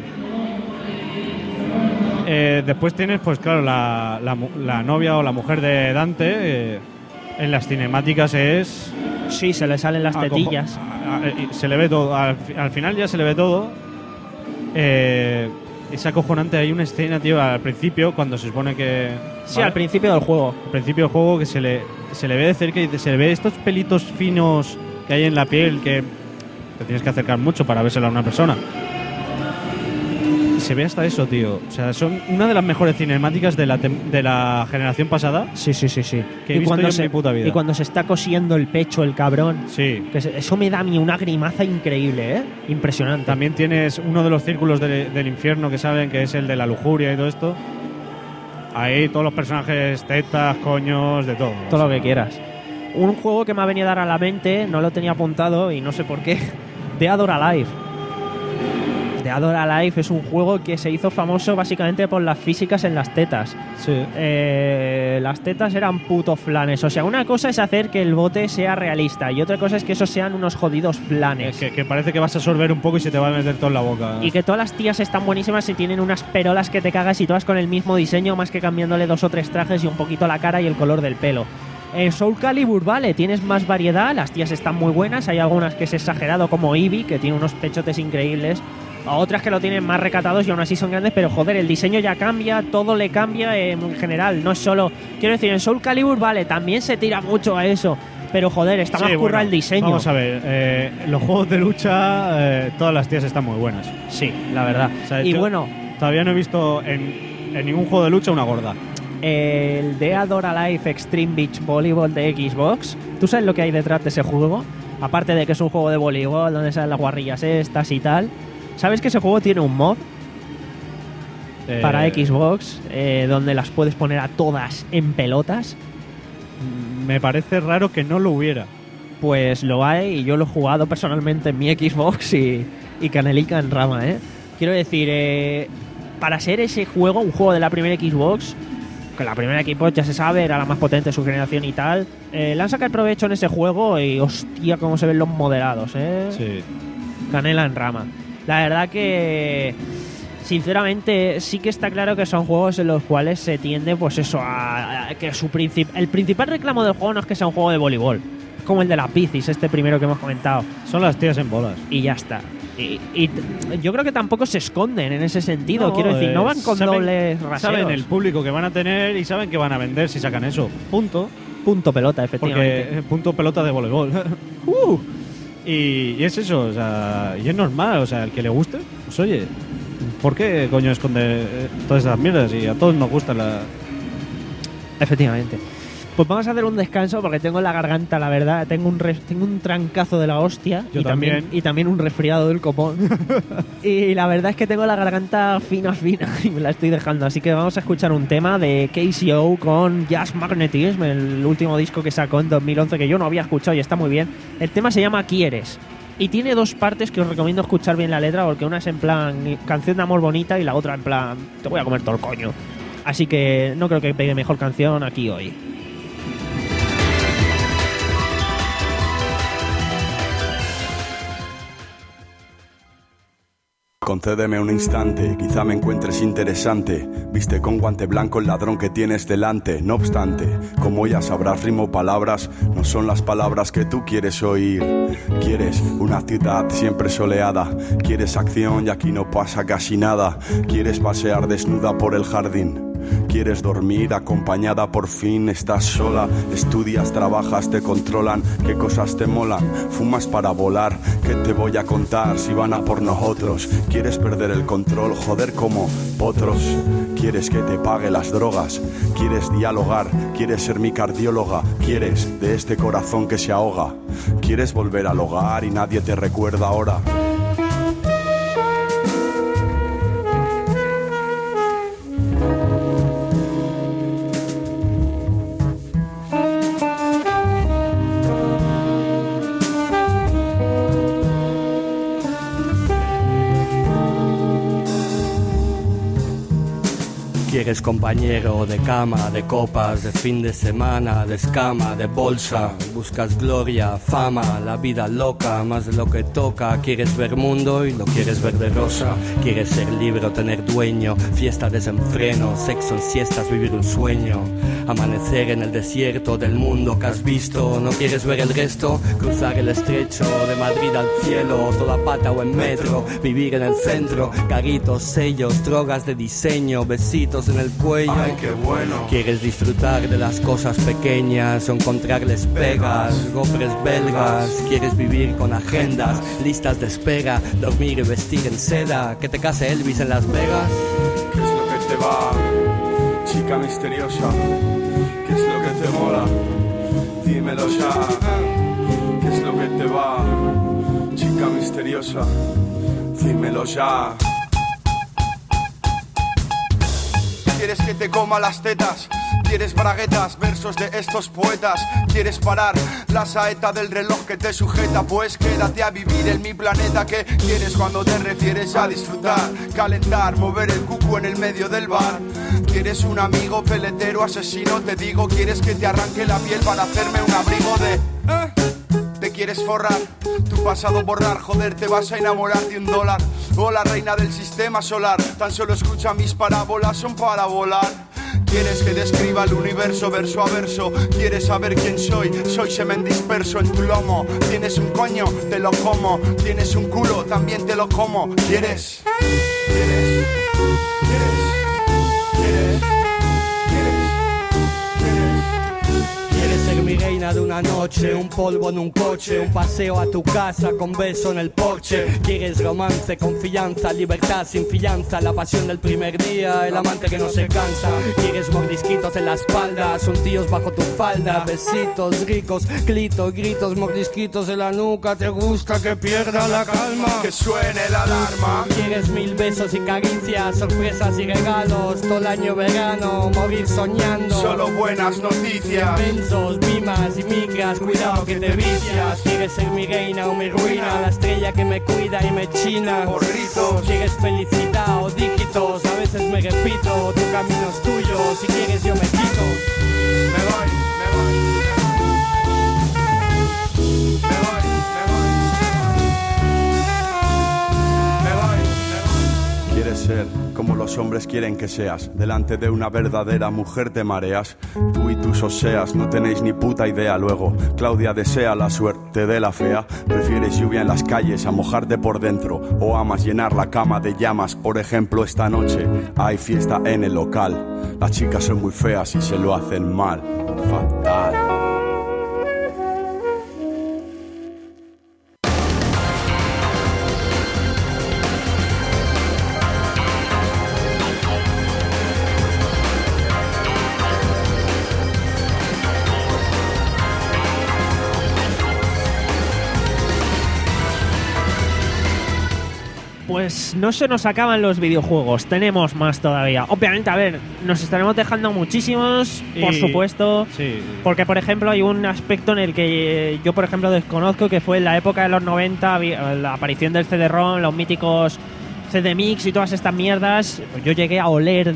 Eh, después tienes, pues claro, la, la, mu- la novia o la mujer de Dante. eh, en las cinemáticas es... Sí, se le salen las acojo- tetillas. a- a- y se le ve todo. Al, fi- al final ya se le ve todo. Eh, es acojonante. Hay una escena, tío, al principio, cuando se supone que... Sí, ¿vale? al principio del juego. Al principio del juego que se le, se le ve de cerca y se le ve estos pelitos finos que hay en la piel que te tienes que acercar mucho para vérselo a una persona. Se ve hasta eso, tío. O sea, son una de las mejores cinemáticas de la, tem- de la generación pasada. Sí, sí, sí, sí. Que he visto yo en se, mi puta vida. y cuando se está cosiendo el pecho el cabrón. Sí. Que se- eso me da a mí una grimaza increíble, ¿eh? Impresionante. También tienes uno de los círculos de- del infierno que saben que es el de la lujuria y todo esto. Ahí todos los personajes, tetas, coños, de todo. Todo lo que quieras. Un juego que me ha venido a dar a la mente, no lo tenía apuntado y no sé por qué. Dead or Alive. Dead or Alive es un juego que se hizo famoso básicamente por las físicas en las tetas. Sí. Eh, las tetas eran putos flanes. O sea, una cosa es hacer que el bote sea realista y otra cosa es que esos sean unos jodidos flanes. Que, que parece que vas a sorber un poco y se te va a meter todo en la boca. Y que todas las tías están buenísimas y tienen unas perolas que te cagas y todas con el mismo diseño, más que cambiándole dos o tres trajes y un poquito la cara y el color del pelo. En Soul Calibur, vale, tienes más variedad, las tías están muy buenas, hay algunas que es exagerado como Eevee, que tiene unos pechotes increíbles, a otras que lo tienen más recatados y aún así son grandes, pero joder, el diseño ya cambia, todo le cambia eh, en general, no es solo... Quiero decir, en Soul Calibur, vale, también se tira mucho a eso, pero joder, está Sí, más curra bueno, el diseño. Vamos a ver, eh, los juegos de lucha, eh, todas las tías están muy buenas. Sí, la verdad. O sea, y yo bueno... Todavía no he visto en, en ningún juego de lucha una gorda. El Dead or Alive Extreme Beach Volleyball de Xbox. ¿Tú sabes lo que hay detrás de ese juego? Aparte de que es un juego de voleibol donde salen las guarrillas estas y tal. ¿Sabes que ese juego tiene un mod Eh, para Xbox eh, donde las puedes poner a todas en pelotas? Me parece raro que no lo hubiera. Pues lo hay y yo lo he jugado personalmente en mi Xbox y, y canelica en rama, ¿eh? Quiero decir, eh, para ser ese juego, un juego de la primera Xbox, que la primera Xbox ya se sabe, era la más potente de su generación y tal, eh, le han sacado provecho en ese juego y hostia cómo se ven los modelados, ¿eh? Sí. Canela en rama. La verdad que, sinceramente, sí que está claro que son juegos en los cuales se tiende, pues eso, a, a que su princip el principal reclamo del juego no es que sea un juego de voleibol, es como el de la Piscis, este primero que hemos comentado. Son las tías en bolas. Y ya está. Y, y t- yo creo que tampoco se esconden en ese sentido. No, Quiero decir, eh, no van con saben- dobles raseros. Saben el público que van a tener y saben que van a vender si sacan eso. Punto. Punto pelota, efectivamente. Porque es punto pelota de voleibol. uh, y, y es eso, o sea, y es normal, o sea, el que le guste, pues oye, ¿por qué coño esconde eh, todas esas mierdas? Y a todos nos gusta la... Efectivamente. Pues vamos a hacer un descanso porque tengo la garganta, la verdad, tengo un res- tengo un trancazo de la hostia. Yo y también. Y también un resfriado del copón. Y la verdad es que tengo la garganta fina, fina y me la estoy dejando. Así que vamos a escuchar un tema de K C O con Jazz Magnetism, el último disco que sacó en dos mil once que yo no había escuchado y está muy bien. El tema se llama Quieres. Y tiene dos partes que os recomiendo escuchar bien la letra porque una es en plan canción de amor bonita y la otra en plan te voy a comer todo el coño. Así que no creo que pegue mejor canción aquí hoy. Concédeme un instante, quizá me encuentres interesante. Viste con guante blanco el ladrón que tienes delante. No obstante, como ya sabrás, rimo palabras, no son las palabras que tú quieres oír. Quieres una ciudad siempre soleada, quieres acción y aquí no pasa casi nada. Quieres pasear desnuda por el jardín. Quieres dormir acompañada, por fin estás sola. Estudias, trabajas, te controlan. ¿Qué cosas te molan? Fumas para volar. ¿Qué te voy a contar si van a por nosotros? Quieres perder el control, joder como potros. Quieres que te pague las drogas. Quieres dialogar, quieres ser mi cardióloga. Quieres de este corazón que se ahoga. Quieres volver al hogar y nadie te recuerda ahora. Quieres compañero de cama, de copas, de fin de semana, de escama, de bolsa. Buscas gloria, fama, la vida loca, más de lo que toca. Quieres ver mundo y lo quieres ver de rosa. Quieres ser libre o tener dueño, fiesta desenfreno, sexo en siestas, vivir un sueño. Amanecer en el desierto del mundo que has visto. No quieres ver el resto, cruzar el estrecho de Madrid al cielo, toda pata o en metro. Vivir en el centro, caritos, sellos, drogas de diseño, besitos en el cuello. Ay, qué bueno. Quieres disfrutar de las cosas pequeñas o encontrarles pegas, gofres belgas. Quieres vivir con agendas, listas de espera, dormir y vestir en seda. Que te case Elvis en Las Vegas. ¿Qué es lo que te va, chica misteriosa? ¿Qué es lo que te mola? Dímelo ya. ¿Qué es lo que te va, chica misteriosa? Dímelo ya. Quieres que te coma las tetas, quieres braguetas, versos de estos poetas. Quieres parar la saeta del reloj que te sujeta. Pues quédate a vivir en mi planeta. ¿Qué quieres cuando te refieres a disfrutar? Calentar, mover el cucu en el medio del bar. Quieres un amigo peletero, asesino, te digo. Quieres que te arranque la piel para hacerme un abrigo de... ¿Eh? Te quieres forrar, tu pasado borrar. Joder, te vas a enamorar de un dólar. Oh, la reina del sistema solar. Tan solo escucha mis parábolas, son para volar. Quieres que describa el universo verso a verso. Quieres saber quién soy, soy semen disperso en tu lomo. Tienes un coño, te lo como. Tienes un culo, también te lo como. ¿Quieres? ¿Quieres? ¿Quieres? ¿Quieres? Quieres ser mi reina de una noche, un polvo en un coche, un paseo a tu casa con beso en el porche. Quieres romance, confianza, libertad sin fianza, la pasión del primer día, el amante que no se cansa. Quieres mordisquitos en la espalda, untíos bajo tu falda, besitos ricos, clitos, gritos, mordisquitos en la nuca. Te gusta que pierda la calma, que suene la alarma. Quieres mil besos y caricias, sorpresas y regalos, todo el año verano, morir soñando. Solo buenas noticias. Bensos, bimas y micras, cuidado que te vicias. Quieres ser mi reina o mi ruina, la estrella que me cuida y me china. Porritos. Quieres felicidad o dígitos, a veces me repito, tu camino es tuyo, si quieres yo me quito. Me voy, me voy. Me voy, me voy. Me voy, me voy. Quieres ser como los hombres quieren que seas. Delante de una verdadera mujer te mareas. Tú y tus oseas no tenéis ni puta idea. Luego Claudia desea la suerte de la fea. Prefieres lluvia en las calles a mojarte por dentro. O amas llenar la cama de llamas. Por ejemplo, esta noche hay fiesta en el local. Las chicas son muy feas y se lo hacen mal. Fatal. pues no se nos acaban los videojuegos, tenemos más todavía. Obviamente, a ver, nos estaremos dejando muchísimos, por Y- supuesto, Sí. porque por ejemplo hay un aspecto en el que eh, yo por ejemplo desconozco, que fue en la época de los noventa, vi- la aparición del C D ROM, los míticos C D Mix y todas estas mierdas. Yo llegué a oler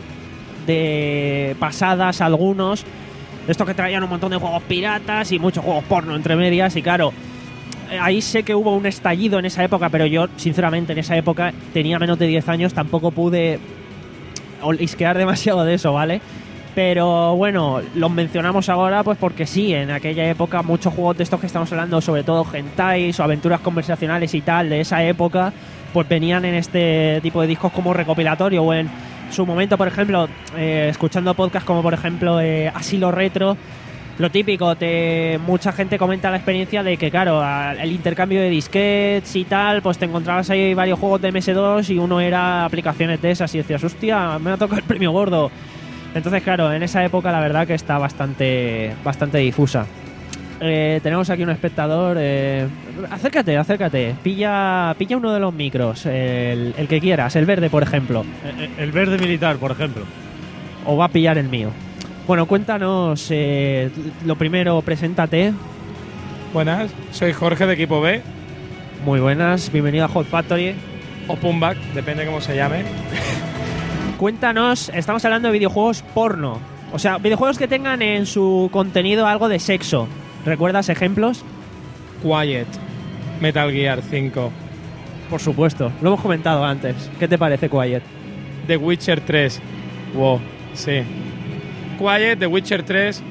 de pasadas algunos, de estos que traían un montón de juegos piratas y muchos juegos porno entre medias, y claro, ahí sé que hubo un estallido en esa época, pero yo, sinceramente, en esa época tenía menos de diez años, tampoco pude olisquear demasiado de eso, ¿vale? Pero bueno, los mencionamos ahora pues porque sí, en aquella época muchos juegos de estos que estamos hablando, sobre todo hentais o aventuras conversacionales y tal, de esa época, pues venían en este tipo de discos como recopilatorio, o en su momento, por ejemplo, eh, escuchando podcasts como por ejemplo eh, Asilo Retro. Lo típico, te, mucha gente comenta la experiencia de que, claro, al- el intercambio de disquetes y tal, pues te encontrabas ahí varios juegos de M S dos y uno era aplicaciones de esas y decías, hostia, me ha tocado el premio gordo. Entonces, claro, en esa época la verdad que está bastante, bastante difusa. Eh, tenemos aquí un espectador. Eh, acércate, acércate. Pilla, pilla uno de los micros, el, el que quieras, el verde, por ejemplo. El, el verde militar, por ejemplo. O va a pillar el mío. Bueno, cuéntanos, eh, lo primero, preséntate. Buenas, soy Jorge de Equipo B. Muy buenas, bienvenido a Hot Factory. O Pumback, depende cómo se llame. Cuéntanos, estamos hablando de videojuegos porno. O sea, videojuegos que tengan en su contenido algo de sexo. ¿Recuerdas ejemplos? Quiet, Metal Gear cinco. Por supuesto, lo hemos comentado antes. ¿Qué te parece Quiet? The Witcher tres. Wow, sí. Quiet, The Witcher tres.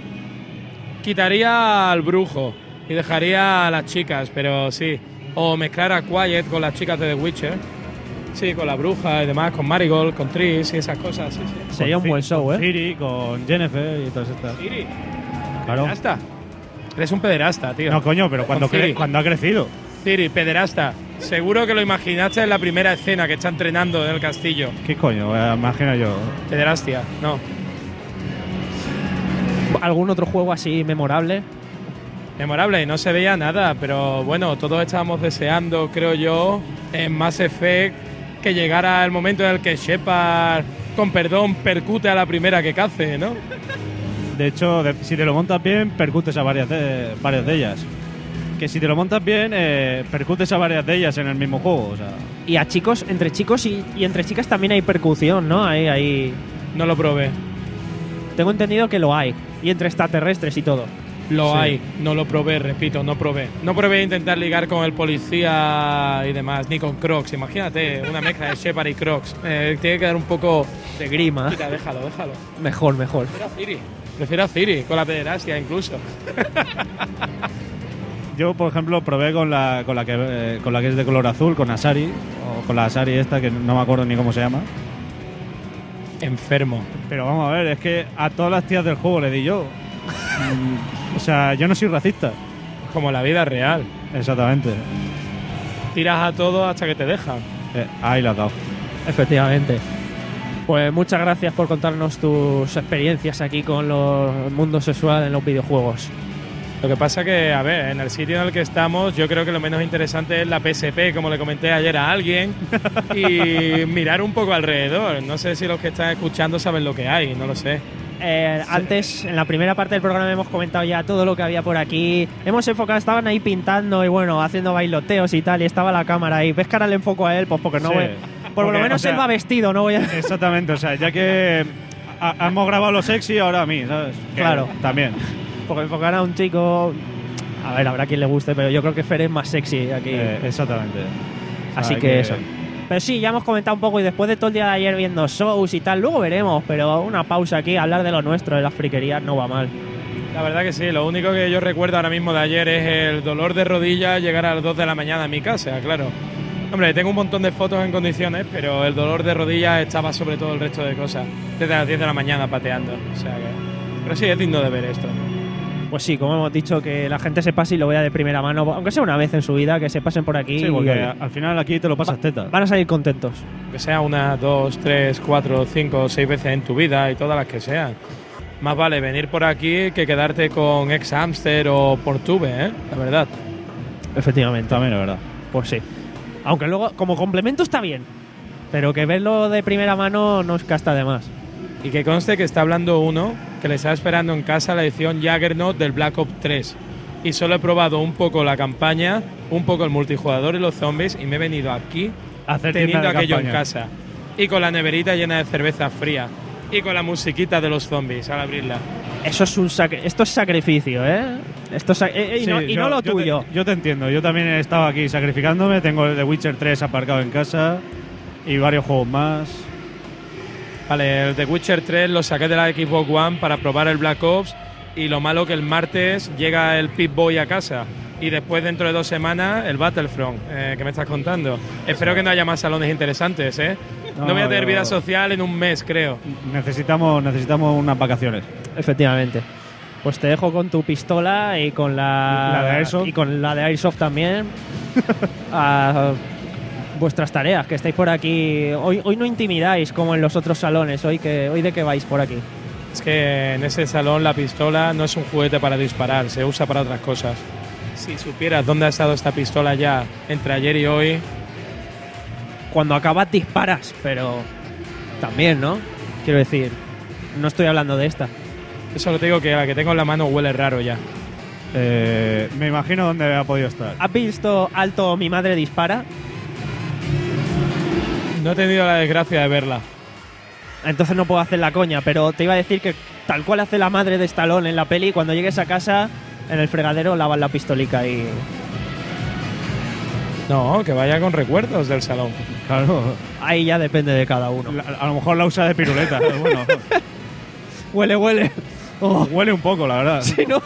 Quitaría al brujo y dejaría a las chicas, pero sí. O mezclar a Quiet con las chicas de The Witcher. Sí, con la bruja y demás, con Marigold, con Triss y esas cosas. Sí, sí. Sería un buen show, ¿eh? Con Ciri, con Jennifer y todas estas. Ciri. Claro. Pederasta. Eres un pederasta, tío. No, coño, pero cuando, Con Ciri. cre- cuando ha crecido. Ciri, pederasta. Seguro que lo imaginaste en la primera escena que está entrenando en el castillo. ¿Qué coño? Eh, imagino yo. Pederastia, no. ¿Algún otro juego así memorable? Memorable, no se veía nada, pero bueno, todos estábamos deseando, creo yo, en Mass Effect que llegara el momento en el que Shepard, con perdón, percute a la primera que cace, ¿no? De hecho, de- si te lo montas bien, percutes a varias de, varias de ellas. Que si te lo montas bien, eh, percutes a varias de ellas en el mismo juego. O sea, Y a chicos, entre chicos y, y entre chicas también hay percusión, ¿no? Hay, hay... No lo probé. Tengo entendido que lo hay. Y entre extraterrestres y todo. Lo Sí. hay, no lo probé, repito, no probé. No probé intentar ligar con el policía y demás, ni con Crocs. Imagínate, una mezcla de Shepard y Crocs. Eh, tiene que dar un poco de grima. Mira, déjalo, déjalo. Mejor, mejor. Prefiero a Ciri. Prefiero a Ciri, con la pederastia incluso. yo, por ejemplo, probé con la, con la que eh, con la que es de color azul, con Asari, o con la Asari esta, que no me acuerdo ni cómo se llama. Enfermo. Pero vamos a ver, es que a todas las tías del juego le di yo. Mm, o sea, yo no soy racista. Como la vida real. Exactamente. Tiras a todo hasta que te dejan. Eh, ahí la has dado. Efectivamente. Pues muchas gracias por contarnos tus experiencias aquí con los- el mundo sexual en los videojuegos. Lo que pasa que, a ver, en el sitio en el que estamos, yo creo que lo menos interesante es la P S P, como le comenté ayer a alguien, y mirar un poco alrededor. No sé si los que están escuchando saben lo que hay, no lo sé. Eh, antes, en la primera parte del programa hemos comentado ya todo lo que había por aquí. Hemos enfocado, estaban ahí pintando y bueno, haciendo bailoteos y tal, y estaba la cámara ahí. ¿Ves que ahora le enfoco a él? Pues porque no Sí. voy... Por Porque, lo menos o sea, él va vestido, no voy a... Exactamente, o sea, ya que ha- hemos grabado lo sexy, ahora a mí, ¿sabes? Que Claro. También. Porque enfocar a un chico... A ver, habrá quien le guste, pero yo creo que Fer es más sexy aquí. Eh, exactamente. O sea, Así hay que, eso. Pero sí, ya hemos comentado un poco y después de todo el día de ayer viendo shows y tal, luego veremos, pero una pausa aquí, hablar de lo nuestro, de las friquerías, no va mal. La verdad que sí, lo único que yo recuerdo ahora mismo de ayer es el dolor de rodilla llegar a las dos de la mañana a mi casa, claro. Hombre, tengo un montón de fotos en condiciones, pero el dolor de rodilla estaba sobre todo el resto de cosas. Desde las diez de la mañana pateando. O sea que... Pero sí, es digno de ver esto. Pues sí, como hemos dicho, que la gente se pase y lo vea de primera mano, aunque sea una vez en su vida, que se pasen por aquí. Sí, y, porque oye, al final aquí te lo pasas teta. van a salir contentos. Que sea una, dos, tres, cuatro, cinco, seis veces en tu vida y todas las que sean. Más vale venir por aquí que quedarte con ex Hamster o Portube, ¿eh? La verdad. Efectivamente. También es verdad. Pues sí. Aunque luego, como complemento está bien. Pero que verlo de primera mano no es que hasta de más. Y que conste que está hablando uno que le está esperando en casa la edición Juggernaut del Black Ops tres. Y solo he probado un poco la campaña, un poco el multijugador y los zombies, y me he venido aquí Hacer teniendo tienda de aquello campaña. en casa. Y con la neverita llena de cerveza fría. Y con la musiquita de los zombies al abrirla. Eso es un sac- esto es sacrificio, ¿eh? Esto es sac- eh, eh, y, Sí, no, y yo- no lo yo tuyo. Te, yo te entiendo, yo también he estado aquí sacrificándome, tengo el The Witcher tres aparcado en casa y varios juegos más. Vale, el The Witcher tres lo saqué de la Xbox One para probar el Black Ops, y lo malo que el martes llega el Pip-Boy a casa y después dentro de dos semanas el Battlefront, eh, que me estás contando. Espero que no haya más salones interesantes, ¿eh? No, No, voy a tener yo- vida social en un mes, creo. Necesitamos, necesitamos unas vacaciones. Efectivamente. Pues te dejo con tu pistola y con la, La de Airsoft. y con la de Airsoft también. A vuestras tareas, que estáis por aquí. Hoy, hoy no intimidáis como en los otros salones. Hoy que hoy de qué vais por aquí. Es que en ese salón la pistola no es un juguete para disparar, se usa para otras cosas. Si supieras dónde ha estado esta pistola ya entre ayer y hoy. Cuando acabas disparas, pero también, ¿no? Quiero decir, no estoy hablando de esta. Eso lo te digo, que la que tengo en la mano huele raro ya. Eh, me imagino dónde ha podido estar. ¿Has visto Alto mi madre dispara? No he tenido la desgracia de verla. Entonces no puedo hacer la coña, pero te iba a decir que tal cual hace la madre de Stallone en la peli, cuando llegues a casa, en el fregadero lavas la pistolica y... No, que vaya con recuerdos del salón. Claro. Ahí ya depende de cada uno. La- a lo mejor la usa de piruleta. pero bueno, Huele, huele. Oh, huele un poco, la verdad. sí, ¿no?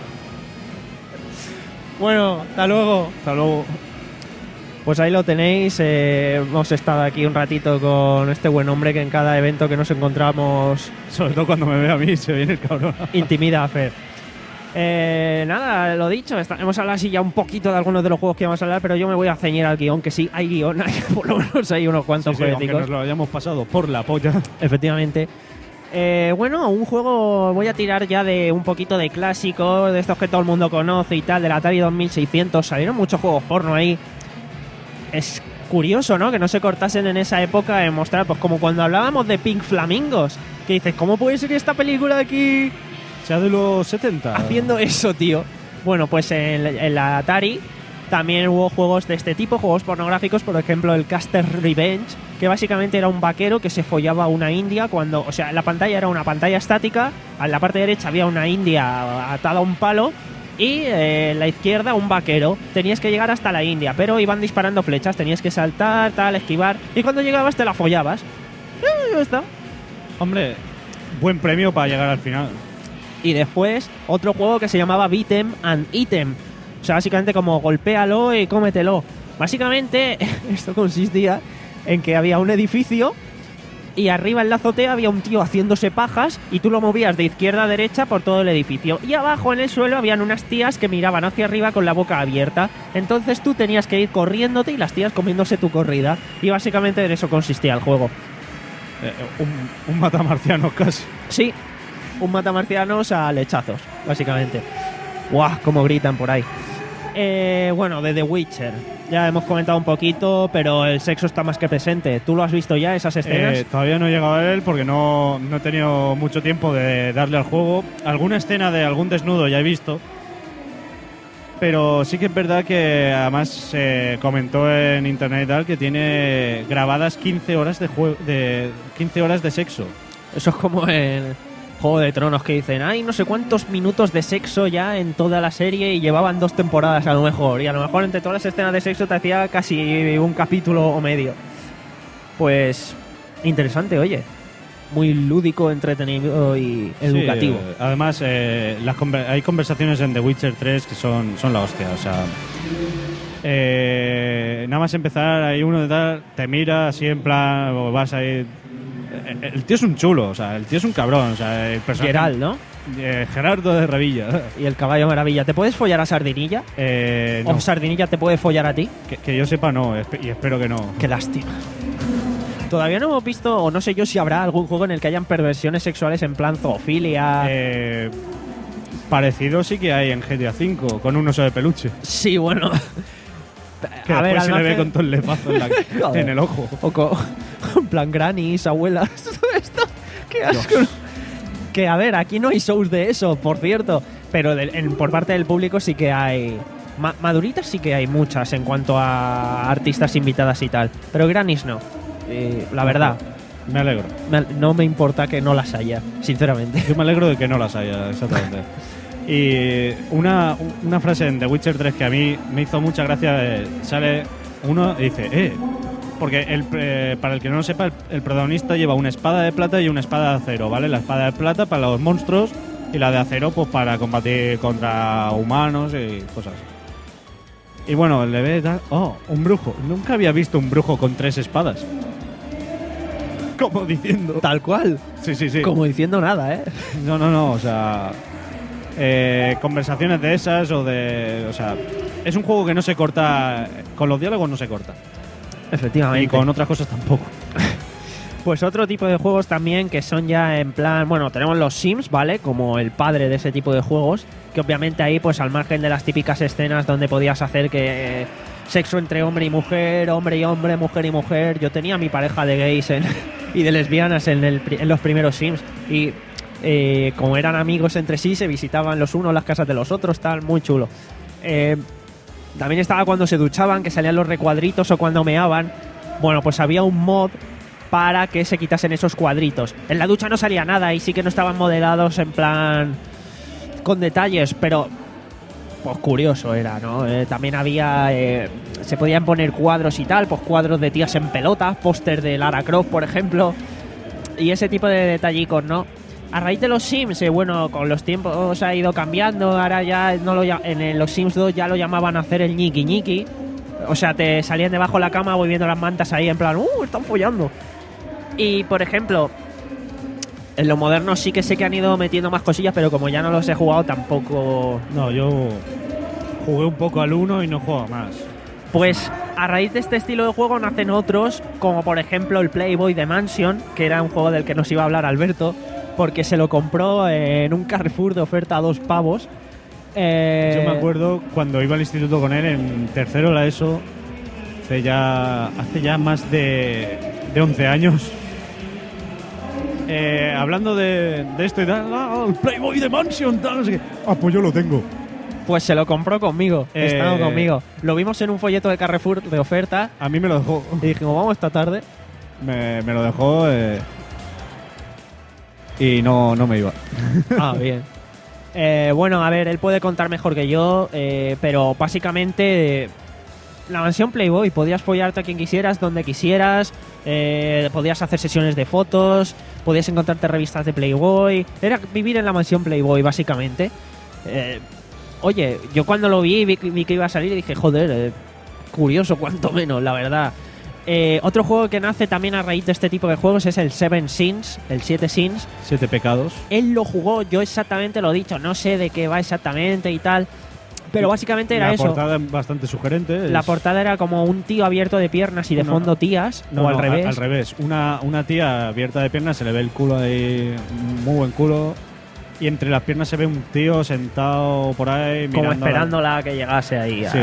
Bueno, hasta luego. Hasta luego. Pues ahí lo tenéis. eh, hemos estado aquí un ratito con este buen hombre que en cada evento que nos encontramos Sobre todo cuando me ve a mí, se viene el cabrón. intimida a Fer. Eh, nada, lo dicho, está- hemos hablado así ya un poquito de algunos de los juegos que vamos a hablar, pero yo me voy a ceñir al guión, que sí, hay guión, hay, por lo menos hay unos cuantos Sí, sí, aunque jueguecicos. nos lo hayamos pasado por la polla. Efectivamente. Eh, bueno, un juego, voy a tirar ya de un poquito de clásico, de estos que todo el mundo conoce y tal, del Atari dos mil seiscientos. Salieron muchos juegos porno ahí. Es curioso, ¿no? Que no se cortasen en esa época en mostrar, pues como cuando hablábamos de Pink Flamingos, que dices, ¿cómo puede ser esta película aquí Sea de los setenta. haciendo eso, tío? Bueno, pues en, en la Atari también hubo juegos de este tipo, juegos pornográficos, por ejemplo el Caster Revenge, que básicamente era un vaquero que se follaba a una india cuando, o sea, la pantalla era una pantalla estática, en la parte derecha había una india atada a un palo y eh, en la izquierda un vaquero. Tenías que llegar hasta la india, pero iban disparando flechas, tenías que saltar, tal, esquivar, y cuando llegabas te la follabas. Y ya está. Hombre, buen premio para llegar al final. Y después otro juego que se llamaba Beat'em and Item. O sea, básicamente como golpéalo y cómetelo. Básicamente esto consistía en que había un edificio y arriba en la azotea había un tío haciéndose pajas y tú lo movías de izquierda a derecha por todo el edificio. Y abajo en el suelo habían unas tías que miraban hacia arriba con la boca abierta. Entonces tú tenías que ir corriéndote y las tías comiéndose tu corrida. Y básicamente en eso consistía el juego. Eh, un, un matamarciano casi. Sí, un matamarcianos a lechazos, básicamente. ¡Guau! Cómo gritan por ahí. Eh, bueno, de The Witcher. Ya hemos comentado un poquito, pero el sexo está más que presente. ¿Tú lo has visto ya, esas escenas? Eh, todavía no he llegado a él porque no, no he tenido mucho tiempo de darle al juego. Alguna escena de algún desnudo ya he visto. Pero sí que es verdad que además se comentó en internet y tal que tiene grabadas quince horas de juego, de quince horas de sexo. Eso es como en Juego de Tronos, que dicen, hay no sé cuántos minutos de sexo ya en toda la serie y llevaban dos temporadas a lo mejor. Y a lo mejor entre todas las escenas de sexo te hacía casi un capítulo o medio. Pues interesante, oye. Muy lúdico, entretenido y educativo. Sí, eh, además, eh, las conver- hay conversaciones en The Witcher tres que son, son la hostia. O sea, eh, nada más empezar, hay uno de tal, te mira así en plan, o vas a ir. El, el tío es un chulo, o sea, el tío es un cabrón. O sea, el personaje- Geralt, ¿no? Eh, Gerardo de Revilla. Y el caballo maravilla. ¿Te puedes follar a Sardinilla? Eh, no, ¿O Sardinilla te puede follar a ti? que, que yo sepa no, espe- y espero que no. Qué lástima. Todavía no hemos visto, o no sé yo si habrá algún juego en el que hayan perversiones sexuales en plan zoofilia. Eh, parecido sí que hay en G T A cinco, con un oso de peluche. Sí, bueno. Que a ver, después se le Almagen- ve con todo el lefazo en, la- Joder. en el ojo. O con, en plan grannies, abuelas, todo esto. Qué asco. Que a ver, aquí no hay shows de eso, por cierto. Pero del- en- por parte del público sí que hay. Ma- maduritas sí que hay muchas en cuanto a artistas invitadas y tal. Pero grannies no. Eh, la verdad. Me alegro. me- no me importa que no las haya, sinceramente. Yo me alegro de que no las haya, exactamente. Y una, una frase en The Witcher tres que a mí me hizo mucha gracia, eh, sale uno y dice, eh, porque el, eh, para el que no lo sepa, el, el protagonista lleva una espada de plata y una espada de acero, ¿vale? La espada de plata para los monstruos y la de acero pues para combatir contra humanos y cosas. Y bueno, le ve tal, oh, un brujo. Nunca había visto un brujo con tres espadas. Como diciendo. Tal cual. Sí, sí, sí. Como diciendo nada, ¿eh? No, no, no, o sea, eh, conversaciones de esas o de, o sea, es un juego que no se corta, con los diálogos no se corta. Efectivamente. Y con otras cosas tampoco. Pues otro tipo de juegos también que son ya en plan, bueno, tenemos los Sims, ¿vale? Como el padre de ese tipo de juegos, que obviamente ahí, pues al margen de las típicas escenas donde podías hacer que eh, sexo entre hombre y mujer, hombre y hombre, mujer y mujer, yo tenía mi pareja de gays en, y de lesbianas en, el, en los primeros Sims y eh, como eran amigos entre sí, se visitaban los unos las casas de los otros, tal, muy chulo. Eh, también estaba cuando se duchaban, que salían los recuadritos o cuando meaban. Bueno, pues había un mod para que se quitasen esos cuadritos. En la ducha no salía nada y sí que no estaban modelados en plan con detalles, pero pues curioso era, ¿no? Eh, también había eh, se podían poner cuadros y tal, pues cuadros de tías en pelotas, póster de Lara Croft, por ejemplo, y ese tipo de detallicos, ¿no? A raíz de los Sims, eh, bueno, con los tiempos ha ido cambiando, ahora ya no lo llam- en el- los Sims dos ya lo llamaban hacer el ñiqui ñiqui. O sea, te salían debajo de la cama volviendo las mantas ahí en plan, ¡uh! Están follando. Y, por ejemplo, en lo moderno sí que sé que han ido metiendo más cosillas, pero como ya no los he jugado tampoco... No, yo jugué un poco al uno y no juego más. Pues a raíz de este estilo de juego nacen otros, como por ejemplo el Playboy The Mansion, que era un juego del que nos iba a hablar Alberto, porque se lo compró en un Carrefour de oferta a dos pavos. Eh, Yo me acuerdo cuando iba al instituto con él en tercero de la ESO, hace ya, hace ya más de, de once años. Eh, hablando de, de esto y tal, ah, el Playboy The Mansion, tal, no sé qué. Ah, pues yo lo tengo. Pues se lo compró conmigo, Eh, estaba conmigo. Lo vimos en un folleto de Carrefour de oferta. A mí me lo dejó. Y dijimos, vamos esta tarde. Me, me lo dejó eh, y no, no me iba. Ah, bien. Eh, bueno, a ver, él puede contar mejor que yo, eh, pero básicamente eh, la mansión Playboy, podías follarte a quien quisieras, donde quisieras, eh, podías hacer sesiones de fotos, podías encontrarte revistas de Playboy, era vivir en la mansión Playboy, básicamente. Eh, oye, yo cuando lo vi, vi, vi que iba a salir y dije, joder, eh, curioso cuanto menos, la verdad. Eh, otro juego que nace también a raíz de este tipo de juegos es el Seven Sins, el Siete Sins. Siete pecados. Él lo jugó, yo exactamente lo he dicho, no sé de qué va exactamente y tal, pero básicamente era la eso. La portada es bastante sugerente. La es... portada era como un tío abierto de piernas y de No, fondo tías, no, o al no, revés. Al revés, una, una tía abierta de piernas, se le ve el culo ahí, muy buen culo, y entre las piernas se ve un tío sentado por ahí como mirándola. esperándola a que llegase ahí. A... Sí.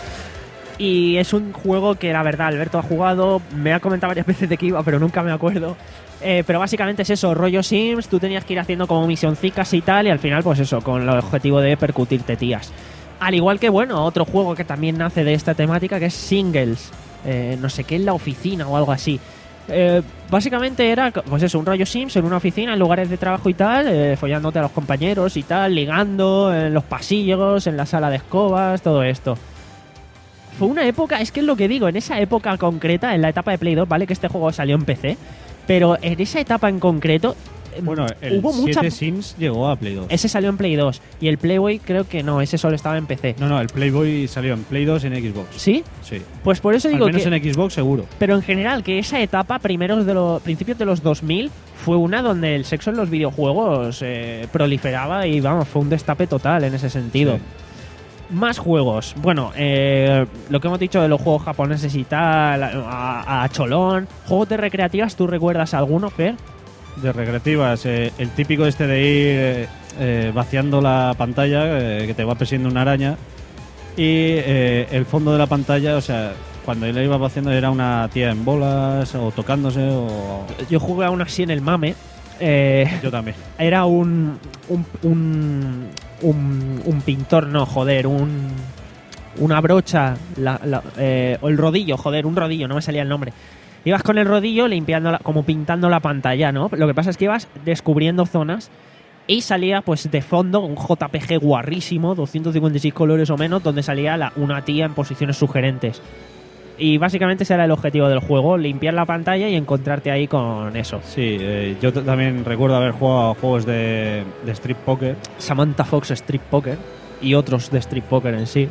Y es un juego que la verdad Alberto ha jugado, me ha comentado varias veces de que iba, pero nunca me acuerdo. Eh, pero básicamente es eso, rollo Sims, tú tenías que ir haciendo como misioncicas y tal, y al final pues eso, con el objetivo de percutirte tías. Al igual que, bueno, otro juego que también nace de esta temática, que es Singles, eh, no sé qué, en la oficina o algo así. Eh, básicamente era, pues eso, un rollo Sims en una oficina, en lugares de trabajo y tal, eh, follándote a los compañeros y tal, ligando en los pasillos, en la sala de escobas, todo esto. Fue una época, es que es lo que digo, en esa época concreta, en la etapa de Play dos, ¿vale? Que este juego salió en P C, pero en esa etapa en concreto, bueno, el hubo mucha... Siete Sims llegó a Play dos. Ese salió en Play dos, y el Playboy creo que no, ese solo estaba en P C. No, no, el Playboy salió en Play dos y en Xbox. ¿Sí? Sí. Pues por eso digo Al menos que... en Xbox seguro. Pero en general, que esa etapa, primeros de los principios de los dos mil, fue una donde el sexo en los videojuegos eh, proliferaba y, vamos, fue un destape total en ese sentido. Sí. Más juegos. Bueno, eh, lo que hemos dicho de los juegos japoneses y tal, a, a cholón. ¿Juegos de recreativas tú recuerdas alguno, Fer? De recreativas, eh, el típico este de ir eh, eh, vaciando la pantalla, eh, que te va persiguiendo una araña. Y eh, el fondo de la pantalla, o sea, cuando él iba haciendo era una tía en bolas o tocándose o... Yo jugué aún así en el MAME. Eh, Yo también. Era un un, un, un, un pintor, no, joder, un una brocha, la, la, eh, o el rodillo, joder, un rodillo, no me salía el nombre. Ibas con el rodillo limpiando, la, como pintando la pantalla, ¿no? Lo que pasa es que ibas descubriendo zonas y salía, pues, de fondo un J P G guarrísimo, doscientos cincuenta y seis colores o menos, donde salía la, una tía en posiciones sugerentes. Y básicamente ese era el objetivo del juego, limpiar la pantalla y encontrarte ahí con eso. Sí, eh, yo t- también recuerdo haber jugado a juegos de, de Street Poker. Samantha Fox Street Poker y otros de Street Poker en sí.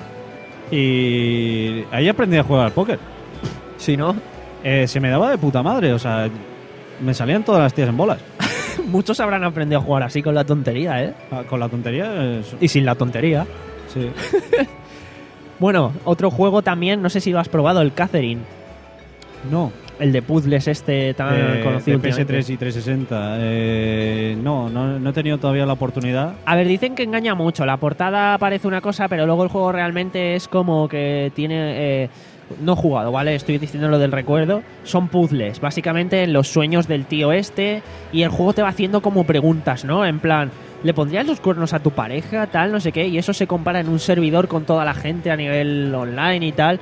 Y ahí aprendí a jugar al póker. Sí, ¿no? Eh, se me daba de puta madre, o sea, me salían todas las tías en bolas. Muchos habrán aprendido a jugar así con la tontería, ¿eh? Ah, con la tontería. Es... Y sin la tontería. Sí. Bueno, otro juego también, no sé si lo has probado, el Catherine. No. El de puzzles este tan Eh, conocido de P S tres últimamente. y trescientos sesenta. Eh, no, no, no he tenido todavía la oportunidad. A ver, dicen que engaña mucho. La portada parece una cosa, pero luego el juego realmente es como que tiene... Eh, no he jugado, ¿vale? Estoy diciendo lo del recuerdo. Son puzzles, básicamente en los sueños del tío este. Y el juego te va haciendo como preguntas, ¿no? En plan, ¿le pondrías los cuernos a tu pareja? Tal, no sé qué. Y eso se compara en un servidor con toda la gente a nivel online y tal.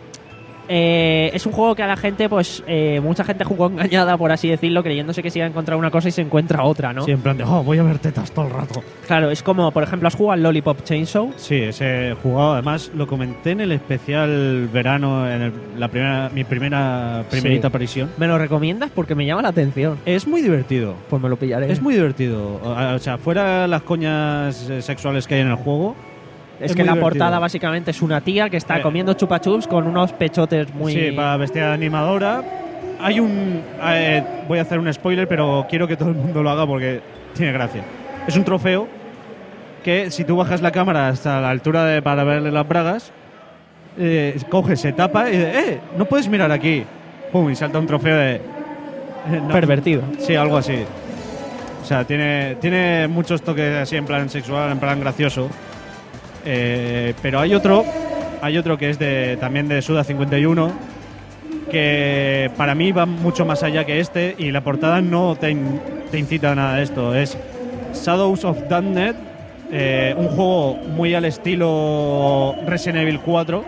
Eh, es un juego que a la gente, pues, eh, mucha gente jugó engañada, por así decirlo, creyéndose que se iba a encontrar una cosa y se encuentra otra, ¿no? Sí, en plan de, oh, voy a ver tetas todo el rato. Claro, es como, por ejemplo, ¿has jugado al Lollipop Chainsaw? Sí, ese jugado, además lo comenté en el especial verano, en el- la primera, mi primera primerita Sí. aparición. ¿Me lo recomiendas? Porque me llama la atención. Es muy divertido. Pues me lo pillaré. Es muy divertido. O, o sea, fuera las coñas eh, sexuales que hay en el juego. Es, es que muy la divertido. portada básicamente es una tía que está Eh. comiendo chupa chups con unos pechotes muy... Sí, para vestida de animadora. Hay un... eh, voy a hacer un spoiler, pero quiero que todo el mundo lo haga porque tiene gracia. Es un trofeo que si tú bajas la cámara hasta la altura de, para verle las bragas, eh, coge, se tapa y dice, ¡eh! No puedes mirar aquí. Pum, y salta un trofeo de... eh, no. Pervertido. Sí, algo así. O sea, tiene, tiene muchos toques así en plan sexual, en plan gracioso. Eh, pero hay otro, hay otro que es de también de Suda cincuenta y uno, que para mí va mucho más allá que este y la portada no te, in- te incita a nada de esto. Es Shadows of Damned, eh, un juego muy al estilo Resident Evil cuatro,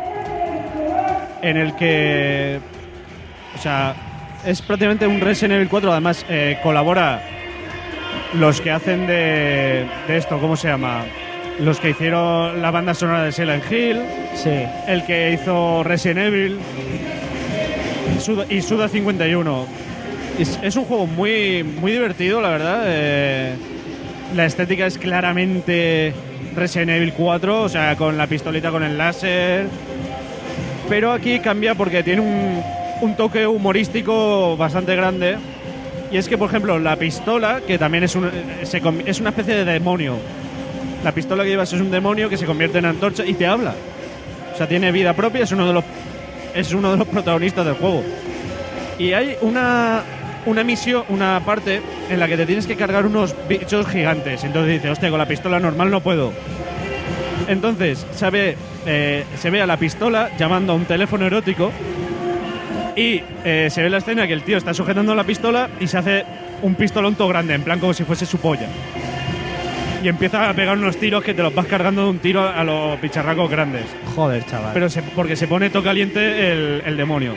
en el que, o sea, es prácticamente un Resident Evil cuatro. Además eh, colabora los que hacen de, de esto, ¿cómo se llama? Los que hicieron la banda sonora de Silent Hill, Sí. el que hizo Resident Evil Suda- y Suda cincuenta y uno. Es, es un juego muy, muy divertido, la verdad. Eh, la estética es claramente Resident Evil cuatro, o sea, con la pistolita con el láser. Pero aquí cambia porque tiene un, un toque humorístico bastante grande. Y es que, por ejemplo, la pistola, que también es, un, se com- es una especie de demonio. La pistola que llevas es un demonio que se convierte en antorcha y te habla. O sea, tiene vida propia, es uno de los, es uno de los protagonistas del juego. Y hay una, una misión, una parte en la que te tienes que cargar unos bichos gigantes. Entonces dices, hostia, con la pistola normal no puedo. Entonces sabe, eh, se ve a la pistola llamando a un teléfono erótico y eh, se ve la escena que el tío está sujetando la pistola y se hace un pistolón todo grande, en plan como si fuese su polla. Y empieza a pegar unos tiros que te los vas cargando de un tiro a los bicharracos grandes. Joder, chaval. Pero se- porque se pone todo caliente el, el demonio.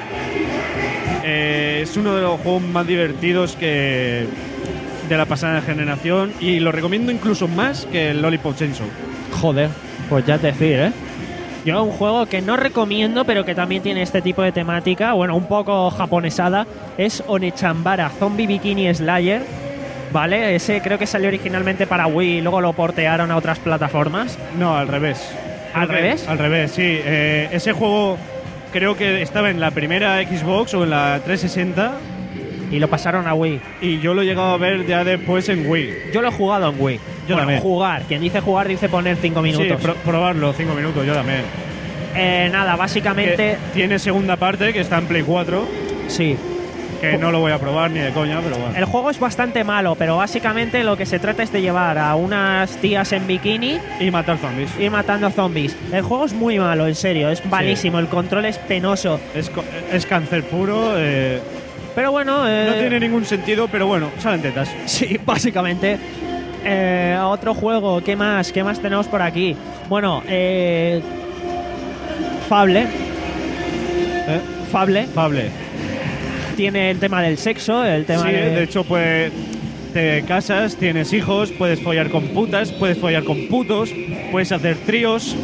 Eh, es uno de los juegos más divertidos que de la pasada generación y lo recomiendo incluso más que el Lollipop Chainsaw. Joder, pues ya te decir, ¿eh? Yo un juego que no recomiendo, pero que también tiene este tipo de temática, bueno, un poco japonesada, es Onechambara Zombie Bikini Slayer, ¿vale? Ese creo que salió originalmente para Wii y luego lo portearon a otras plataformas. No, al revés. ¿Al Creo que- revés? Al revés, sí. Eh, ese juego creo que estaba en la primera Xbox o en la trescientos sesenta Y lo pasaron a Wii. y yo lo he llegado a ver ya después en Wii. Yo lo he jugado en Wii. Yo Bueno, también. jugar. Quien dice jugar dice poner cinco minutos. Sí, pro- probarlo, cinco minutos, yo también. Eh, nada, básicamente... Que tiene segunda parte que está en Play cuatro. Sí. que no lo voy a probar ni de coña, pero bueno. El juego es bastante malo, pero básicamente lo que se trata es de llevar a unas tías en bikini y matar zombies. Y matando zombies. El juego es muy malo, en serio, es malísimo, sí. El control es penoso. Es, es cáncer puro. Eh, pero bueno... Eh, no tiene ningún sentido, pero bueno, salen tetas. Sí, básicamente. Eh, otro juego, ¿qué más? ¿Qué más tenemos por aquí? Bueno, eh... Fable. ¿Eh? Fable. Fable. Tiene el tema del sexo, el tema sí, de... de hecho, pues te casas, tienes hijos, puedes follar con putas, puedes follar con putos, puedes hacer tríos.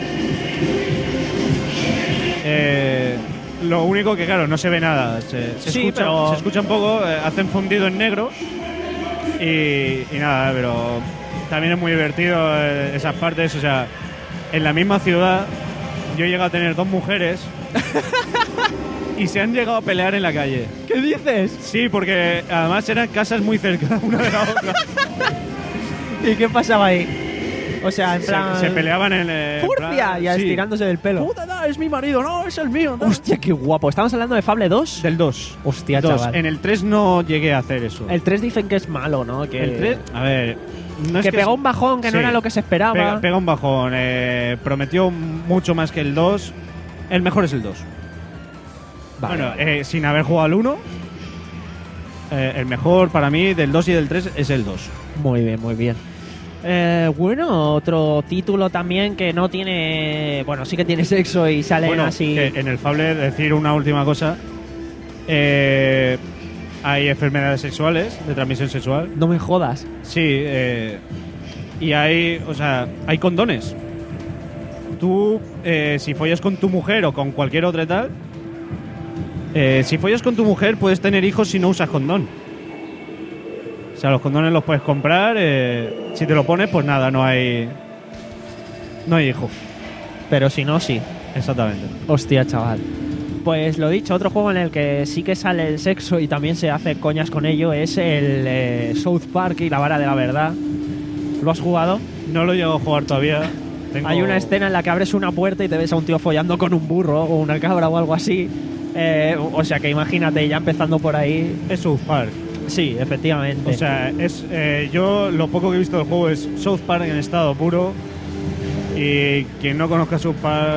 Eh, lo único que, claro, no se ve nada. Se, se, sí, escucha, pero... se escucha un poco, eh, hacen fundido en negro y, y nada, pero también es muy divertido eh, esas partes. O sea, en la misma ciudad yo he llegado a tener dos mujeres y se han llegado a pelear en la calle. ¿Qué dices? Sí, porque además eran casas muy cerca una de la otra. ¿Y qué pasaba ahí? O sea, en plan... Se, se peleaban en... Eh, ¡Furcia! Ya sí. estirándose del pelo. ¡Puta, no, es mi marido! ¡No, es el mío! No. ¡Hostia, qué guapo! ¿Estamos hablando de Fable dos? Del dos. Hostia, dos. chaval. En el tres no llegué a hacer eso. El tres dicen que es malo, ¿no? Que... El tres... A ver... No que, es que pegó es... un bajón, que sí. no era lo que se esperaba. Pega, pega un bajón. Eh, prometió mucho más que el dos. El mejor es el dos. Vale. Bueno, eh, sin haber jugado al uno, eh, el mejor para mí del dos y del tres es el dos. Muy bien, muy bien. Eh, bueno, otro título también que no tiene... Bueno, sí que tiene sexo y salen bueno, así... Que en el Fable, decir una última cosa, eh, hay enfermedades sexuales, de transmisión sexual. No me jodas. Sí, eh, y hay, o sea, hay condones. Tú, eh, si follas con tu mujer o con cualquier otra y tal, eh, si follas con tu mujer puedes tener hijos si no usas condón. O sea, los condones los puedes comprar, eh, si te lo pones, pues nada, no hay no hay hijo. Pero si no, sí. Exactamente. Hostia, chaval. Pues lo dicho, otro juego en el que sí que sale el sexo y también se hace coñas con ello es el eh, South Park y la vara de la verdad. ¿Lo has jugado? No lo he llegado a jugar todavía. Tengo... Hay una escena en la que abres una puerta y te ves a un tío follando con un burro o una cabra o algo así. Eh, o sea que imagínate, ya empezando por ahí. Es South Park. Sí, efectivamente. O sea, es eh, yo lo poco que he visto del juego es South Park en estado puro. Y quien no conozca South Park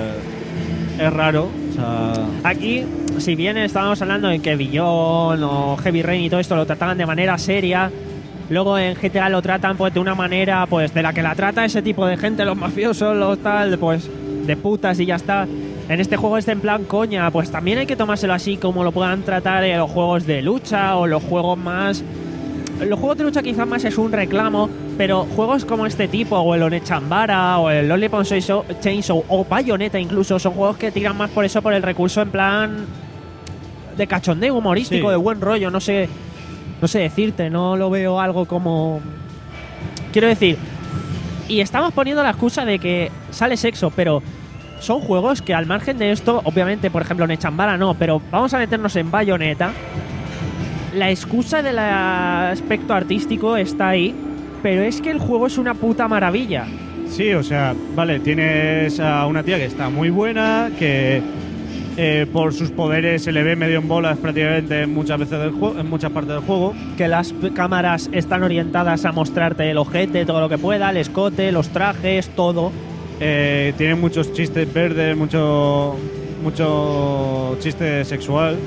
es raro. O sea... Aquí, si bien estábamos hablando de que Beyond o Heavy Rain y todo esto lo trataban de manera seria, luego en G T A lo tratan pues de una manera pues de la que la trata ese tipo de gente, los mafiosos, los tal, pues de putas y ya está. En este juego es en plan coña, pues también hay que tomárselo así como lo puedan tratar en los juegos de lucha o los juegos más... Los juegos de lucha quizás más es un reclamo, pero juegos como este tipo, o el Onechambara, o el Lollipop Chainsaw, o Bayonetta incluso, son juegos que tiran más por eso, por el recurso en plan de cachondeo humorístico, sí. De buen rollo, no sé, no sé decirte, no lo veo algo como... Quiero decir, y estamos poniendo la excusa de que sale sexo, pero... Son juegos que al margen de esto, obviamente, por ejemplo, Onechambara no, pero vamos a meternos en Bayonetta. La excusa del aspecto artístico está ahí, pero es que el juego es una puta maravilla. Sí, o sea, vale, tienes a una tía que está muy buena, que eh, por sus poderes se le ve medio en bolas prácticamente muchas veces del juego, en muchas partes del juego. Que las cámaras están orientadas a mostrarte el ojete, todo lo que pueda, el escote, los trajes, todo. Eh, tiene muchos chistes verdes, mucho mucho chiste sexual,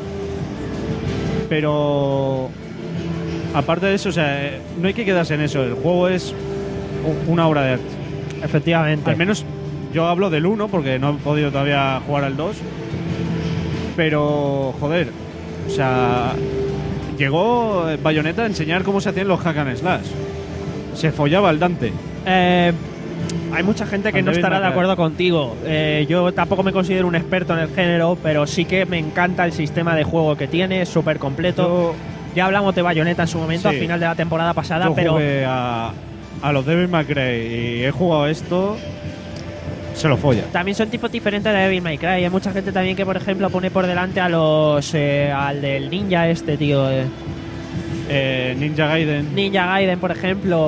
pero aparte de eso, o sea, no hay que quedarse en eso. El juego es una obra de arte. Efectivamente. Al menos yo hablo del uno porque no he podido todavía jugar al dos, pero joder, o sea, llegó Bayonetta a enseñar cómo se hacían los hack and slash. Se follaba al Dante. Eh... Hay mucha gente que no estará de acuerdo contigo. Eh, yo tampoco me considero un experto en el género, pero sí que me encanta el sistema de juego que tiene, es súper completo. Yo, ya hablamos de Bayonetta en su momento, sí, al final de la temporada pasada, yo pero... jugué a, a los Devil May Cry y he jugado esto, se lo folla. También son tipos diferentes de Devil May Cry. Hay mucha gente también que, por ejemplo, pone por delante a los... Eh, al del ninja este, tío. Eh. Eh, Ninja Gaiden. Ninja Gaiden, por ejemplo...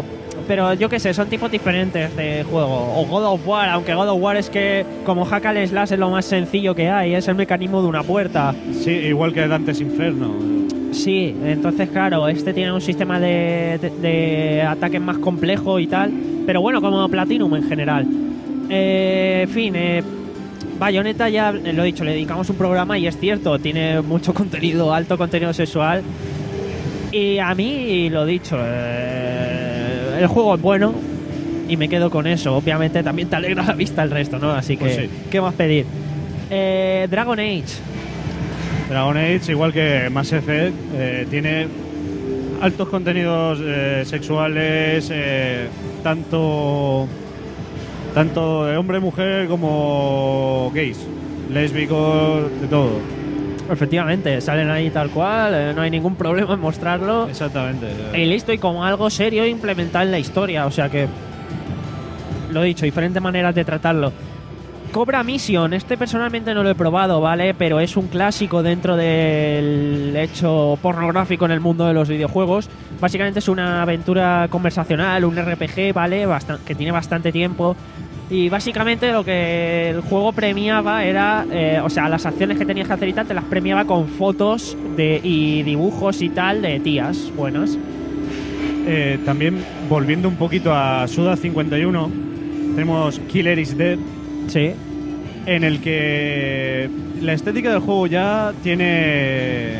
pero yo qué sé, son tipos diferentes de juego. O God of War, aunque God of War es que como hack and slash es lo más sencillo que hay, es el mecanismo de una puerta. Sí, igual que Dante's Inferno. Sí, entonces claro, este tiene un sistema de, de, de ataques más complejo y tal, pero bueno, como Platinum en general. Eh, en fin, eh, Bayonetta ya lo he dicho, le dedicamos un programa y es cierto, tiene mucho contenido, alto contenido sexual. Y a mí, lo dicho, eh, el juego es bueno y me quedo con eso. Obviamente también te alegra la vista el resto, ¿no? Así que, Pues sí. ¿qué más pedir? Eh, Dragon Age. Dragon Age, igual que Mass Effect, eh, tiene altos contenidos eh, sexuales, eh, tanto tanto de hombre, mujer, como gays, lésbicos, de todo. Efectivamente, salen ahí tal cual, eh, no hay ningún problema en mostrarlo. Exactamente. Y listo, y como algo serio implementado en la historia, o sea que, lo dicho, diferentes maneras de tratarlo. Cobra Mission, este personalmente no lo he probado, ¿vale? Pero es un clásico dentro del hecho pornográfico en el mundo de los videojuegos. Básicamente es una aventura conversacional, un R P G, ¿vale? Bastan- que tiene bastante tiempo. Y básicamente lo que el juego premiaba era, eh, o sea, las acciones que tenías que hacer y tal, te las premiaba con fotos de, y dibujos y tal de tías buenas. Eh, también, volviendo un poquito a Suda cincuenta y uno, tenemos Killer is Dead. Sí. En el que la estética del juego ya tiene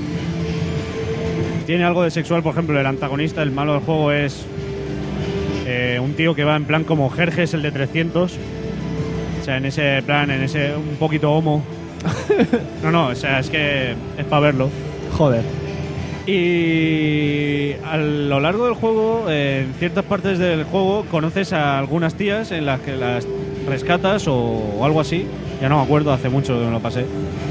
tiene algo de sexual. Por ejemplo, el antagonista, el malo del juego es eh, un tío que va en plan como Jerjes, el de trescientos. O sea, en ese plan, en ese un poquito homo. No, no, o sea, es que es para verlo. Joder. Y a lo largo del juego, eh, en ciertas partes del juego, conoces a algunas tías en las que las rescatas o, o algo así. Ya no me acuerdo, hace mucho que me lo pasé.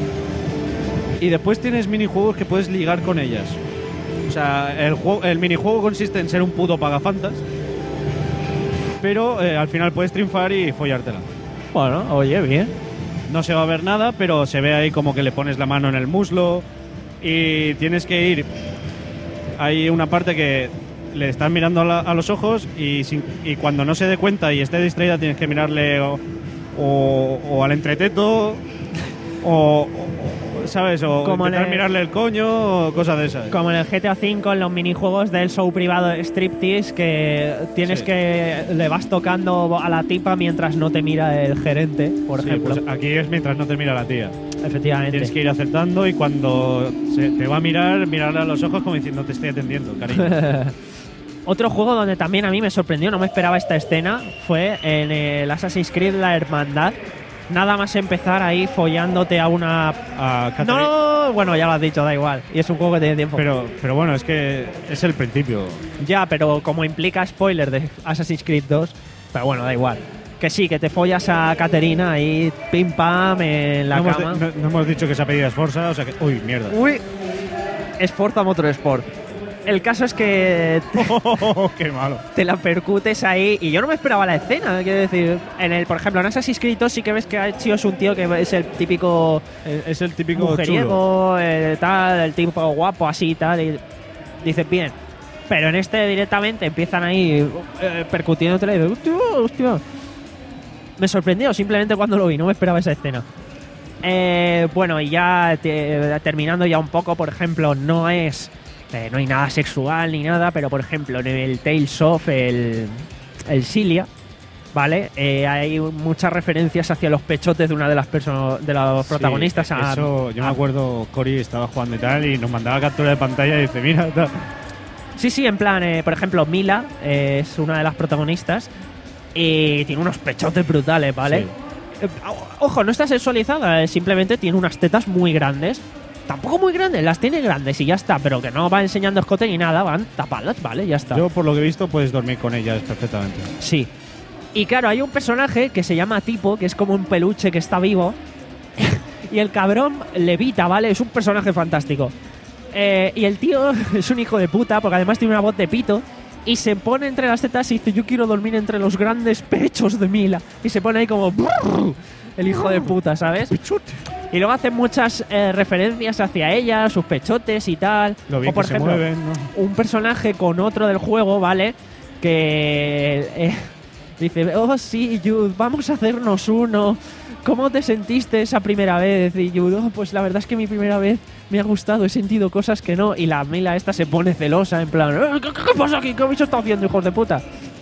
Y después tienes minijuegos que puedes ligar con ellas. O sea, el, juego, el minijuego consiste en ser un puto pagafantas, pero eh, al final puedes triunfar y follártela. Bueno, oye, bien. No se va a ver nada, pero se ve ahí como que le pones la mano en el muslo y tienes que ir. Hay una parte que le estás mirando a, la, a los ojos y, sin, y cuando no se dé cuenta y esté distraída tienes que mirarle o, o, o al entreteto o, o ¿sabes? O como intentar el, mirarle el coño o cosas de esas. Como en el G T A cinco, en los minijuegos del show privado de Striptease, que tienes sí. que le vas tocando a la tipa mientras no te mira el gerente, por sí, ejemplo. Pues aquí es mientras no te mira la tía. Efectivamente. Tienes que ir acertando y cuando se te va a mirar, mirarle a los ojos como diciendo no te estoy atendiendo, cariño. Otro juego donde también a mí me sorprendió, no me esperaba esta escena, fue en el Assassin's Creed La Hermandad. Nada más empezar ahí follándote a una... A no, bueno, ya lo has dicho, da igual. Y es un juego que tiene tiempo. Pero, pero bueno, es que es el principio. Ya, pero como implica spoiler de Assassin's Creed dos, pero bueno, da igual. Que sí, que te follas a Caterina ahí, pim pam, en la no cama. Hemos de, no, no hemos dicho que se apellida Sforza, o sea que... Uy, mierda. Uy, Sforza Motorsport. El caso es que... Oh, ¡qué malo! Te la percutes ahí. Y yo no me esperaba la escena, quiero decir. En el, por ejemplo, en Assassin's Creed dos sí que ves que Ezio es un tío que es el típico... Es el típico mujeriego, eh, tal, el tipo guapo así y tal. Y dices, bien. Pero en este directamente empiezan ahí eh, percutiéndote y dices, hostia, hostia. Me sorprendió simplemente cuando lo vi, no me esperaba esa escena. Eh, bueno, y ya te, terminando ya un poco, por ejemplo, no es... Eh, no hay nada sexual ni nada, pero por ejemplo en el Tales of, el, el Cilia, ¿vale? Eh, hay muchas referencias hacia los pechotes de una de las personas, de los protagonistas. Sí, a, eso, yo a, me acuerdo, Cory estaba jugando y tal, y nos mandaba captura de pantalla y dice, mira, tal. Sí, sí, en plan, eh, por ejemplo, Mila eh, es una de las protagonistas y tiene unos pechotes brutales, ¿vale? Sí. Eh, ojo, no está sexualizada, eh, simplemente tiene unas tetas muy grandes. Tampoco muy grandes, las tiene grandes y ya está, pero que no va enseñando escote ni nada, van tapadas, ¿vale? Ya está. Yo, por lo que he visto, puedes dormir con ellas perfectamente. Sí. Y claro, hay un personaje que se llama Tipo, que es como un peluche que está vivo, y el cabrón levita, ¿vale? Es un personaje fantástico. Eh, y el tío es un hijo de puta, porque además tiene una voz de pito, y se pone entre las tetas y dice, yo quiero dormir entre los grandes pechos de Mila. Y se pone ahí como... el hijo de puta, ¿sabes? Y luego hacen muchas eh, referencias hacia ella, sus pechotes y tal. Lo bien o por que ejemplo, se mueven, ¿no? Un personaje con otro del juego, ¿vale? que eh, dice, oh sí, Jude, vamos a hacernos uno. ¿Cómo te sentiste esa primera vez? Y Jude, oh, pues la verdad es que mi primera vez me ha gustado, he sentido cosas que no. Y la Mila esta se pone celosa, en plan, ¿qué, qué, qué pasa aquí? ¿Qué habéis estado haciendo, hijos de puta?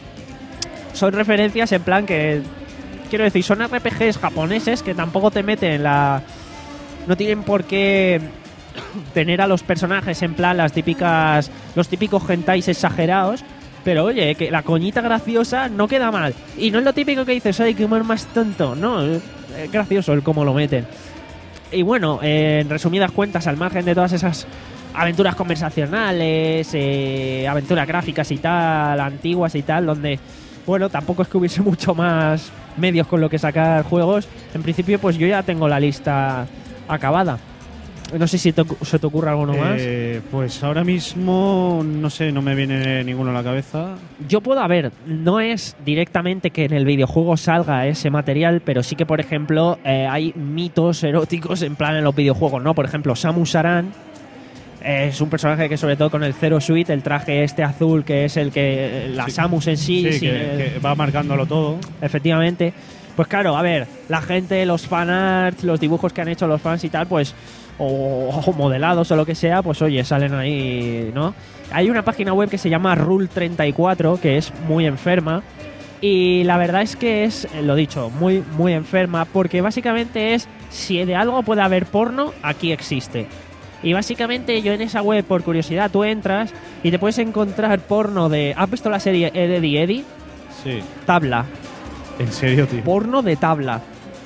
Son referencias en plan que, quiero decir, son R P Gs japoneses que tampoco te meten en la... No tienen por qué tener a los personajes en plan las típicas, los típicos hentais exagerados. Pero oye, que la coñita graciosa no queda mal. Y no es lo típico que dices, ay, qué humor más tonto. No, es gracioso el cómo lo meten. Y bueno, eh, en resumidas cuentas, al margen de todas esas aventuras conversacionales, eh, aventuras gráficas y tal, antiguas y tal, donde, bueno, tampoco es que hubiese mucho más medios con lo que sacar juegos. En principio, pues yo ya tengo la lista acabada. No sé si te, se te ocurre alguno más. Eh, pues ahora mismo, no sé, no me viene ninguno a la cabeza. Yo puedo, a ver, no es directamente que en el videojuego salga ese material, pero sí que, por ejemplo, eh, hay mitos eróticos en plan en los videojuegos, ¿no? Por ejemplo, Samus Aran eh, es un personaje que, sobre todo con el Zero Suit, el traje este azul, que es el que... La sí, Samus en sí... Sí, que, el, que va marcándolo todo. Efectivamente. Pues claro, a ver, la gente, los fanarts, los dibujos que han hecho los fans y tal, pues... O, o modelados o lo que sea, pues oye, salen ahí, ¿no? Hay una página web que se llama Rule treinta y cuatro, que es muy enferma. Y la verdad es que es, lo dicho, muy, muy enferma, porque básicamente es, si de algo puede haber porno, aquí existe. Y básicamente yo en esa web, por curiosidad, tú entras y te puedes encontrar porno de... ¿Has visto la serie Eddie Eddie? Sí. Tabla. ¿En serio, tío? Porno de tabla.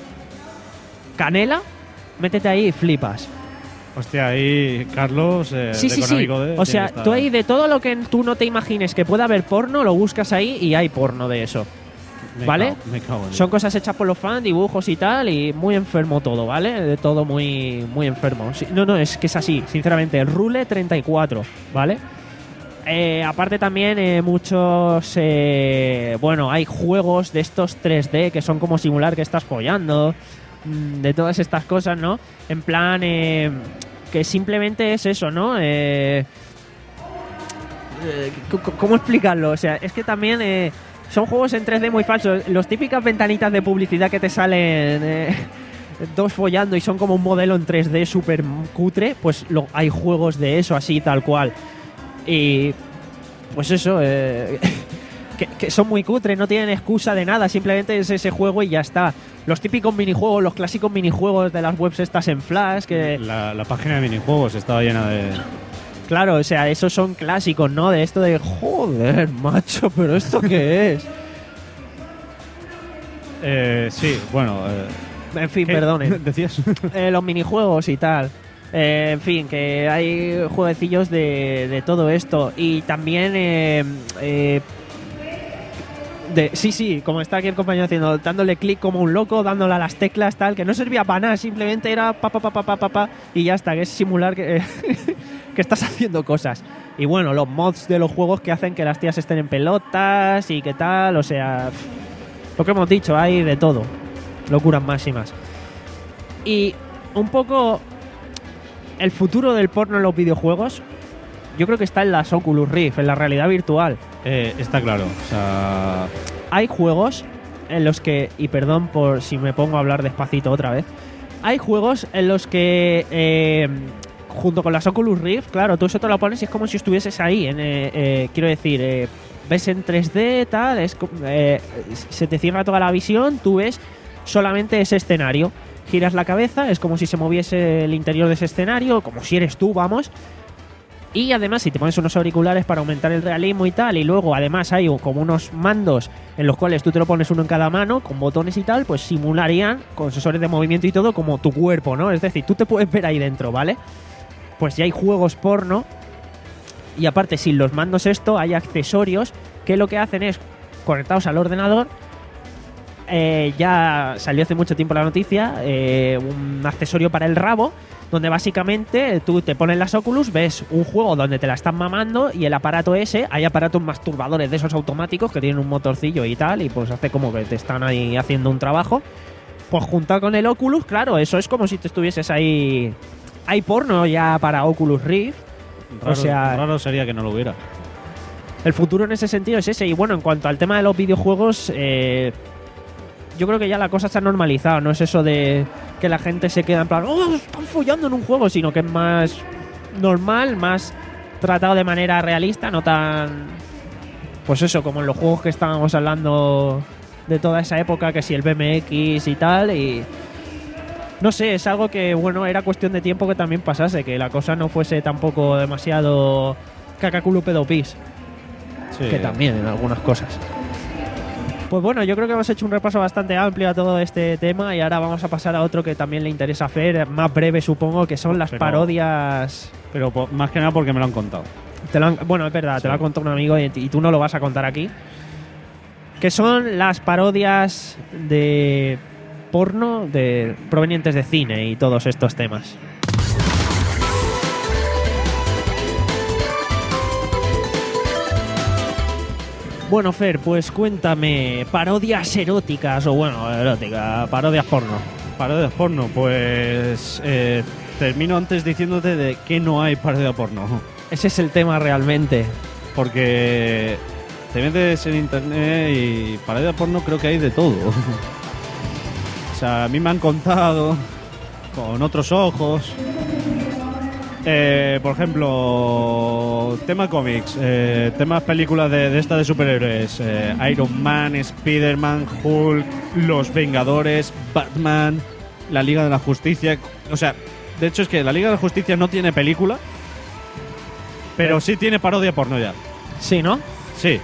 Canela, métete ahí y flipas. Hostia, ahí Carlos, eh, sí, sí, sí. De, o sea, tú ahí de todo lo que tú no te imagines que pueda haber porno, lo buscas ahí y hay porno de eso. Me ¿Vale? Cago, me cago en Son cosas hechas por los fans, dibujos y tal, y muy enfermo todo, ¿vale? De todo muy, muy enfermo. Sí, no, no, es que es así, sinceramente. Rule treinta y cuatro, ¿vale? Eh, aparte también eh, muchos... Eh, bueno, hay juegos de estos tres D que son como simular que estás follando, de todas estas cosas, ¿no? En plan, eh, que simplemente es eso, ¿no? Eh, eh, ¿Cómo explicarlo? O sea, es que también eh, son juegos en tres D muy falsos. Los típicas ventanitas de publicidad que te salen eh, dos follando y son como un modelo en tres D súper cutre, pues lo, hay juegos de eso así, tal cual. Y pues eso... Eh, Que, que son muy cutres, no tienen excusa de nada, simplemente es ese juego y ya está. Los típicos minijuegos, los clásicos minijuegos de las webs estas en Flash, que... La, la página de minijuegos estaba llena de... Claro, o sea, esos son clásicos, ¿no? De esto de, joder, macho, ¿pero esto qué es? eh, sí, bueno... Eh, en fin, perdonen. ¿Decías? eh, los minijuegos y tal. Eh, en fin, que hay jueguecillos de, de todo esto. Y también... Eh, eh, De, sí, sí, como está aquí el compañero haciendo, dándole clic como un loco, dándole a las teclas, tal, que no servía para nada, simplemente era pa, pa, pa, pa, pa, pa, pa y ya está, que es simular que, que estás haciendo cosas. Y bueno, los mods de los juegos que hacen que las tías estén en pelotas y que tal, o sea, lo que hemos dicho, hay de todo, locuras máximas. Y un poco el futuro del porno en los videojuegos, yo creo que está en las Oculus Rift, en la realidad virtual. Eh, está claro, o sea... Hay juegos en los que, y perdón por si me pongo a hablar despacito otra vez, hay juegos en los que, eh, junto con las Oculus Rift, claro, tú eso te lo pones y es como si estuvieses ahí, en, eh, eh, quiero decir, eh, ves en tres D, tal, es, eh, se te cierra toda la visión, tú ves solamente ese escenario, giras la cabeza, es como si se moviese el interior de ese escenario, como si eres tú, vamos. Y además, si te pones unos auriculares para aumentar el realismo y tal, y luego además hay como unos mandos en los cuales tú te lo pones uno en cada mano, con botones y tal, pues simularían, con sensores de movimiento y todo, como tu cuerpo, ¿no? Es decir, tú te puedes ver ahí dentro, ¿vale? Pues ya hay juegos porno, y aparte, sin los mandos esto, hay accesorios que lo que hacen es, conectados al ordenador, eh, ya salió hace mucho tiempo la noticia, eh, un accesorio para el rabo, donde básicamente tú te pones las Oculus, ves un juego donde te la están mamando y el aparato ese, hay aparatos masturbadores de esos automáticos que tienen un motorcillo y tal, y pues hace como que te están ahí haciendo un trabajo. Pues juntado con el Oculus, claro, eso es como si te estuvieses ahí... Hay porno ya para Oculus Rift. Raro, o sea, raro sería que no lo hubiera. el futuro en ese sentido es ese. Y bueno, en cuanto al tema de los videojuegos, eh, yo creo que ya la cosa se ha normalizado. No es eso de que la gente se queda en plan, oh, están follando en un juego, sino que es más normal, más tratado de manera realista, no tan... Pues eso, como en los juegos que estábamos hablando de toda esa época, que si el B M X y tal, y... No sé, es algo que, bueno, era cuestión de tiempo que también pasase, que la cosa no fuese tampoco demasiado cacaculo pedopis. Sí. Que también en algunas cosas. Pues bueno, yo creo que hemos hecho un repaso bastante amplio a todo este tema y ahora vamos a pasar a otro que también le interesa a Fer, más breve supongo, que son las pero, parodias... Pero por, más que nada porque me lo han contado. Te lo han, bueno, es verdad, sí. Te lo ha contado un amigo y, y tú no lo vas a contar aquí. Que son las parodias de... porno de provenientes de cine y todos estos temas. Bueno, Fer, pues cuéntame, parodias eróticas o bueno, erótica, parodias porno. Parodias porno, pues eh, termino antes diciéndote de que no hay parodia porno. Ese es el tema realmente. Porque te metes en internet y parodia porno creo que hay de todo. O sea, a mí me han contado con otros ojos. Eh, por ejemplo, tema cómics, eh, temas películas de, de esta de superhéroes. Eh, Iron Man, Spider-Man, Hulk, Los Vengadores, Batman, la Liga de la Justicia. O sea, de hecho es que la Liga de la Justicia no tiene película, pero sí tiene parodia porno ya. Sí, ¿no? Sí.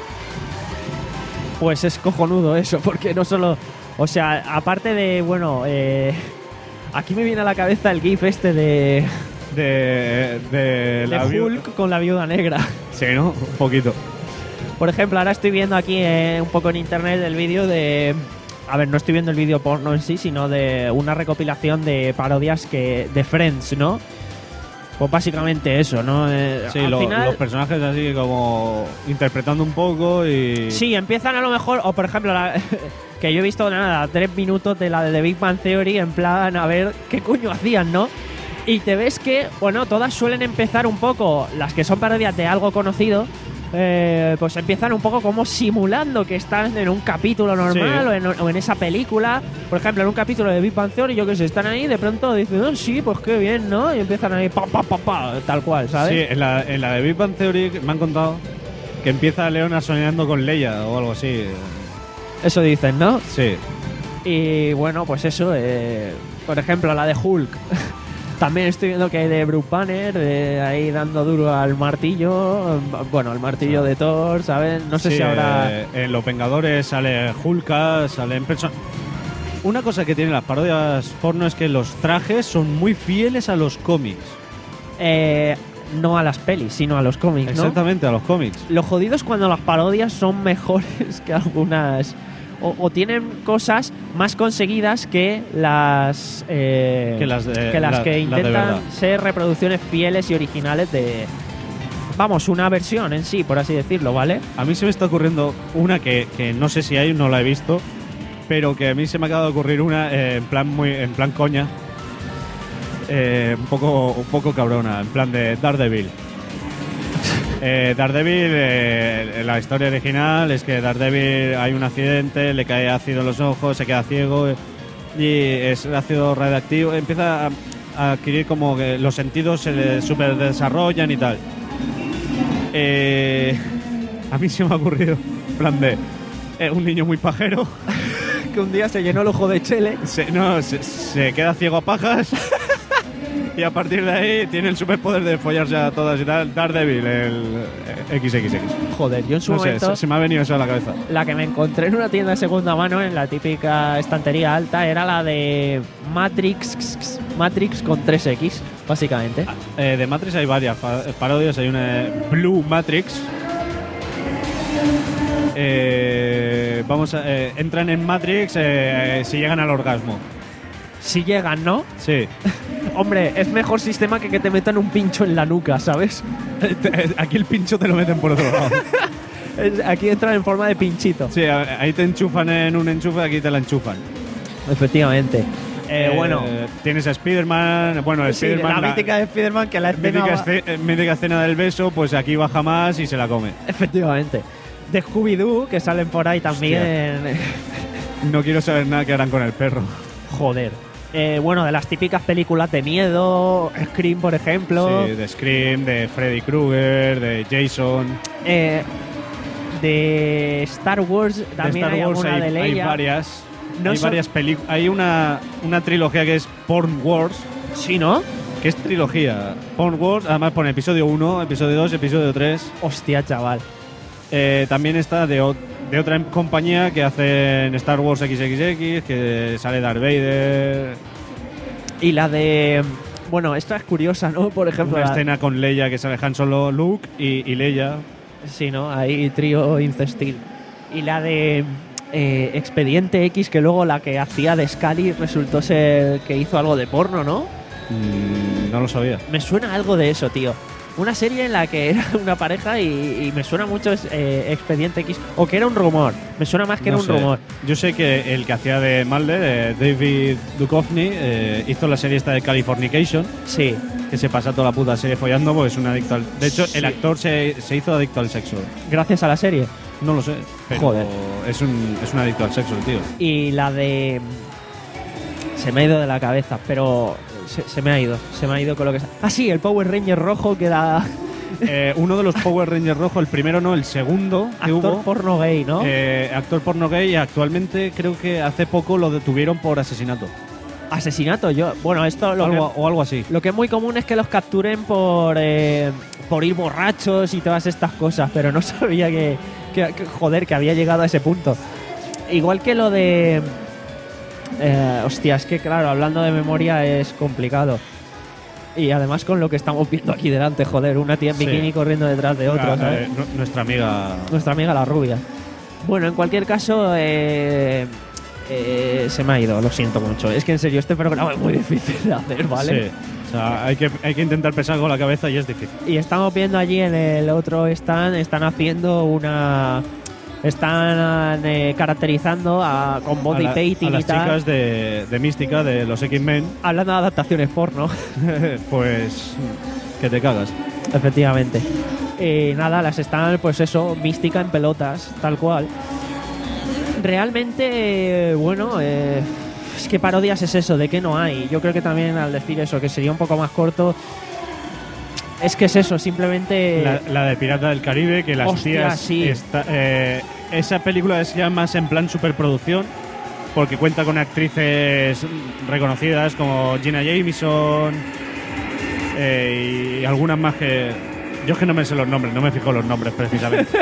Pues es cojonudo eso, porque no solo... O sea, aparte de, bueno, eh, aquí me viene a la cabeza el gif este de... De, de, la de Hulk viu- con la viuda negra. Sí, ¿no? Un poquito. Por ejemplo, ahora estoy viendo aquí eh, un poco en internet el vídeo de... A ver, no estoy viendo el vídeo porno en sí, sino de una recopilación de parodias que de Friends, ¿no? Pues básicamente eso, ¿no? Eh, sí, al lo, final, los personajes así como interpretando un poco y... Sí, empiezan a lo mejor... O por ejemplo, la, que yo he visto nada, tres minutos de la de The Big Bang Theory en plan a ver qué coño hacían, ¿no? Y te ves que, bueno, todas suelen empezar un poco, las que son parodias de algo conocido, eh, pues empiezan un poco como simulando que están en un capítulo normal, sí, o, en, o en esa película. Por ejemplo, en un capítulo de Big Bang Theory, yo que sé, están ahí y de pronto dicen, oh, sí, pues qué bien, ¿no? Y empiezan ahí, pa, pa, pa, pa, tal cual, ¿sabes? Sí, en la, en la de Big Bang Theory me han contado que empieza Leona soñando con Leia o algo así. Eso dicen, ¿no? Sí. Y bueno, pues eso, eh, por ejemplo, la de Hulk. También estoy viendo que hay de Bruce Banner, de ahí dando duro al martillo, bueno, al martillo sí. de Thor, ¿sabes? No sé sí, si habrá... Eh, en Los Vengadores sale Hulk, salen personas... Una cosa que tienen las parodias porno es que los trajes son muy fieles a los cómics. Eh, no a las pelis, sino a los cómics, ¿no? Exactamente, a los cómics. Lo jodido es cuando las parodias son mejores que algunas... O, o tienen cosas más conseguidas que las eh, que las, de, que, las la, que intentan la ser reproducciones fieles y originales de, vamos, una versión en sí, por así decirlo, ¿vale? A mí se me está ocurriendo una que, que no sé si hay, no la he visto, pero que a mí se me acaba de ocurrir una eh, en plan muy en plan coña, eh, un poco un poco cabrona, en plan de Daredevil. Eh, Daredevil, eh, la historia original es que Daredevil hay un accidente, le cae ácido en los ojos, se queda ciego y es ácido radiactivo, empieza a, a adquirir como que los sentidos se le super desarrollan y tal. Eh, a mí se me ha ocurrido, en plan de eh, un niño muy pajero que un día se llenó el ojo de chele, se, no, se, se queda ciego a pajas. Y a partir de ahí tiene el superpoder de follarse a todas y tal. Daredevil, el equis equis equis. Joder, yo en su no momento... sé, se, se me ha venido eso a la cabeza. La que me encontré en una tienda de segunda mano, en la típica estantería alta, era la de Matrix Matrix con tres equis, básicamente. Eh, de Matrix hay varias parodias. Hay una Blue Matrix. Eh, vamos a, eh, entran en Matrix eh, si llegan al orgasmo. Si llegan, ¿no? Sí. Hombre, es mejor sistema que que te metan un pincho en la nuca, ¿sabes? Aquí el pincho te lo meten por otro lado. Aquí entran en forma de pinchito. Sí, ahí te enchufan en un enchufe, aquí te la enchufan. Efectivamente. Eh, bueno. Tienes a Spider-Man. Bueno, Sí, Spider-Man. la mítica de Spider-Man, que la escena mítica, va- esce- eh, mítica escena del beso, pues aquí baja más y se la come. Efectivamente. De Scooby-Doo, que salen por ahí también. No quiero saber nada que harán con el perro. Joder. Eh, bueno, de las típicas películas de miedo, Scream, por ejemplo. Sí, de Scream, de Freddy Krueger, de Jason. Eh, de Star Wars también de hay Star Wars alguna hay, de hay Leia. varias. No hay son- varias películas. Hay una, una trilogía que es Porn Wars. Sí, ¿no? Que es trilogía. Porn Wars, además pone episodio uno, episodio dos, episodio tres. Hostia, chaval. Eh, también está de, o- de otra compañía que hacen Star Wars equis equis equis, que sale Darth Vader. Y la de... Bueno, esta es curiosa, ¿no? Por ejemplo, Una la- escena con Leia que sale Han Solo, Luke y, y Leia. Sí, ¿no? Ahí trío incestil. Y la de eh, Expediente X, que luego la que hacía de Scully resultó ser que hizo algo de porno, ¿no? Mm, no lo sabía. Me suena algo de eso, tío. Una serie en la que era una pareja y, y me suena mucho eh, Expediente X. O que era un rumor. Me suena más que No era un sé. rumor. Yo sé que el que hacía de Mulder, eh, David Duchovny, eh, hizo la serie esta de Californication. Sí. Que se pasa toda la puta serie follando porque es un adicto al... De hecho, Sí. el actor se, se hizo adicto al sexo. Gracias a la serie. No lo sé, pero Joder. Es un, es un adicto al sexo, el tío. Y la de... Se me ha ido de la cabeza, pero... Se, se me ha ido. Se me ha ido con lo que... Ah, sí, el Power Ranger rojo que era... Eh, uno de los Power Rangers rojos, el primero no, el segundo que Actor hubo, porno gay, ¿no? eh, actor porno gay, y actualmente creo que hace poco lo detuvieron por asesinato. Asesinato, yo... Bueno, esto... Lo Algo- que, o algo así. Lo que es muy común es que los capturen por... eh, por ir borrachos y todas estas cosas, pero no sabía que, que, que- Joder, que había llegado a ese punto. Igual que lo de... Eh, hostia, es que claro, hablando de memoria es complicado. Y además con lo que estamos viendo aquí delante, joder, una tía en Sí. bikini corriendo detrás de otra, Ah, ¿sabes? eh, nu- nuestra amiga... Nuestra amiga la rubia. Bueno, en cualquier caso, eh, eh, se me ha ido, lo siento mucho. Es que en serio, este programa es muy difícil de hacer, ¿vale? Sí. O sea, hay que, hay que intentar pensar con la cabeza y es difícil. Y estamos viendo allí en el otro stand, están haciendo una... Están eh, caracterizando a, con body a, la- painting a las y tal. chicas de, de Mística, de los X-Men, Hablando de adaptaciones porno. pues que te cagas. Efectivamente. Eh, nada, las están, pues eso, Mística en pelotas, tal cual. Realmente, eh, bueno, eh, es que parodias es eso, de que no hay. Yo creo que también al decir eso, que sería un poco más corto, es que es eso, simplemente... La, la de Pirata del Caribe, que las Hostia, tías... sí. está- eh, esa película es ya más en plan superproducción, porque cuenta con actrices reconocidas como Gina Jameson eh, y algunas más que... Yo es que no me sé los nombres, no me fijo los nombres precisamente.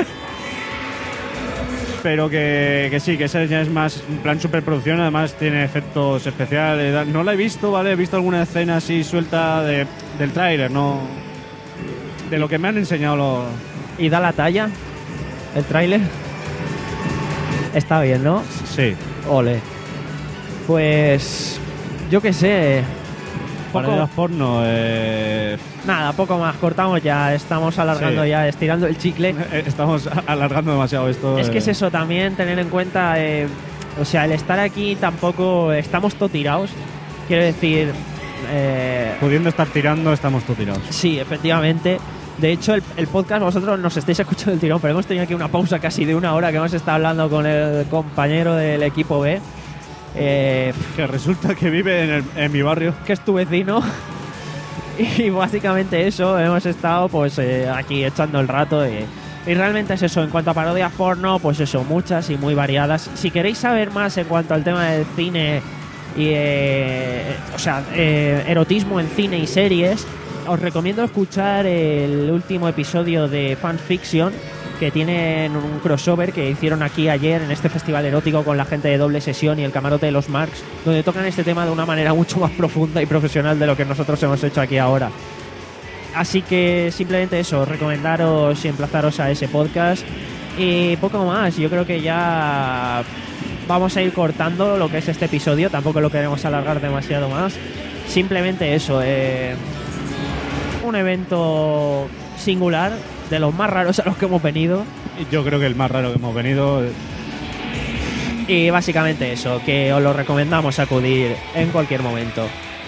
Pero que, que sí, que esa ya es más en plan superproducción, además tiene efectos especiales. No la he visto, ¿vale? He visto alguna escena así suelta de, del tráiler, no... De lo que me han enseñado los... ¿Y da la talla? ¿El tráiler? Está bien, ¿no? Sí. Ole. Pues... Yo qué sé... Poco- Parodias porno, eh, Nada, poco más. Cortamos ya. Estamos alargando Sí. ya, estirando el chicle. estamos alargando demasiado esto. Es que eh. es eso también, tener en cuenta... eh, o sea, el estar aquí tampoco... Estamos todo tirados. Quiero decir... eh, Pudiendo estar tirando, estamos todo tirados. Sí, efectivamente. De hecho, el, el podcast, vosotros nos estáis escuchando el tirón, pero hemos tenido aquí una pausa casi de una hora que hemos estado hablando con el compañero del equipo B. Eh, Que resulta que vive en, el- en mi barrio. que es tu vecino. Y básicamente eso, hemos estado pues eh, aquí echando el rato. Y, y realmente es eso, en cuanto a parodias porno, pues eso, muchas y muy variadas. Si queréis saber más en cuanto al tema del cine y eh, o sea, eh, erotismo en cine y series, os recomiendo escuchar el último episodio de Fan Fiction, que tienen un crossover que hicieron aquí ayer en este festival erótico con la gente de Doble Sesión y el Camarote de los Marx, donde tocan este tema de una manera mucho más profunda y profesional de lo que nosotros hemos hecho aquí ahora. Así que simplemente eso, recomendaros y emplazaros a ese podcast. Y poco más, yo creo que ya vamos a ir cortando lo que es este episodio, tampoco lo queremos alargar demasiado más. Simplemente eso, eh, un evento singular, de los más raros a los que hemos venido. Yo creo que el más raro que hemos venido. Y básicamente eso, que os lo recomendamos acudir en cualquier momento.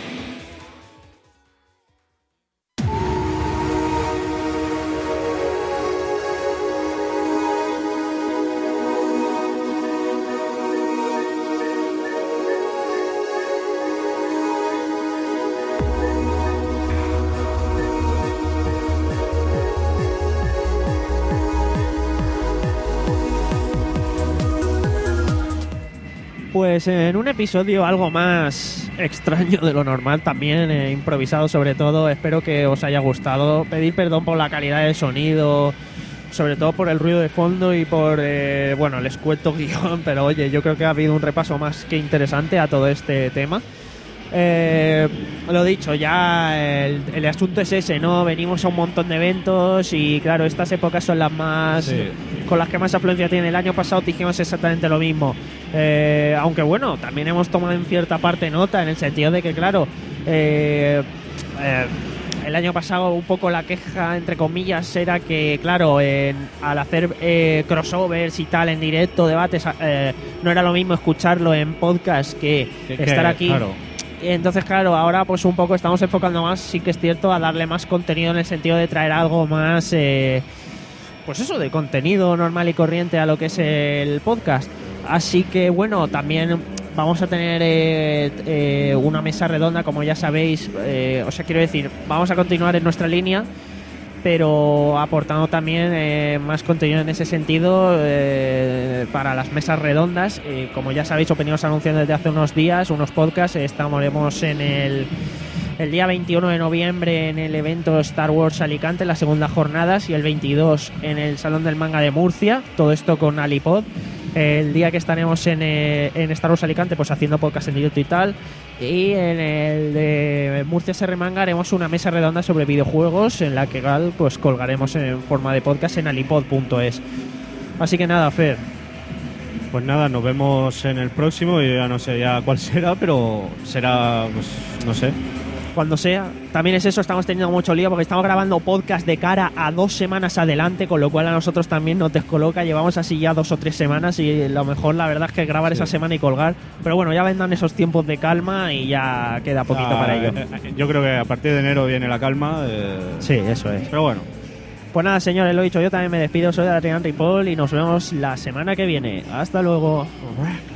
Pues en un episodio algo más extraño de lo normal, también eh, improvisado sobre todo, espero que os haya gustado. Pedir perdón por la calidad del sonido, sobre todo por el ruido de fondo y por, eh, bueno, el escueto guión, pero oye, yo creo que ha habido un repaso más que interesante a todo este tema. Eh, lo dicho, ya el, el asunto es ese, ¿no? Venimos a un montón de eventos y claro, estas épocas son las más... Sí. Con las que más afluencia tiene. El año pasado dijimos exactamente lo mismo. Eh, aunque bueno, también hemos tomado en cierta parte nota en el sentido de que, claro, eh, eh, el año pasado un poco la queja, entre comillas, era que, claro, en, al hacer eh, crossovers y tal en directo, debates, eh, no era lo mismo escucharlo en podcast que, que estar que, aquí. Claro. Entonces, claro, ahora pues un poco estamos enfocando más, sí que es cierto, a darle más contenido en el sentido de traer algo más... Eh, pues eso, de contenido normal y corriente a lo que es el podcast. Así que bueno, también vamos a tener eh, eh, una mesa redonda, como ya sabéis. Eh, o sea, quiero decir, vamos a continuar en nuestra línea, pero aportando también eh, más contenido en ese sentido eh, para las mesas redondas. Eh, como ya sabéis, o venimos anunciando desde hace unos días, unos podcasts. Estaremos en el... El día veintiuno de noviembre en el evento Star Wars Alicante, la segunda jornada, y el veintidós en el Salón del Manga de Murcia, todo esto con Alipod. El día que estaremos en, eh, en Star Wars Alicante, pues haciendo podcast en directo y tal. Y en el de Murcia S R Manga haremos una mesa redonda sobre videojuegos en la que pues colgaremos en forma de podcast en alipod punto es. Así que nada, Fer. Pues nada, nos vemos en el próximo. Yo ya no sé ya cuál será, pero será, pues no sé. Cuando sea. También es eso, estamos teniendo mucho lío porque estamos grabando podcast de cara a dos semanas adelante, con lo cual a nosotros también nos descoloca. Llevamos así ya dos o tres semanas y lo mejor la verdad es que grabar sí. esa semana y colgar. Pero bueno, ya vendrán esos tiempos de calma y ya queda poquito ah, para ello. Eh, yo creo que a partir de enero viene la calma. Eh... Sí, eso es. Pero bueno. Pues nada, señores, lo dicho, yo también me despido. Soy Adrián Ripoll y nos vemos la semana que viene. Hasta luego.